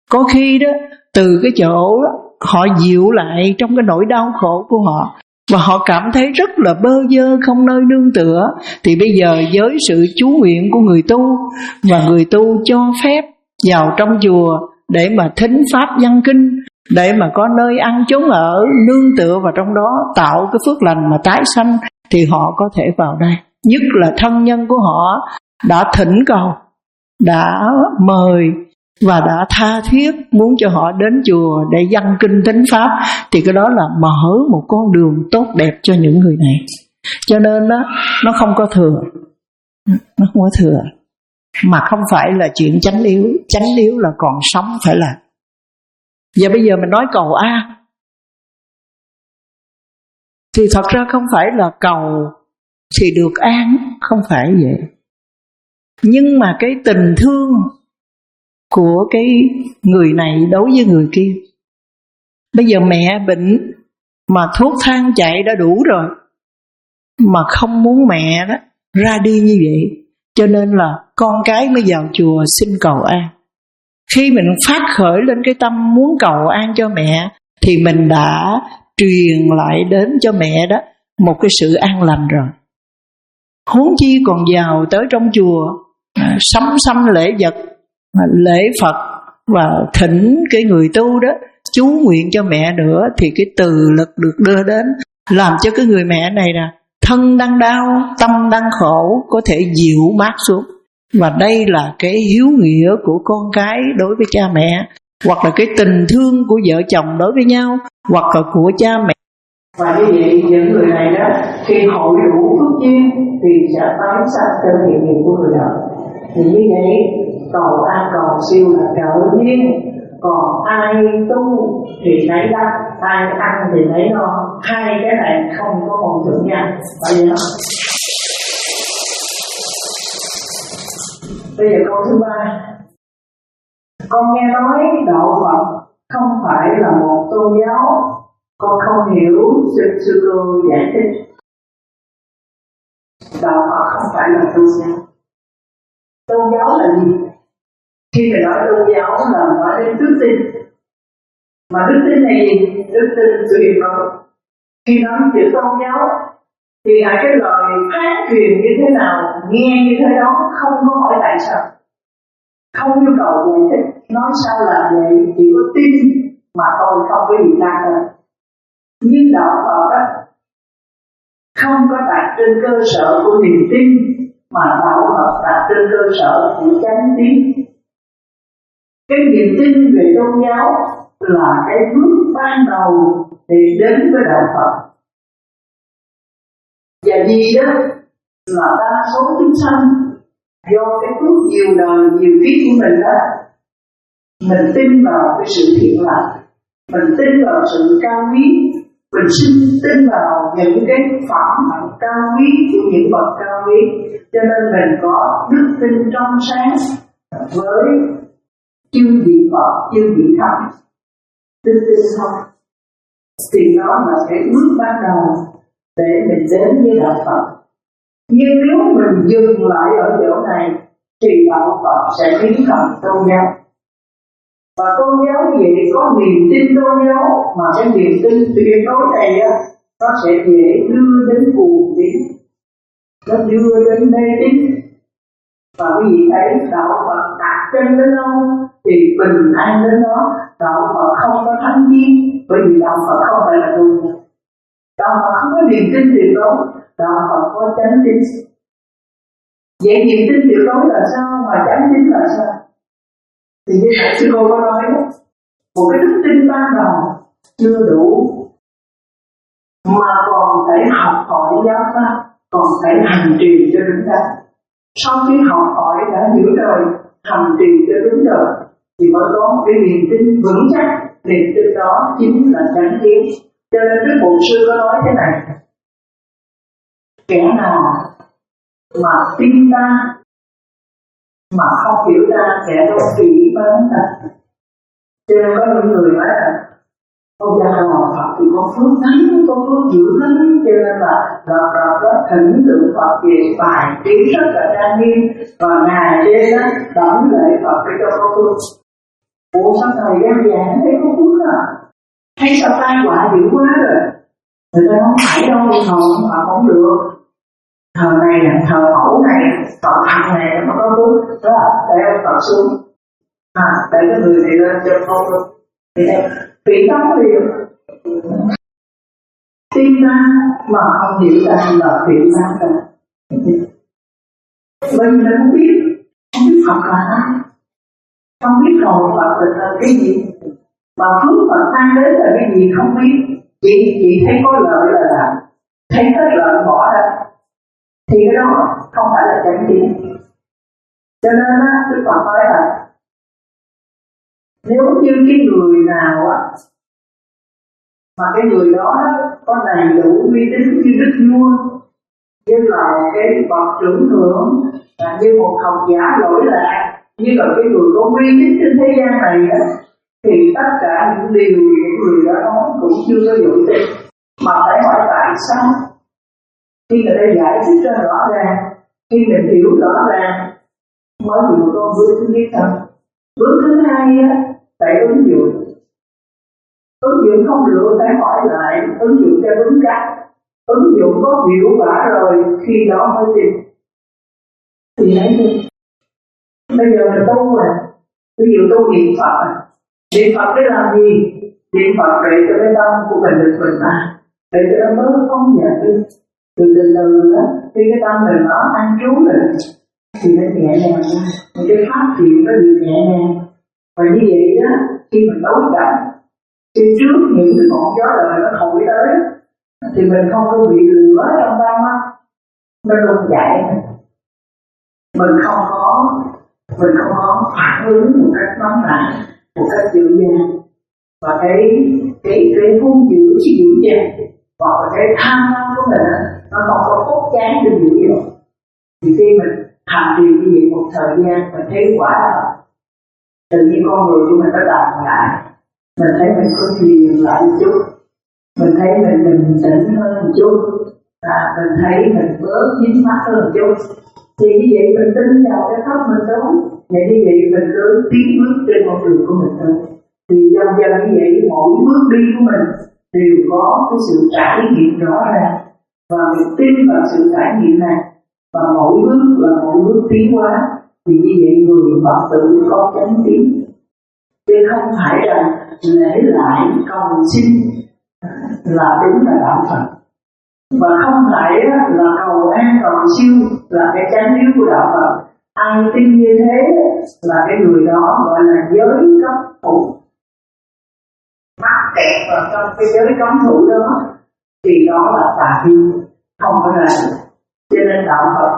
B: Có khi đó từ cái chỗ đó, họ dịu lại trong cái nỗi đau khổ của họ, và họ cảm thấy rất là bơ vơ, không nơi nương tựa. Thì bây giờ với sự chú nguyện của người tu, và người tu cho phép vào trong chùa để mà thính pháp văn kinh, để mà có nơi ăn chốn ở, nương tựa vào trong đó, tạo cái phước lành mà tái sanh, thì họ có thể vào đây. Nhất là thân nhân của họ đã thỉnh cầu, đã mời và đã tha thiết muốn cho họ đến chùa để văn kinh thính pháp, thì cái đó là mở một con đường tốt đẹp cho những người này. Cho nên đó, nó không có thừa, nó không có thừa, mà không phải là chuyện chánh yếu. Chánh yếu là còn sống phải là. Và bây giờ mình nói cầu an, thì thật ra không phải là cầu thì được an, không phải vậy. Nhưng mà cái tình thương của cái người này đối với người kia. Bây giờ mẹ bệnh mà thuốc thang chạy đã đủ rồi, mà không muốn mẹ đó ra đi như vậy, cho nên là con cái mới vào chùa xin cầu an. Khi mình phát khởi lên cái tâm muốn cầu an cho mẹ, thì mình đã truyền lại đến cho mẹ đó một cái sự an lành rồi. Huống chi còn vào tới trong chùa sắm sắm lễ vật, lễ Phật, và thỉnh cái người tu đó chú nguyện cho mẹ nữa, thì cái từ lực được đưa đến làm cho cái người mẹ này nè, thân đang đau, tâm đang khổ, có thể dịu mát xuống. Và đây là cái hiếu nghĩa của con cái đối với cha mẹ, hoặc là cái tình thương của vợ chồng đối với nhau, hoặc là của cha mẹ. Và như vậy những người này đó, khi hội đủ phước duyên thì sẽ tái sanh trên hiện nghiệp của người đó. Thì như vậy cầu an cầu siêu là trợ duyên, còn ai tu thì nấy đắc, ai ăn thì nấy no. Hai cái này không có mâu thuẫn nhau. Vậy đó. Bây giờ câu thứ ba, con nghe nói đạo Phật không phải là một tôn giáo, con không hiểu xin sư cô giải thích. Đạo Phật không phải là tôn giáo. Tôn giáo là gì? Khi mình nói tôn giáo là nói đến đức tin. Mà đức tin này gì? Đức tin tuyệt đối. Khi nói chữ tôn giáo thì là cái lời phát truyền như thế nào, nghe như thế đó, không có hỏi tại sao, không yêu cầu giải thích, nói sao là vậy, chỉ có tin mà thôi, không có gì khác đâu. Nhưng đạo Phật á, không có đặt trên cơ sở của niềm tin, mà đạo Phật đặt trên cơ sở của chánh tín. Cái niềm tin về tôn giáo là cái bước ban đầu để đến với đạo Phật. Và vì đó là đa số chúng sanh do cái phước nhiều đời nhiều kiếp của mình đó, mình tin vào cái sự thiện lành, mình tin vào sự cao quý, mình xin tin vào những cái phẩm hạnh cao quý của những bậc cao quý, cho nên mình có đức tin trong sáng với chư vị Phật, chư vị Thánh. Tin tin không thì đó là cái bước ban đầu để mình đến với đạo Phật. Nhưng nếu mình dừng lại ở chỗ này thì đạo Phật sẽ biến thành tôn giáo. Và tôn giáo như vậy có niềm tin tôn giáo, mà cái niềm tin tuyệt đối này á, nó sẽ dễ đưa đến cuồng tín, nó đưa đến mê tín. Và quý vị thấy đạo Phật đặt chân đến đâu thì bình an đến đó. Đạo Phật không có thánh chiến, bởi vì đạo Phật không phải là tôn giáo. Đạo Phật không có niềm tin tuyệt đối, đạo Phật có chánh tín. Vậy niềm tin tuyệt đối là sao, mà chánh tín là sao? Thì như vậy sư cô có nói đó, một cái đức tin ban đầu chưa đủ, mà còn phải học hỏi giáo pháp, còn phải hành trì cho đúng đắn. Sau khi học hỏi đã hiểu rồi, hành trì cho đúng rồi, thì mới có một cái niềm tin vững chắc. Niềm tin đó chính là chánh tín. Cho nên Đức Bổn Sư có nói thế này: kẻ nào mà tin ta mà không hiểu ra, kẻ đó phỉ báng ta. Cho nên có những người nói là ông gia là Phật thì có phước lắm, có phước dữ lắm, cho nên là đợt đợt đó thỉnh tượng Phật về bài trí rất là trang nghiêm, và ngày đêm đó đảnh lễ Phật để cho có phước. Ủa sao thời gian dài nó thấy có phước à? Hay sao tai họa dữ quá rồi? Người ta nói phải đâu, thờ họ không được. Thờ này là thờ mẫu này, thờ thằng này nó có phước. Đó, để ông Phật xuống. À, để cái người này lên cho không được. Thì đây, vị tâm liền. Tin ta mà không hiểu ta là vị tâm ta. Bởi vì mình không biết, không biết Phật là ai, không biết cầu Phật là cái gì, mà phước Phật mang đến là cái gì không biết. Chị chị thấy có lợi là làm, thấy hết lợi bỏ ra, thì cái đó không phải là chánh tín. Cho nên á, Đức Phật nói là nếu như cái người nào á mà cái người đó có đầy đủ uy tín như đức vua, như là một cái bậc trưởng thượng, là như một học giả lỗi lạc, như là cái người có uy tín trên thế gian này đó, thì tất cả những điều những người đó nói cũng chưa có dụng tin. Mà phải hỏi tại sao? Khi người ta giải thích cho rõ ràng, khi mình hiểu rõ ràng, mới dùng con bước thứ nhất thôi. Bước thứ hai á, phải ứng dụng. Ứng dụng không được phải hỏi lại, ứng dụng cho đúng cách. Ứng dụng có hiệu quả rồi khi đó mới tin. Thì thấy chưa? Bây giờ mình tu à, ví dụ tu niệm Phật à, niệm Phật để làm gì? Niệm Phật để cho cái tâm của mình được bình an, để cho nó bớt phóng dật đi. Từ từ từ đó, khi cái tâm mình nó an trú rồi, thì nó nhẹ nhàng ra, cái phát triển nó được nhẹ nhàng. Và như vậy đó, khi mình đấu tranh, khi trước những cái ngọn gió đời nó thổi tới, thì mình không có bị lửa trong tâm á, nó đụng chạy, mình không có, mình không có phản ứng một cách nóng nảy, một cách dịu dàng, và cái cái cái hung dữ chỉ dịu dàng, và cái tham lam của mình nó không có cốt chán trên dữ dội. Thì khi mình hành trì như vậy một thời gian, mình thấy quả là tự nhiên con người của mình nó đọc lại, mình thấy mình có nhiều lại một chút, mình thấy mình bình tĩnh hơn một chút, à, mình thấy mình bớt dính mắc hơn một chút. Thì như vậy mình tin vào cái pháp mình đó, và như vậy mình cứ tiến bước trên con đường của mình thôi. Thì dần dần như vậy mỗi bước đi của mình đều có cái sự trải nghiệm rõ ràng, và mình tin vào sự trải nghiệm này, và mỗi bước là mỗi bước tiến hóa. Thì như vậy người Phật tử có chánh tín, chứ không phải rằng lễ lại cầu xin là đúng là đạo Phật, và không phải là cầu an cầu siêu là cái chánh yếu của đạo Phật. Ai tin như thế là cái người đó gọi là giới cấm thủ, mắc kẹt vào trong cái giới cấm thủ đó, thì đó là tà thiên, không phải là. Cho nên đạo Phật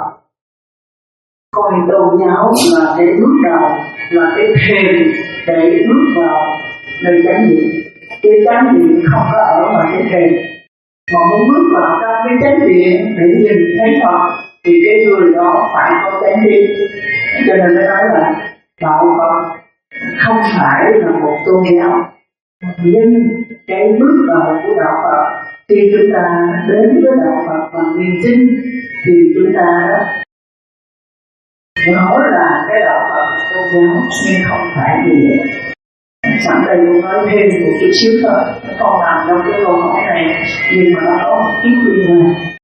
B: coi tôn giáo là cái bước đầu, là cái thềm để bước vào nơi chánh niệm. Cái chánh niệm không có ở ngoài cái thềm, mà muốn bước vào trong cái chánh niệm để nhìn thấy Phật, thì cái người đó phải có chánh niệm. Cho nên mới nói là đạo Phật không phải là một tôn giáo, nhưng cái bước đầu của đạo Phật, khi chúng ta đến với đạo Phật bằng niềm tin, thì chúng ta nói là cái đạo Phật tôn giáo, nhưng không phải gì vậy. Sẵn đây tôi nói thêm một chút xíu thôi, còn nằm trong cái câu hỏi này, nhưng mà nó có một chút liên quan.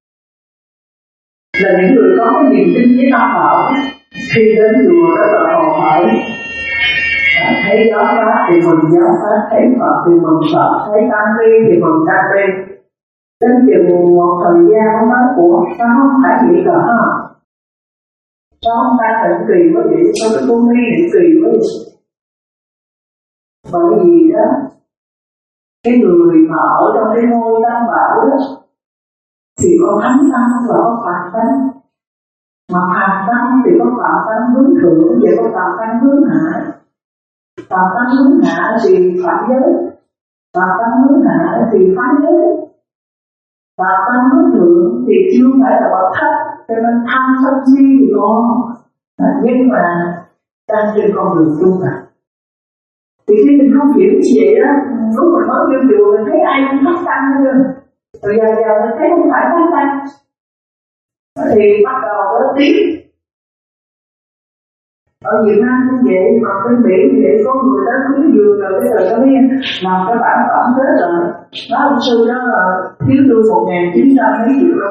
B: Là những người có cái niềm tin với tâm Phật, khi đến chùa rất là hồ hởi, thấy gió Pháp thì mừng gió Pháp, thấy Phật thì mừng Phật, thấy Tăng Ni thì mừng Tăng Ni. Đến chừng một thời gian nó nói, ủa sao không phải vậy cả hả? Sao không ta định kỳ quá vậy? Sao cái cô Ni định kỳ quá vậy? Bởi vì đó, cái người mà ở trong cái ngôi Tam Bảo đó, thì có thánh tâm và có phàm tâm. Mà phàm tâm thì có phàm tâm hướng thượng, và có phàm tâm hướng hạ. Phàm tâm hướng hạ thì phạm giới, phàm tâm hướng hạ thì phá giới, phàm tâm hướng thượng thì chưa phải là bậc thấp, cho nên tham sân si thì còn. Nhưng mà đang trên con đường tu tập. Thì khi mình không hiểu như vậy đó, lúc mình mới vô chùa mình thấy ai cũng thất tăng hơn, rồi giờ giờ mình thấy không phải thất tăng, thì bắt đầu có tiếng. Ở Việt Nam cũng vậy, mà bên Mỹ cũng vậy, có người tới cúng dường rồi bây giờ có biết làm cái bản phẩm Tết rồi. Nói ông sư đó là thiếu tôi một ngàn chín trăm mấy triệu đô.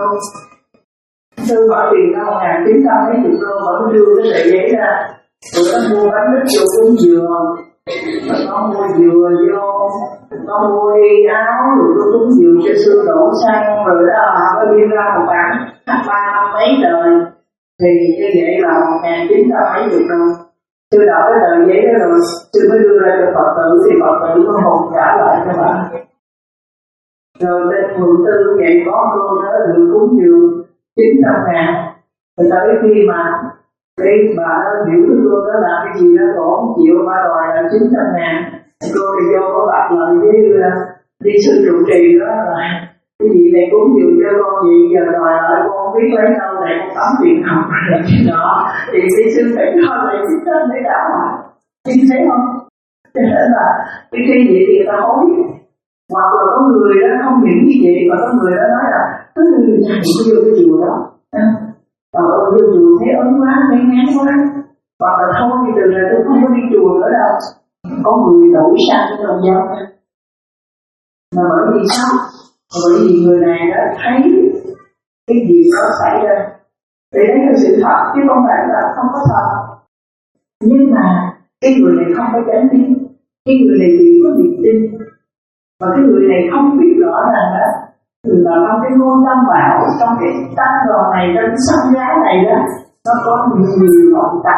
B: Sư hỏi tiền ra một ngàn chín trăm mấy triệu đô, mà nó đưa cái sợi giấy ra. Rồi nó mua bánh mít vô cúng dường, nó mua dừa vô, nó mua y áo, rồi nó cúng dường cho sư đổ xăng, rồi đó họ có biên ra một bản ba năm mấy đời. Thì như vậy là một ngàn chín trăm mấy chục đô. Sư đọc cái tờ giấy đó rồi, sư mới đưa ra cho Phật tử, thì Phật tử nó hồn trả lại cho bạn. Rồi lên mười tư vậy có cô đó được cúng dường chín trăm ngàn. Rồi tới khi mà cái bà đó hiểu cái cô đó làm cái gì đó cổ không chịu, bà đòi là chín trăm ngàn. Cô thì vô có bạc lời với đi sư trụ trì đó là cái gì này cúng dường cho con gì, giờ đòi lại con không biết lấy đâu này, con tắm tiền học rồi cái đó thì đi sư phải cho lại chín trăm để đảo lại. Chị thấy không? Cho nên là cái khi vậy thì ta hối. Hoặc là có người đó không hiểu như vậy, mà có người đó nói là cứ người nhà đi vô cái chùa đó, ờ vô chùa thấy ớn quá, thấy ngán quá, hoặc là thôi thì từ này tôi không có đi chùa nữa đâu. Có người đổi sang cái tôn giáo nha. Mà bởi vì sao? Bởi vì người này đã thấy cái việc đó xảy ra, thì đấy là sự thật chứ không phải là không có thật. Nhưng mà cái người này không có chánh tín, cái người này chỉ có niềm tin, và cái người này không biết rõ rằng đó là trong cái ngôn tâm bảo, trong cái tăng đoàn này, trong cái sanh giá này đó, nó có nhiều loại tắc.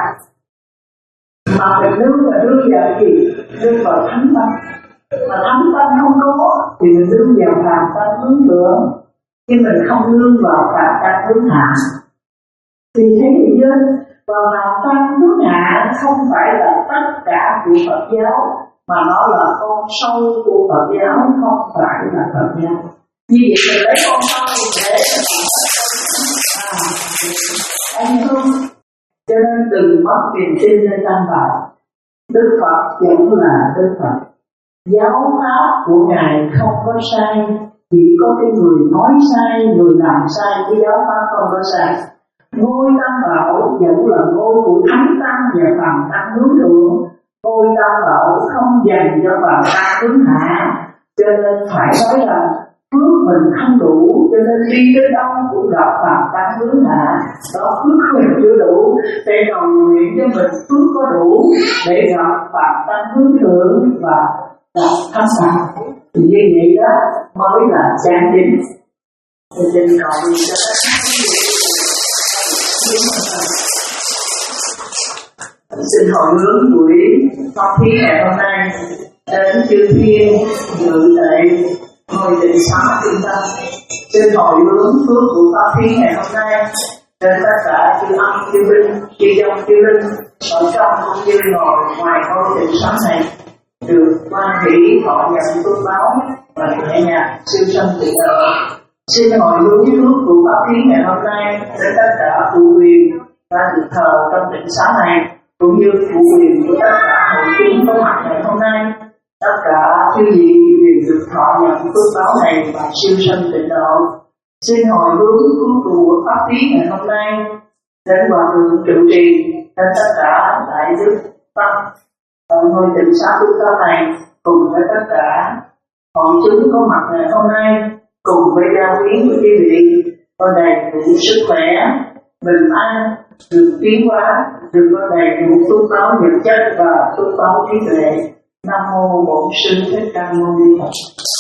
B: Mà mình nương là nương vào gì? Nương vào thánh tâm. Mà thánh tâm không có thì mình nương vào phàm tâm hướng thượng, nhưng mình không nương vào phàm tâm hướng hạ. Thì thấy gì chứ? Và phàm tâm hướng hạ không phải là tất cả của Phật giáo, mà nó là con sâu của Phật giáo, không phải là Phật giáo. Như vậy mình lấy con sâu để à, anh không. Cho nên đừng mất niềm tin lên Tam Bảo. Đức Phật vẫn là Đức Phật. Giáo pháp của Ngài không có sai, chỉ có cái người nói sai, người làm sai, cái giáo pháp không có sai. Ngôi Tam Bảo vẫn là ngôi của Thánh Tăng và Phàm Tăng hướng thượng. Ngôi Tam Bảo không dành cho Phàm Tăng hướng hạ, cho nên phải nói là phước mình không đủ, cho nên đi tới đâu cũng gặp Phàm Tăng hướng hạ. Đó, phước mình chưa đủ, để cầu nguyện cho mình phước có đủ để gặp Phàm Tăng hướng thượng và gặp Thánh Tăng. Thì như vậy đó mới là chân chính. Thì xin cầu nguyện cho các xin hồi hướng buổi pháp thí ngày hôm nay đến chư thiên dự lễ ngôi tịnh xá trung tâm. Xin hồi hướng phước của pháp thí ngày hôm nay đến tất cả chư âm chư linh, chư dòng chư linh ở trong cũng như ngồi ngoài ngôi tịnh xá này được quan hỷ thọ nhận phước báo và nhẹ nhàng siêu sanh tịnh độ. Xin hồi hướng phước của pháp thí ngày hôm nay đến tất cả phụ quyền đã được thờ trong tịnh xá này, cũng như phụ quyền của tất cả hội chúng có mặt ngày hôm nay. Tất cả chư vị đều được thọ nhận phước báo này và siêu sanh tịnh độ. Xin hồi hướng phước của pháp thí ngày hôm nay đến hòa thượng trụ trì, đến tất cả đại đức tăng ở ngôi tịnh xá trung tâm này, cùng với tất cả hội chúng có mặt ngày hôm nay, cùng với gia quyến của quý vị có đầy đủ sức khỏe, bình an, được tiến hóa, được có đầy đủ phước báo vật chất và phước báo trí tuệ. Nam mô Bổn Sư Thích Ca Mâu Ni Phật.